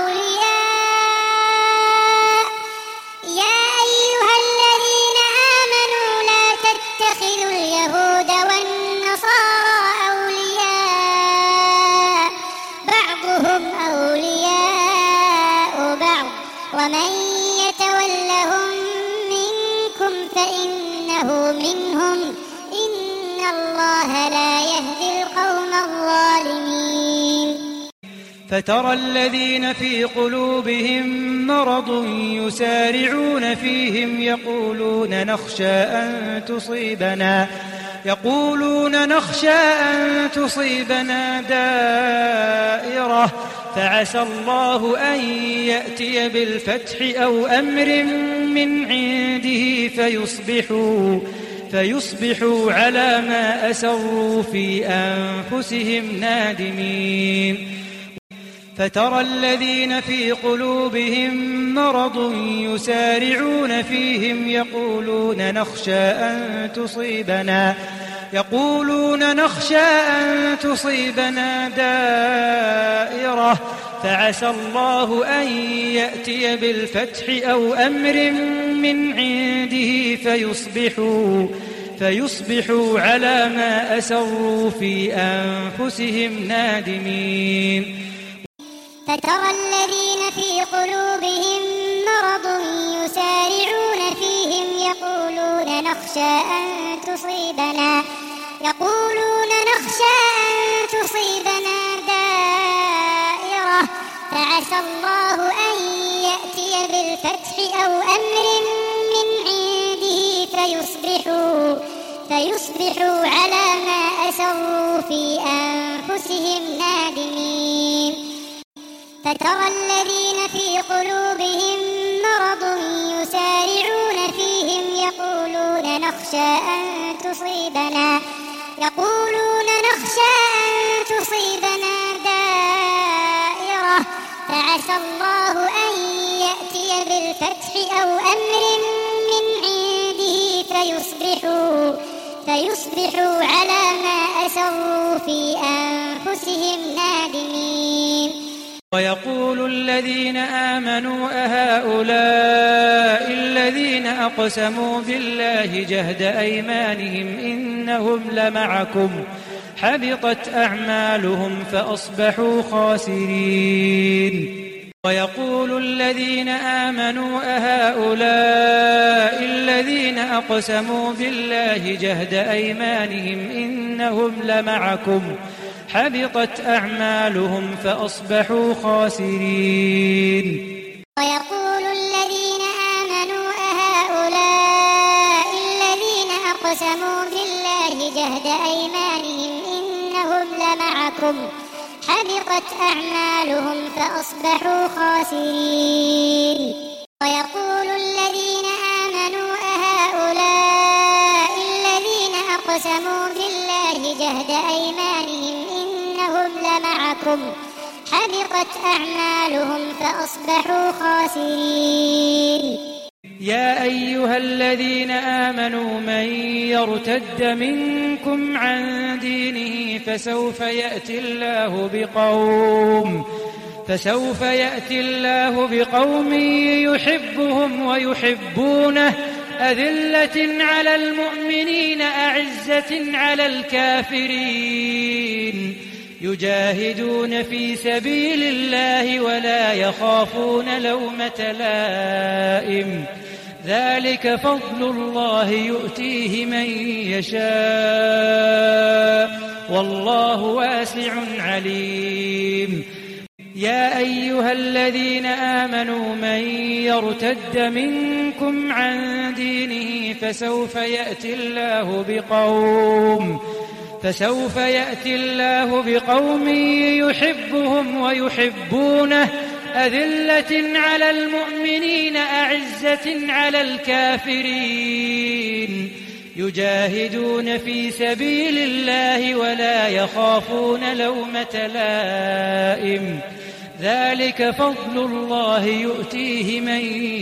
أولياء يا أيها الذين آمنوا لا تتخذوا اليهود والنصارى أولياء بعضهم أولياء بعض ومن يتولهم منكم فإنه منهم إن الله لا يهدي القوم الظالمين. فترى الذين في قلوبهم مرض يسارعون فيهم يقولون نخشى أن تصيبنا يقولون نخشى أن تصيبنا دائرة فعسى الله أن يأتي بالفتح أو أمر من عنده فيصبحوا فيصبحوا على ما أسروا في أنفسهم نادمين فترى الذين في قلوبهم مرض يسارعون فيهم يقولون نخشى أن تصيبنا يقولون نخشى أن تصيبنا دائرة فعسى الله أن يأتي بالفتح أو أمر من عنده فيصبحوا فيصبحوا على ما أسروا في أنفسهم نادمين فترى الذين في قلوبهم مرض يسارعون فيهم يقولون نخشى أن تصيبنا يقولون نخشى أن تصيبنا دائرة فعسى الله أن يأتي بالفتح أو أمر من عنده فيصبحوا فيصبحوا على ما أسروا في أنفسهم نادمين فترى الذين في قلوبهم مرض يسارعون فيهم يقولون نخشى أن تصيبنا يقولون نخشى أن تصيبنا دائرة فعسى الله أن يأتي بالفتح أو أمر من عنده فيصبحوا فيصبحوا على ما أسروا في أنفسهم نادمين ويقول الذين آمنوا أهؤلاء الذين أقسموا بالله جهد أيمانهم إنهم لمعكم حبطت أعمالهم فأصبحوا خاسرين ويقول الذين آمنوا أهؤلاء الذين أقسموا بالله جهد أيمانهم إنهم لمعكم حبطت أعمالهم فأصبحوا خاسرين ويقول الذين آمنوا أهؤلاء الذين أقسموا بالله جهد أيمانهم إنهم لمعكم حبطت أعمالهم فأصبحوا خاسرين ويقول الذين آمنوا أهؤلاء الذين أقسموا بالله جهد أيمانهم إنهم لمعكم حبطت أعمالهم فأصبحوا خاسرين يا أيها الذين آمنوا من يرتد منكم عن دينه فسوف يأتي الله بقوم فسوف يأتي الله بقوم يحبهم ويحبونه أذلة على المؤمنين أعزة على الكافرين يجاهدون في سبيل الله ولا يخافون لومة لائم ذلك فضل الله يؤتيه من يشاء والله واسع عليم يا أيها الذين آمنوا من يرتد منكم عن دينه فسوف يأتي الله بقوم فسوف يأتي الله بقوم يحبهم ويحبونه أذلة على المؤمنين أعزة على الكافرين يجاهدون في سبيل الله ولا يخافون لومة لائم ذلك فضل الله يؤتيه من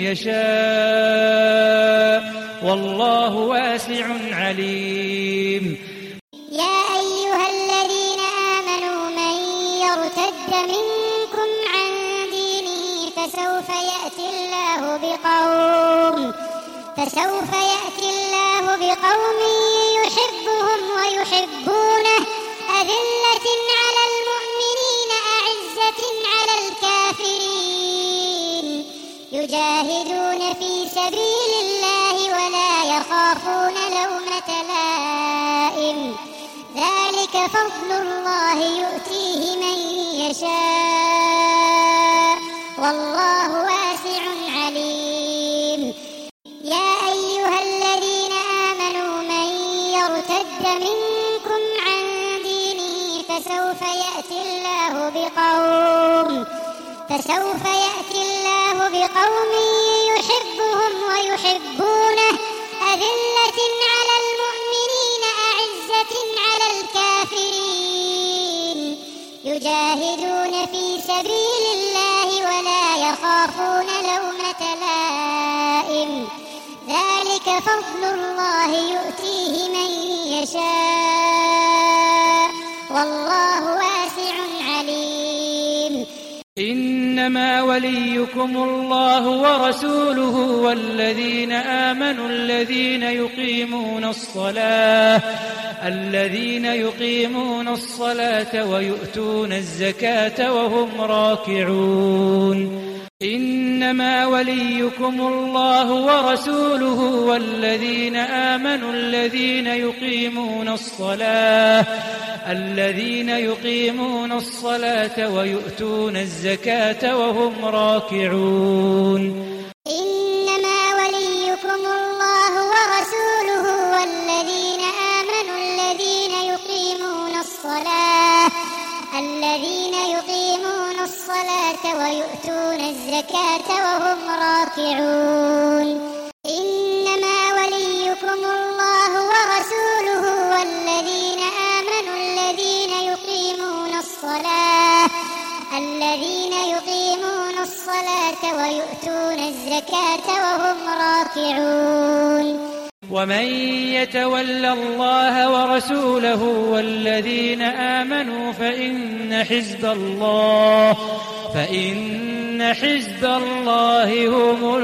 يشاء والله واسع عليم يا أيها الذين آمنوا من يرتد منكم عن دينه فسوف يأتي الله بقوم فسوف يأتي الله بقوم يحبهم ويحبونه أذلة على المؤمنين أعزة على الكافرين يجاهدون في سبيل الله ولا يخافون لومة لائم ذلك ذلك فضل الله يؤتيه من يشاء والله واسع عليم. يا أيها الذين آمنوا من يرتد منكم عن دينه فسوف يأتي الله بقوم فسوف يأتي الله بقوم يحبهم ويحبونه أذلة على المؤمنين أعزة على الكافرين يجاهدون في سبيل الله ولا يخافون لومة لائم ذلك فضل الله يؤتيه من يشاء والله واسع عليم. إنما وليكم الله ورسوله والذين آمنوا الذين يقيمون الصلاة الذين يقيمون الصلاة ويؤتون الزكاة وهم راكعون. إنما وليكم الله ورسوله والذين آمنوا الذين يقيمون الصلاة الذين يقيمون الصلاة ويؤتون الزكاة وهم راكعون. إنما وليكم الله ورسوله والذين آمنوا الذين يقيمون الصلاة الذين يقيمون الصلاة ويؤتون الزكاة وهم راكعون. إنما وليكم الله ورسوله والذين آمنوا الذين يقيمون الصلاة الذين يقيمون الصلاة ويؤتون الزكاة وهم راكعون. ومن يتول الله ورسوله والذين آمنوا فإن حزب الله فإن حزب الله هم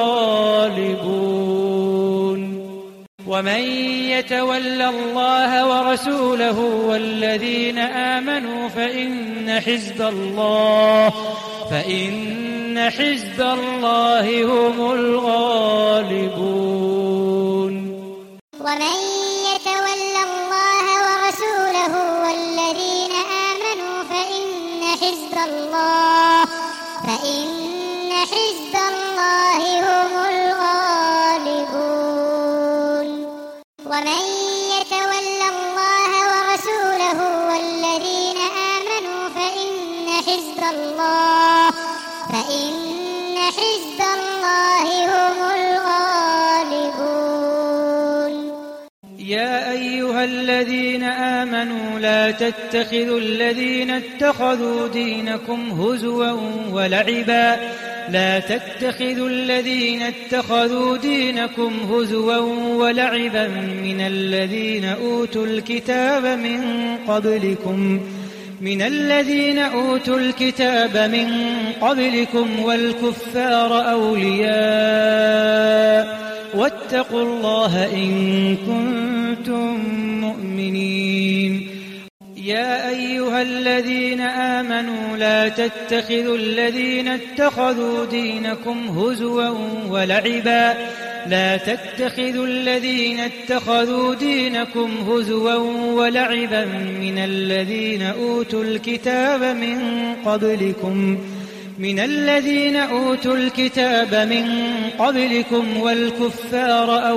الغالبون. ومن يتول الله ورسوله والذين آمنوا فإن حزب الله فإن حزب الله هم الغالبون. ومن يتول الله ورسوله والذين آمنوا فإن حزب الله فإن حزب الله هم الغالبون. ومن يتول الله ورسوله والذين آمنوا فإن حزب الله فإن حزب الله هم الغالبون. يا أيها الذين آمنوا لا تتخذوا الذين اتخذوا دينكم هزوا ولعبا لا تتخذوا الذين اتخذوا دينكم هزوا ولعبا من الذين أوتوا الكتاب من قبلكم من الذين أوتوا الكتاب من قبلكم والكفار أولياء واتقوا الله إن كنتم مؤمنين. يا أيها الذين آمنوا لا تتخذوا الذين اتخذوا دينكم هزوا ولعبا لا تتخذوا الذين اتخذوا دينكم هزوا ولعبا من الذين أوتوا الكتاب من قبلكم من الذين أوتوا الكتاب من قبلكم والكفار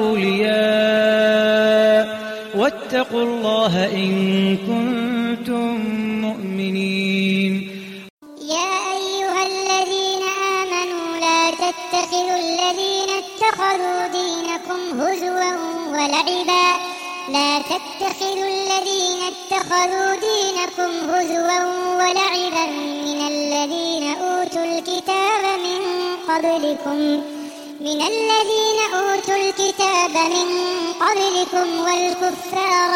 أولياء واتقوا الله إن كنتم مؤمنين. يا أيها الذين آمنوا لا تتخذوا الذين اتخذوا دينكم هزوا ولعبا لا تتخذوا الذين اتخذوا دينكم هزوا ولعبا من الذين أوتوا الكتاب من قبلكم من الذين أوتوا الكتاب من قبلكم والكفار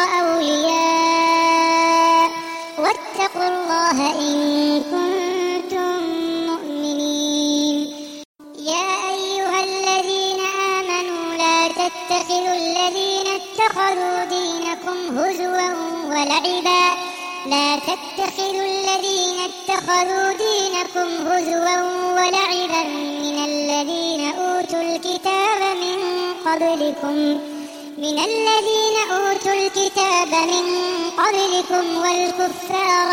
أولياء واتقوا الله إن كنتم مؤمنين. يا أيها الذين آمنوا لا تتخذوا الذين اتخذوا دينكم هزوا ولعبا لا تتخذوا الذين اتخذوا دينكم هزوا ولعبا من الذين أوتوا الكتاب من قبلكم من الذين أوتوا الكتاب من قبلكم والكفار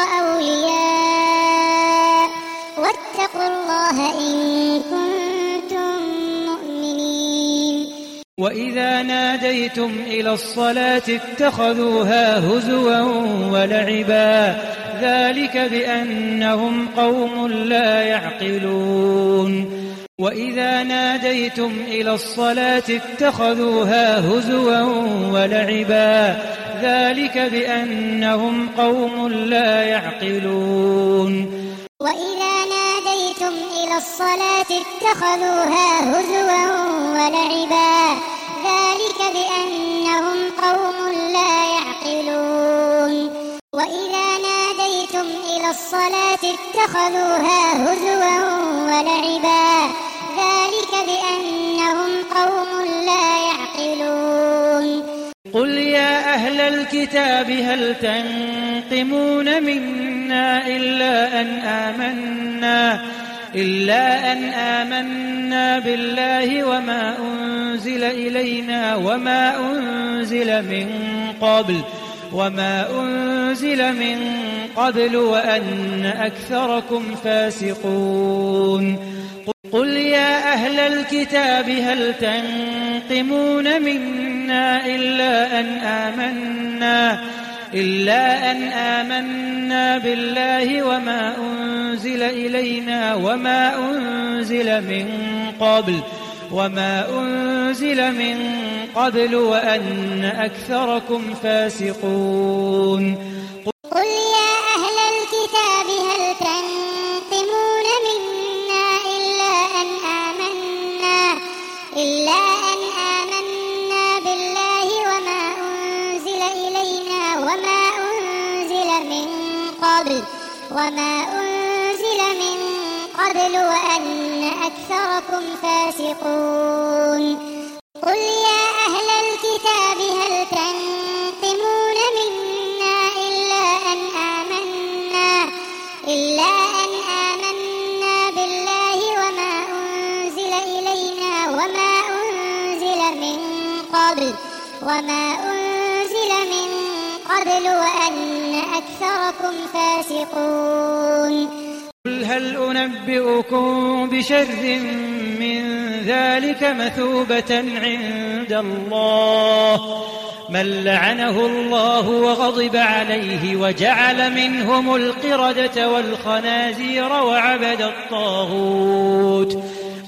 أولياء واتقوا الله إن كنتم مؤمنين. وإذا ناديتم إلى الصلاة اتخذوها هزوا ولعبا ذلك بأنهم قوم لا يعقلون. وإذا ناديتم إلى الصلاة اتخذوها هزوا ولعبا ذلك بأنهم قوم لا يعقلون. وإذا ناديتم إلى الصلاة اتخذوها هزوا ولعبا ذلك بأنهم قوم لا يعقلون. وإذا ناديتم إلى الصلاة اتخذوها هزوا ولعبا ذلك بأنهم قوم لا يعقلون. قل يا أهل الكتاب هل تنقمون منا إلا أن آمنا إلا أن آمنا بالله وما أنزل إلينا وما أنزل من قبل وما أنزل من قبل وأن أكثركم فاسقون. قل يا أهل الكتاب هل تنقمون منا إلا أن آمنا إلا أن آمنا بالله وما أنزل إلينا وما أنزل من قبل وما أنزل من قبل وأن أكثركم فاسقون. قل يا أهل الكتاب هل تنقمون منا إلا أن آمنا إلا أن آمنا بالله وما أنزل إلينا وما أنزل من قبل وما أنزل من قبل وأن أكثركم فاسقون. قل يا أهل الكتاب هل تنقمون منا إلا أن آمنا إلا أن آمنا بالله وما أنزل إلينا وما أنزل من قبل وما أنزل من قبل وأن أكثركم فاسقون. قل هل أنبئكم بشر من ذلك مثوبة عند الله من لعنه الله وغضب عليه وجعل منهم القردة والخنازير وعبد الطاغوت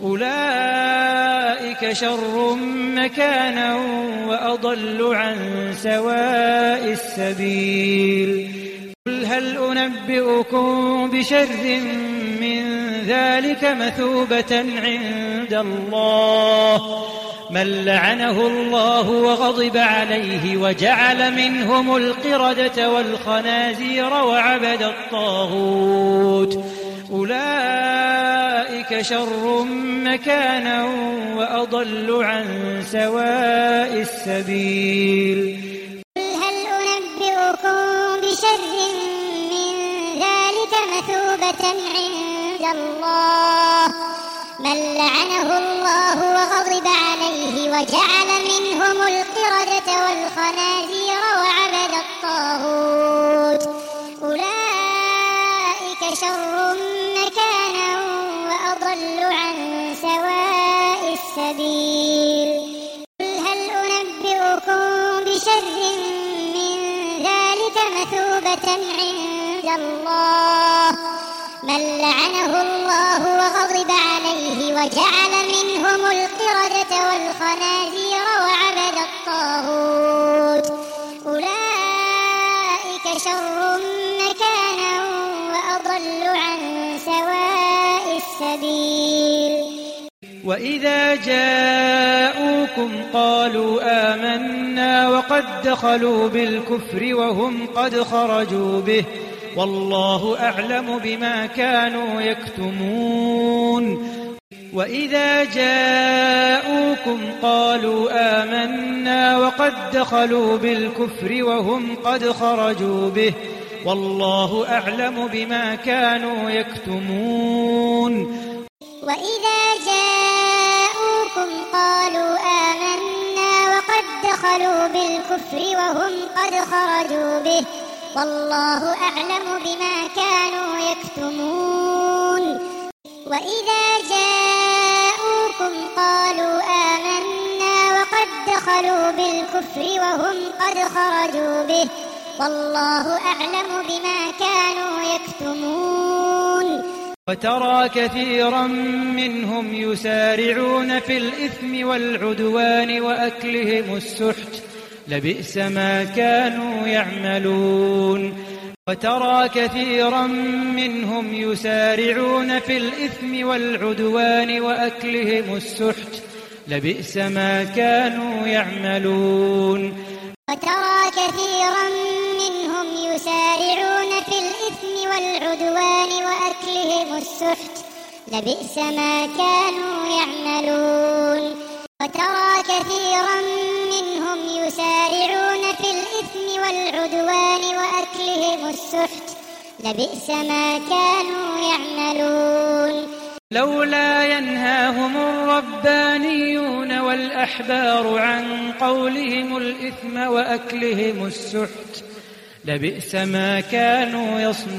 أولئك شر مكانا وأضل عن سواء السبيل. قل هل أنبئكم بشر من ذلك مثوبة عند الله من لعنه الله وغضب عليه وجعل منهم القردة والخنازير وعبد الطاغوت أولئك شر مكانا وأضل عن سواء السبيل. هل أنبئكم بشر من ذلك مثوبة عند الله من لعنه الله وغضب عليه وجعل منهم القردة والخنازير وعبد الطاغوت أولئك شر مكانا وأضل عن سواء السبيل. هل أنبئكم بشر من ذلك مثوبة عند الله من لعنه الله وغضب عليه وجعل منهم القردة والخنازير وعبد الطاغوت أولئك شر مكانا وأضل عن سواء السبيل. وإذا جاءوكم قالوا آمنا وقد دخلوا بالكفر وهم قد خرجوا به والله أعلم بما كانوا يكتمون. وإذا جاءوكم قالوا آمنا وقد دخلوا بالكفر وهم قد خرجوا به والله أعلم بما كانوا يكتمون. وإذا جاءوكم قالوا آمنا وقد دخلوا بالكفر وهم قد خرجوا به والله أعلم بما كانوا يكتمون وإذا جاءوكم قالوا آمنا وقد دخلوا بالكفر وهم قد خرجوا به والله أعلم بما كانوا يكتمون وترى كثيرا منهم يسارعون في الإثم والعدوان وأكلهم السحت لبئس ما كانوا يعملون وترى كثيرا منهم يسارعون في الإثم والعدوان وأكلهم السحت لبئس ما كانوا يعملون وترى كثيرا منهم يسارعون في الإثم والعدوان وأكلهم السحت لبئس ما كانوا يعملون وترى كثيرا منهم يسارعون في الإثم والعدوان وأكلهم السحت لبئس ما كانوا يعملون لولا ينهاهم الربانيون والأحبار عن قولهم الإثم وأكلهم السحت لبئس ما كانوا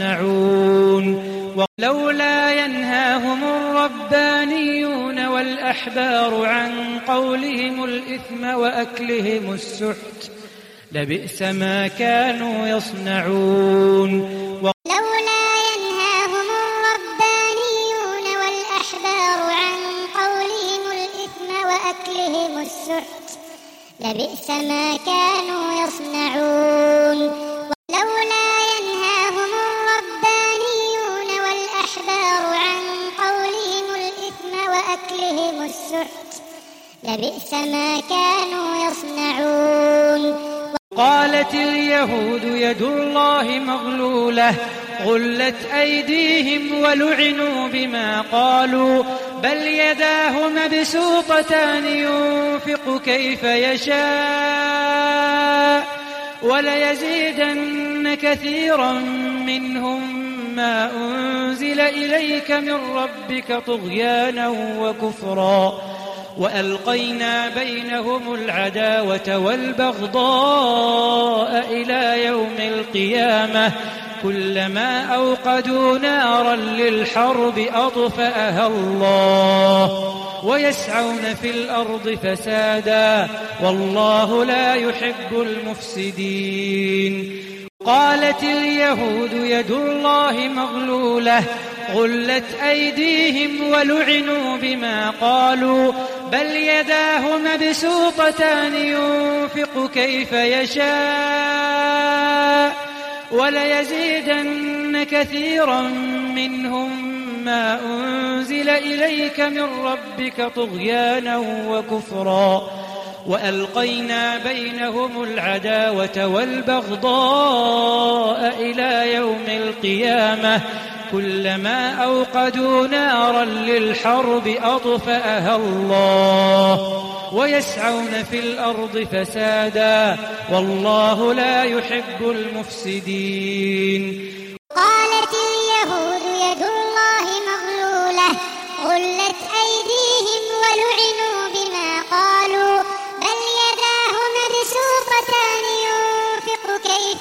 يصنعون ولولا ينهاهم الربانيون والأحبار عن قولهم الإثم وأكلهم السحت لبئس ما كانوا يصنعون لولا ينهاهم الربانيون والأحبار عن قولهم الإثم وأكلهم السحت لبئس ما كانوا يصنعون لولا ينهاهم الربانيون والأحبار عن قولهم الإثم وأكلهم السحت لبئس ما كانوا يصنعون قالت اليهود يد الله مغلولة غلت أيديهم ولعنوا بما قالوا بل يداه مبسوطتان ينفق كيف يشاء وليزيدن كثيرا منهم ما أنزل إليك من ربك طغيانا وكفرا وألقينا بينهم العداوة والبغضاء إلى يوم القيامة كلما أوقدوا نارا للحرب أطفأها الله ويسعون في الأرض فسادا والله لا يحب المفسدين قالت اليهود يد الله مغلولة غلت أيديهم ولعنوا بما قالوا بل يداه مبسوطتان ينفق كيف يشاء وليزيدن كثيرا منهم ما أنزل إليك من ربك طغيانا وكفرا وألقينا بينهم العداوة والبغضاء إلى يوم القيامة كلما أوقدوا نارا للحرب أطفأها الله ويسعون في الأرض فسادا والله لا يحب المفسدين قالت اليهود يد الله مغلولة غلت أيديهم ولعنوا بما قالوا بل يداه مبسوطتان ينفق كيف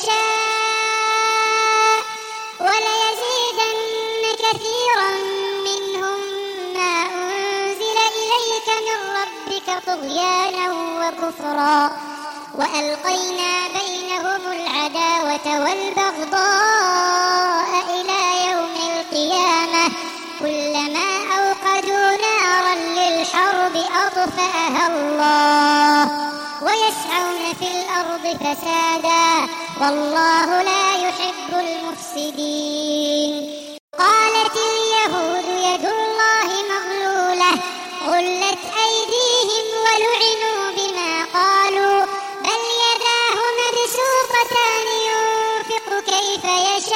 يشاء وليزيدن كثيرا منهم ما أنزل إليك من ربك طغيانا وكفرا وألقينا بينهم العداوة والبغضاء إلى يوم القيامة كلما أوقدوا نارا للحرب أطفأها الله ويسعون في الأرض فسادا والله لا يحب المفسدين قالت اليهود يد الله مغلولة غلت أيديهم ولعنوا بما قالوا بل يداه مبسوطتان ينفق كيف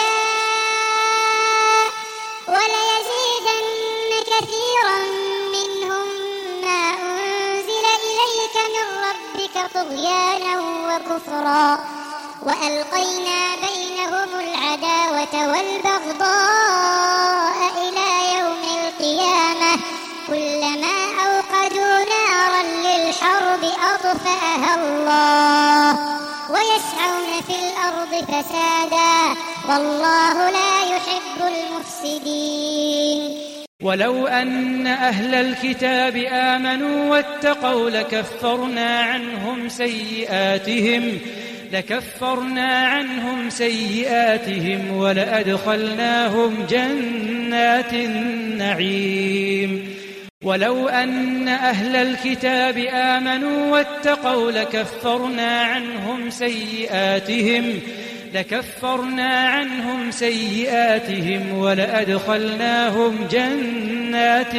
يشاء وليزيدن كثيرا منهم ما أنزل إليك من ربك طغيانا وكفرا وألقينا بينهم العداوة والبغضاء إلى يوم القيامة كلما أوقدوا نارا للحرب أطفأها الله الأرض فسادا والله لا يحب المفسدين. ولو أن أهل الكتاب آمنوا واتقوا لكفرنا عنهم سيئاتهم لكفرنا عنهم سيئاتهم ولأدخلناهم جنات النعيم. ولو أن أهل الكتاب آمنوا واتقوا لكفرنا عنهم سيئاتهم لكفرنا عنهم سيئاتهم ولأدخلناهم جنات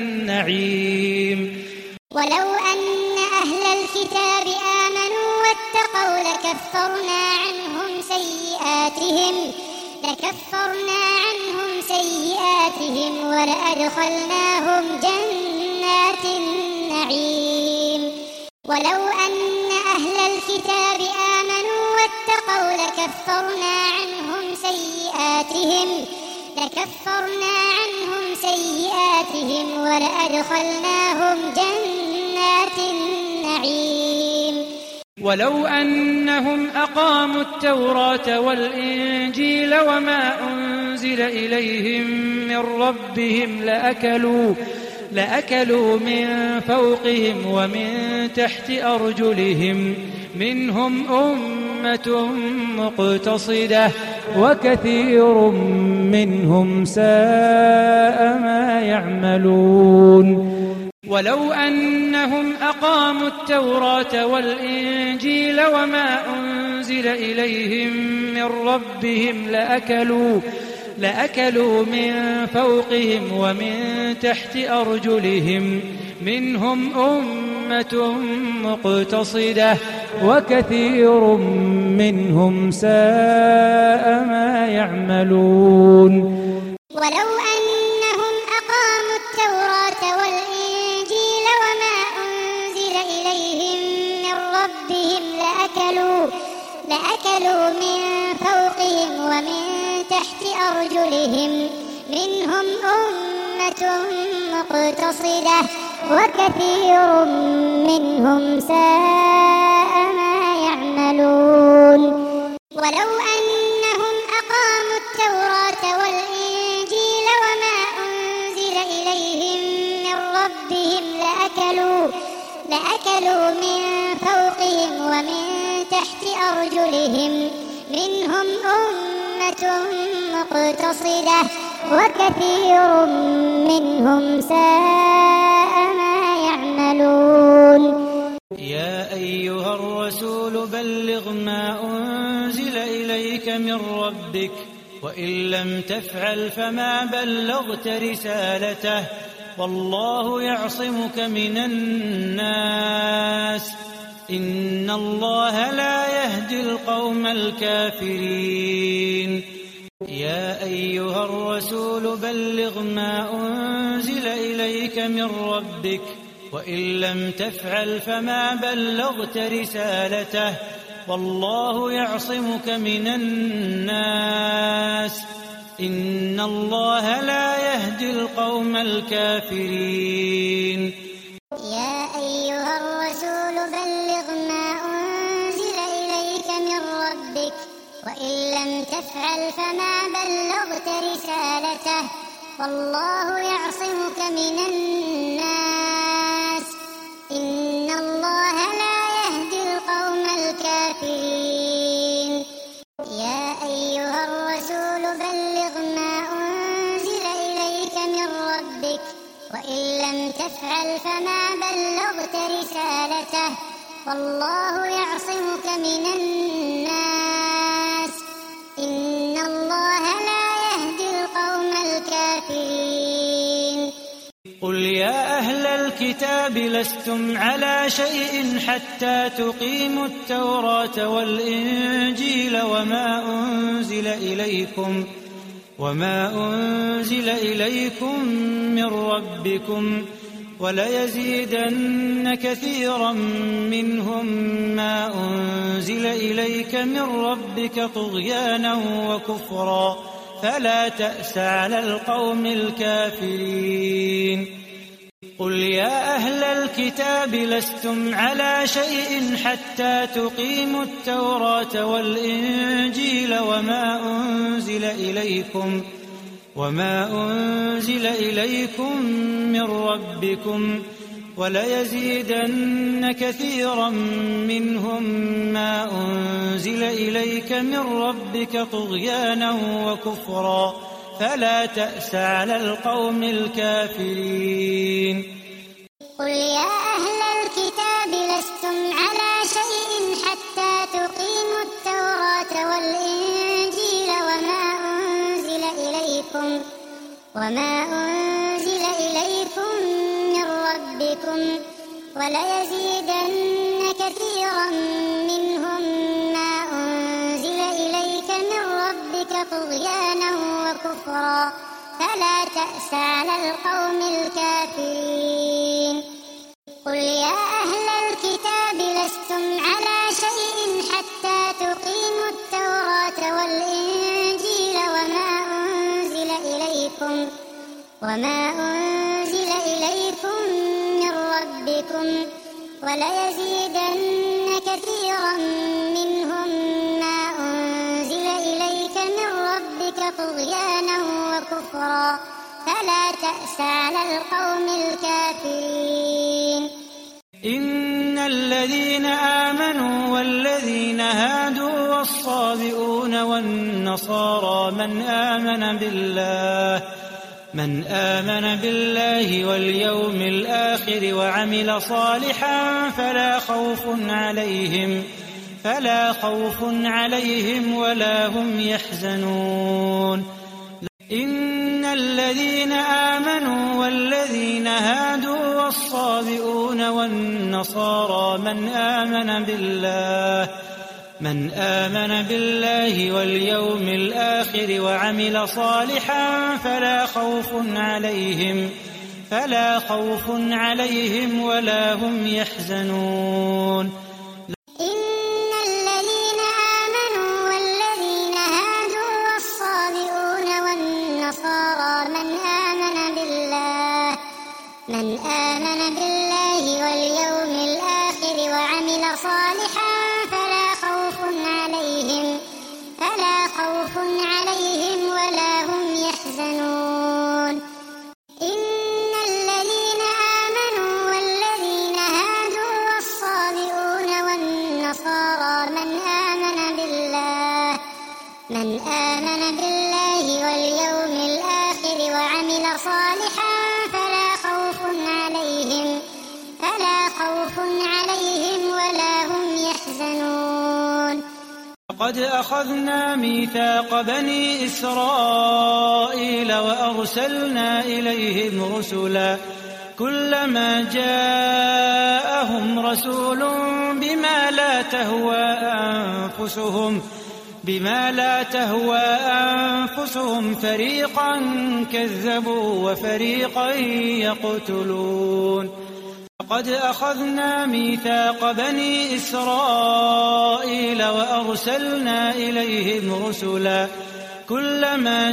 النعيم. ولو أن أهل الكتاب آمنوا واتقوا لكفرنا عنهم سيئاتهم لكفرنا عنهم سيئاتهم ولأدخلناهم جنات النعيم. ولو أن أهل الكتاب آمنوا واتقوا لكفرنا عنهم سيئاتهم لكفرنا عنهم سيئاتهم ولأدخلناهم جنات النعيم. ولو أنهم أقاموا التوراة والإنجيل وما أنزل إليهم من ربهم لأكلوا لأكلوا من فوقهم ومن تحت أرجلهم منهم أمة مقتصدة وكثير منهم ساء ما يعملون. ولو أنهم أقاموا التوراة والإنجيل وما أنزل إليهم من ربهم لأكلوا لأكلوا من فوقهم ومن تحت أرجلهم منهم أمة مقتصدة وكثير منهم ساء ما يعملون. ولو أنهم أقاموا التوراة والإنجيل وما أنزل إليهم من ربهم لأكلوا لأكلوا من فوقهم ومن تحت أرجلهم منهم أمة مقتصدة وكثير منهم ساء ما يعملون. ولو أنهم أقاموا التوراة والإنجيل وما أنزل إليهم من ربهم لأكلوا لأكلوا من فوقهم ومن تحت أرجلهم منهم أمة مقتصدة وكثير منهم ساء ما يعملون. يا أيها الرسول بلغ ما أنزل إليك من ربك وإن لم تفعل فما بلغت رسالته والله يعصمك من الناس إن الله لا يهدي القوم الكافرين. يا أيها الرسول بلغ ما أنزل إليك من ربك وإن لم تفعل فما بلغت رسالته والله يعصمك من الناس إن الله لا يهدي القوم الكافرين. يا أيها الرسول بلغ ما أنزل إليك من ربك وإن لم تفعل فما بلغت رسالته والله يعصمك من الناس إن الله لا يهدي القوم الكافرين. يا أيها الرسول بلغ ما أنزل إليك من ربك وإن لم تفعل فما بلغت رسالته والله يعصمك من الناس إن الله لا يهدي القوم الكافرين. قل يا أهل الكتاب لستم على شيء حتى تقيموا التوراة والإنجيل وما أنزل إليكم وما أنزل إليكم من ربكم وليزيدن كثيرا منهم ما أنزل إليك من ربك طغيانا وكفرا فلا تأس على القوم الكافرين. قل يا أهل الكتاب لستم على شيء حتى تقيموا التوراة والإنجيل وما أنزل إليكم وما أنزل إليكم من ربكم وليزيدن كثيرا منهم ما أنزل إليك من ربك طغيانا وكفرا فلا تأس على القوم الكافرين. قل يا أهل الكتاب لستم على شيء حتى تقيموا التوراة والإنجيل وما أنزل إليكم وما أنزل إليكم من ربكم وليزيدن كثيرا منهم ما أنزل إليك من ربك طغيانا وكفرا فلا تأس على القوم الكافرين. قل يا أهل الكتاب لستم على شيء حتى تقيموا التوراة والإنجيل وما أنزل إليكم وما أنزل إليكم من ربكم وليزيدن كثيرا منهم ما أنزل إليك من ربك طغيانا وكفرا فلا تأس على القوم الكافرين. إن الذين آمنوا والذين هادوا والصابئون والنصارى من آمن بالله من آمن بالله واليوم الآخر وعمل صالحا فلا خوف عليهم فلا خوف عليهم ولا هم يحزنون. إن الذين آمنوا والذين هادوا والصابئون والنصارى من آمن بالله من آمن بالله واليوم الآخر وعمل صالحا فلا خوف عليهم فلا خوف عليهم ولا هم يحزنون. إن الذين آمنوا والذين هادوا والصابئون والنصارى من آمن بالله من آمن بالله واليوم الآخر وعمل صالحا فلا خوف عليهم فلا خوف عليهم ولا هم يحزنون. إن الذين آمنوا والذين هادوا والصابئون والنصارى من آمن بالله من آمن بالله واليوم الآخر وعمل صالحا فلا خوف عليهم فلا خوف عليهم ولا هم يحزنون. لقد أخذنا ميثاق بني إسرائيل وأرسلنا إليهم رسلا كلما جاءهم رسول بما لا تهوى أنفسهم بما لا تهوى أنفسهم فريقا كذبوا وفريقا يقتلون. لقد أخذنا ميثاق بني إسرائيل وأرسلنا إليهم رسلا كلما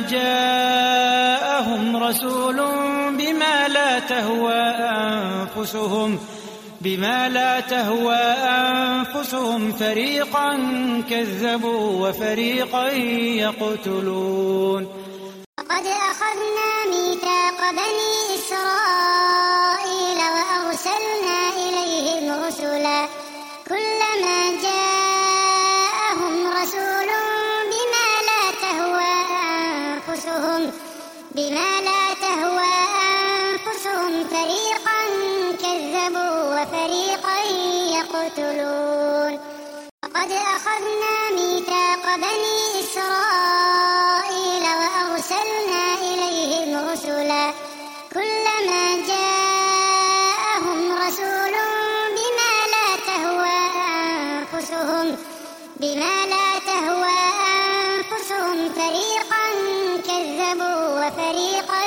جاءهم رسول بما لا تهوى أنفسهم بما لا تهوى أنفسهم فريقا كذبوا وفريقا يقتلون. لقد أخذنا ميثاق بني إسرائيل وأرسلنا إليهم رسلا كلما جاءهم رسول بما لا تهوى أنفسهم بما لا تهوى أنفسهم فريقا كذبوا وفريقا يقتلون. لقد أخذنا ميثاق بني إسرائيل وأرسلنا إليهم رسلا كلما جاءهم رسول بما لا تهوى أنفسهم بما لا تهوى أنفسهم فريقا كذبوا وفريقا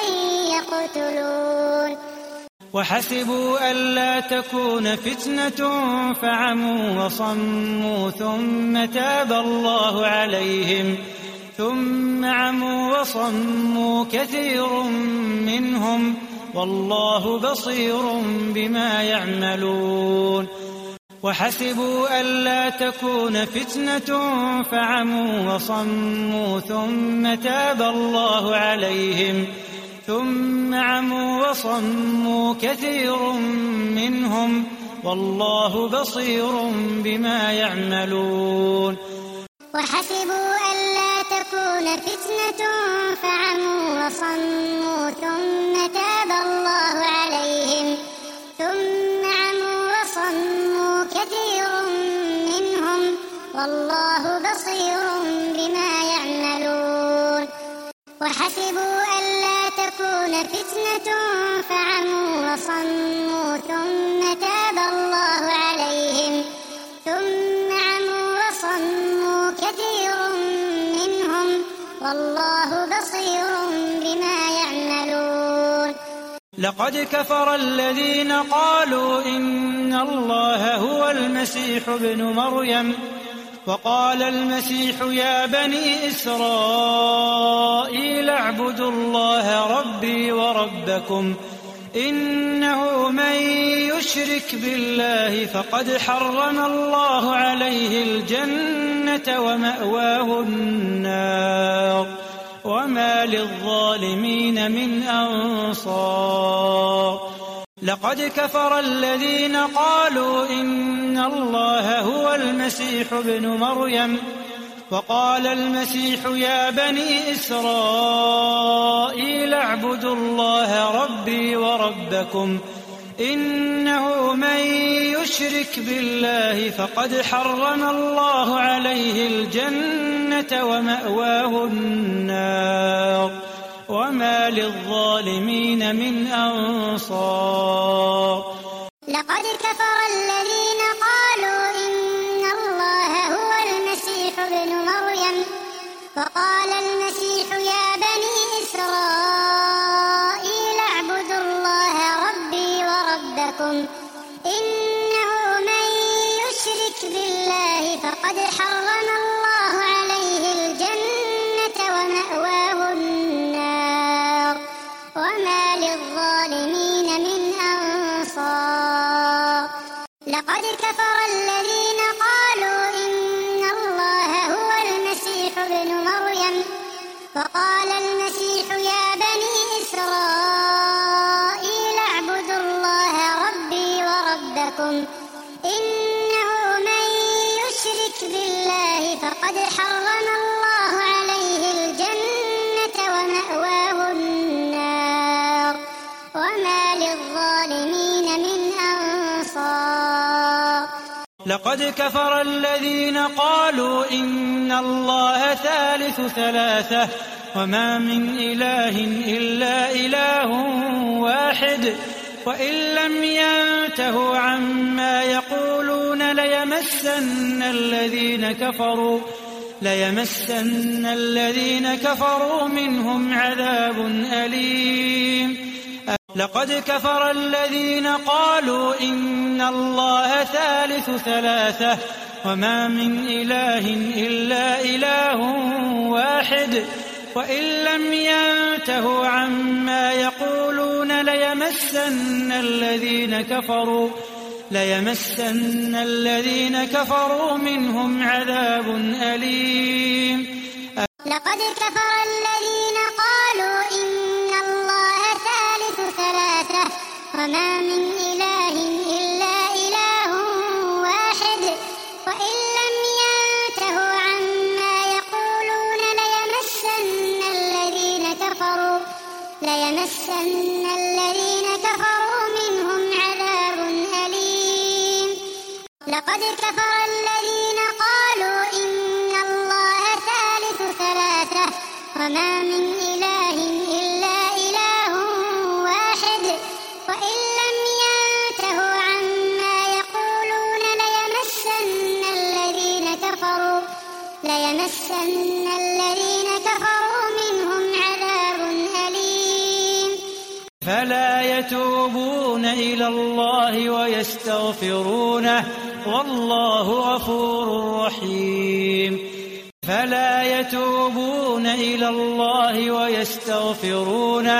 يقتلون. وحسبوا ألا تكون فتنة فعموا وصموا ثم تاب الله عليهم ثم عموا وصموا كثير منهم والله بصير بما يعملون وحسبوا ألا تكون فتنة فعموا وصموا ثم تاب الله عليهم ثم عموا وصموا كثير منهم والله بصير بما يعملون وحسبوا ألا تكون فتنة فعموا وصموا ثم تاب الله عليهم ثم عموا وصموا كثير منهم والله بصير بما يعملون وحسبوا ألا تكون فتنة فعموا وصموا ثم تاب الله عليهم ثم عموا وصموا كثير منهم والله بصير بما يعملون لقد كفر الذين قالوا إن الله هو المسيح ابن مريم وقال المسيح يا بني إسرائيل اعبدوا الله ربي وربكم إنه من يشرك بالله فقد حرم الله عليه الجنة ومأواه النار وما للظالمين من أنصار لقد كفر الذين قالوا إن الله هو المسيح ابن مريم وقال المسيح يا بني إسرائيل اعبدوا الله ربي وربكم إنه من يشرك بالله فقد حرم الله عليه الجنة ومأواه النار وما للظالمين من أنصار لقد كفر الذين قالوا إن الله هو المسيح ابن مريم وقال المسيح يا بني إسرائيل اعبدوا الله ربي وربكم إنه من يشرك بالله فقد حرم الله عليه الجنة ومأواه النار وما للظالمين من أنصار لقد كفر الذين قالوا إن الله هو المسيح ابن مريم وقال المسيح يا بني إسرائيل اعبدوا الله ربي وربكم إنه من يشرك بالله فقد حرم الله عليه الجنة ومأواه النار وما للظالمين من أنصار لقد كفر الذين قالوا إن الله ثالث ثلاثة وما من إله إلا إله واحد وإن لم ينتهوا عما يقولون ليمسن الذين كفروا ليمسن الذين كفروا منهم عذاب أليم لقد كفر الذين قالوا إن الله ثالث ثلاثة وما من إله إلا إله واحد وإن لم ينتهوا عما يقولون ليمسن الذين كفروا ليمسن الذين كفروا منهم عذاب أليم لقد كفر الذين قالوا إن الله ثالث ثلاثة وما من إله إلا إله واحد وإن لم ينتهوا عما يقولون ليمسن الذين كفروا ليمسن الذين كفروا منهم عذاب أليم لقد كفر الذين قالوا إن الله ثالث ثلاثة وما من إله إلا إله واحد وإن لم ينتهوا عما يقولون ليمسن الذين كفروا ليمسن الذين كفروا منهم عذاب أليم فلا يتوبون إلى الله ويستغفرونه والله غفور رحيم فلا يتوبون إلى الله ويستغفرونه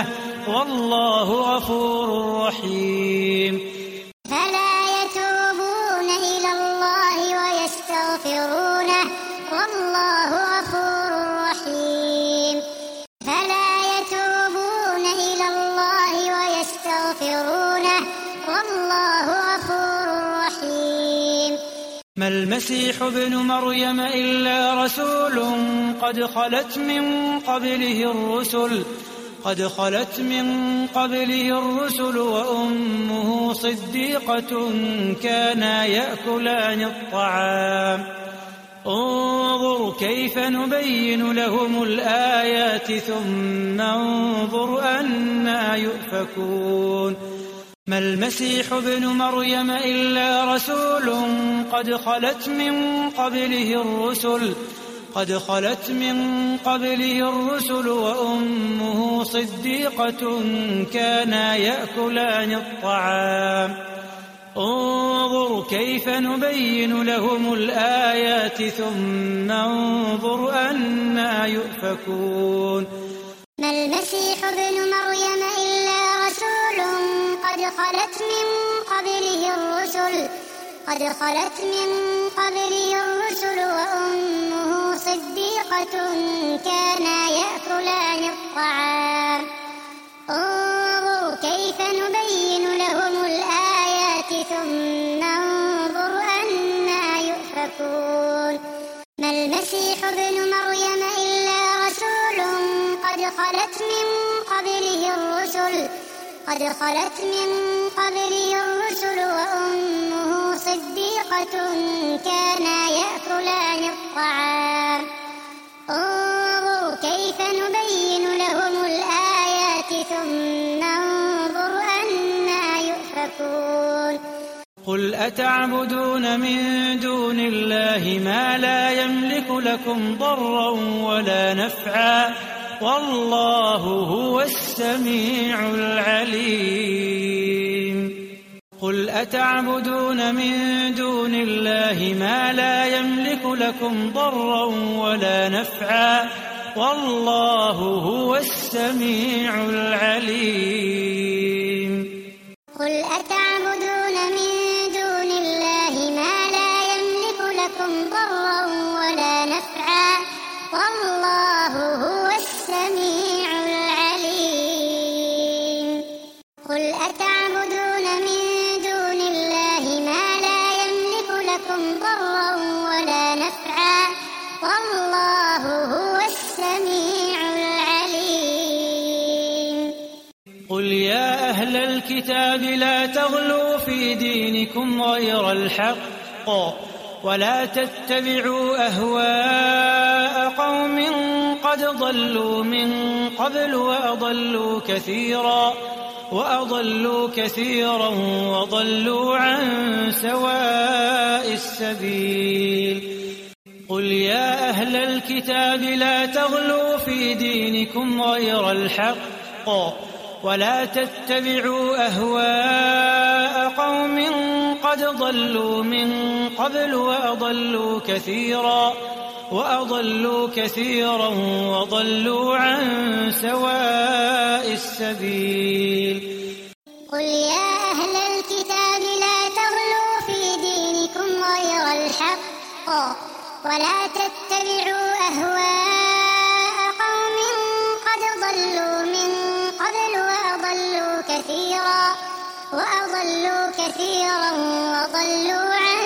والله غفور رحيم. فلا يتوبون إلى الله ويستغفرونه والله غفور رحيم. فلا يتوبون إلى الله ويستغفرونه والله غفور رحيم. ما المسيح ابن مريم إلا رسول قد خلت من قبله الرسل قد خلت من قبله الرسل وأمه صديقة كانا يأكلان الطعام انظر كيف نبين لهم الآيات ثم انظر أنى يؤفكون. ما المسيح ابن مريم إلا رسول قد خلت من قبله الرسل قد خلت من قبله الرسل وأمه صديقة كانا يأكلان الطعام انظر كيف نبين لهم الآيات ثم انظر أنى يؤفكون. ما المسيح ابن مريم إلا رسول قد خلت من قبله الرسل قد خلت من قبله الرسل وأمه صديقة كانا يأكلان الطعام انظر كيف نبين لهم الآيات ثم انظر أنى يؤفكون. ما المسيح ابن مريم إلا رسول قد خلت من قبله الرسل قد خلت من قبله الرسل وأمه صديقة كانا يأكلان الطعام انظر كيف نبين لهم الآيات ثم انظر أنى يؤفكون. قل أتعبدون من دون الله ما لا يملك لكم ضرا ولا نفعا والله هو السميع العليم. قل أتعبدون من دون الله ما لا يملك لكم ضرا ولا نفعا والله هو السميع العليم. قل أتعبدون من دون الله ما لا يملك لكم ضرا ولا نفعا والله هو السميع العليم. قل أتعبدون من دون الله ما لا يملك لكم ضرا ولا نفعا والله هو السميع العليم. قل يا أهل الكتاب لا تغلوا في دينكم غير الحق ولا تتبعوا أهواء قوم قد ضلوا من قبل وأضلوا كثيرا وأضلوا كثيرا وضلوا عن سواء السبيل. قل يا أهل الكتاب لا تغلوا في دينكم غير الحق ولا تتبعوا أهواء قوم قد ضلوا من قبل وأضلوا كثيرا وأضلوا كثيرا وضلوا عن سواء السبيل. قل يا أهل الكتاب لا تغلوا في دينكم غير الحق ولا تتبعوا أهواء قوم قد ضلوا من قبل وأضلوا كثيرا وأضلوا كثيرا وضلوا عن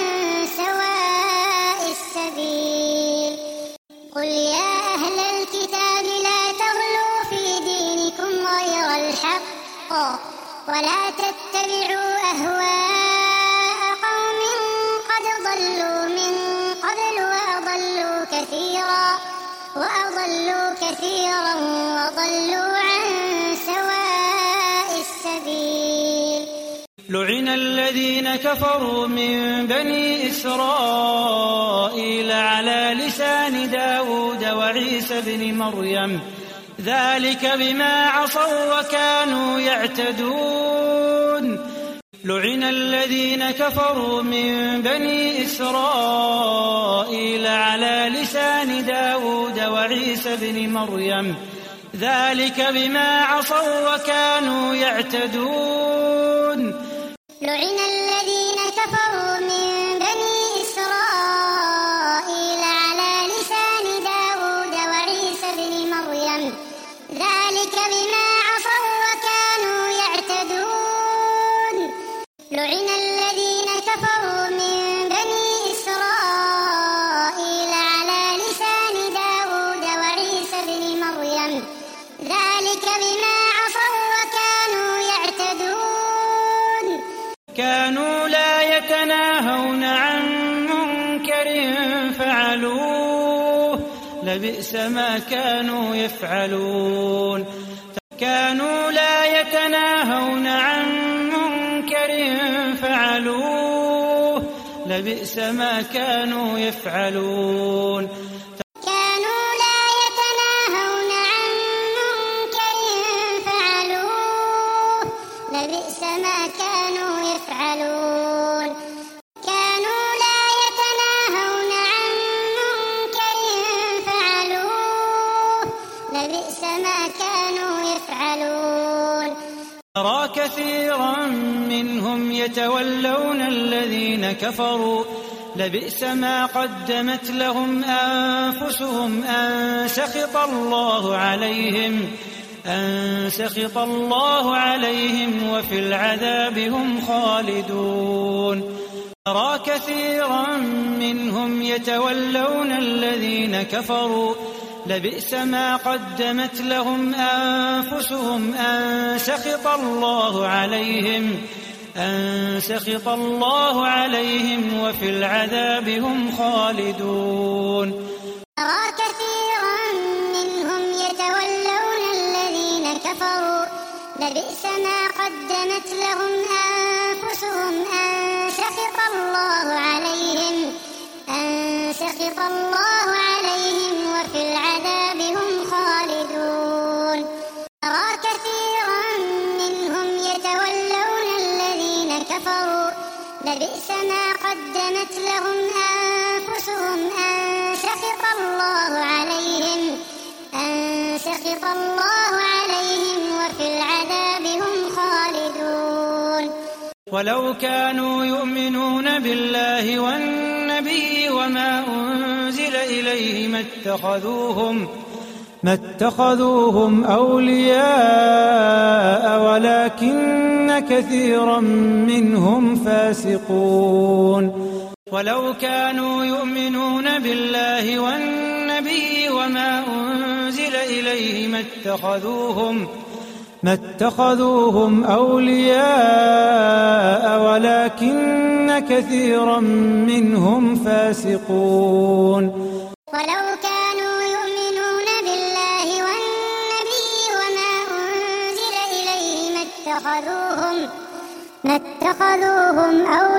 سواء السبيل. قل يا أهل الكتاب لا تغلوا في دينكم غير الحق ولا تتبعوا أهواء قوم قد ضلوا من قبل وأضلوا كثيرا وأضلوا كثيرا وضلوا عن سواء السبيل. لعن الذين كفروا من بني إسرائيل على لسان داود وعيسى بن مريم ذلك بما عصوا وكانوا يعتدون. لعن الذين كفروا من بني إسرائيل على لسان داود وعيسى بن مريم ذلك بما عصوا وكانوا يعتدون لعن الذين كفروا من بني إسرائيل على لسان داود وعيسى بن مريم ذلك بما عصوا وكانوا يعتدون لعن الذين كفروا من بني إسرائيل على لسان داود وعيسى بن مريم ذلك بما عصوا وكانوا يعتدون كانوا لا يتناهون عن منكر فعلوه لبئس ما كانوا يفعلون كانوا لا يتناهون عن منكر فعلوه لبئس ما كانوا يفعلون كانوا لا يتناهون عن منكر فعلوه لبئس ما كانوا يفعلون كانوا لا يتناهون عن منكر فعلوه لبئس ما كانوا يفعلون ترى كثيرا منهم يتولون الذين كفروا لبئس ما قدمت لهم أنفسهم أن سخط الله عليهم أن سخط الله عليهم وفي العذاب هم خالدون ترى كثيرا منهم يتولون الذين كفروا لبئس ما قدمت لهم أنفسهم أن سخط الله عليهم أن سخط الله عليهم وفي العذاب هم خالدون ترى كثيرا منهم يتولون الذين كفروا لبئس ما قدمت لهم أنفسهم أن سخط الله عليهم أن سخط الله عليهم وفي العذاب هم خالدون ترى كثيرا منهم يتولون الذين كفروا لبئس ما قدمت لهم أنفسهم أن سخط الله عليهم أن سخط الله عليهم وفي العذاب هم خالدون ولو كانوا يؤمنون بالله والنبي وما أنزل إليه ما اتخذوهم ما اتخذوهم أولياء ولكن كثيرا منهم فاسقون ولو كانوا يؤمنون بالله والنبي وما أنزل إليه ما اتخذوهم ما اتخذوهم أولياء ولكن كثيرا منهم فاسقون ولو كانوا يؤمنون بالله والنبي وما أنزل إليه ما اتخذوهم ما اتخذوهم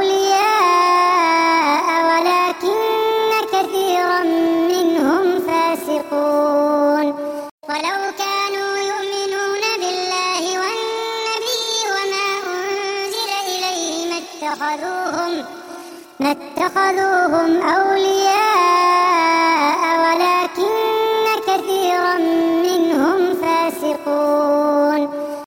أولياء ولكن كثيرا منهم فاسقون ولو كانوا يؤمنون بالله والنبي وما أنزل إليه ما اتخذوهم ما اتخذوهم أولياء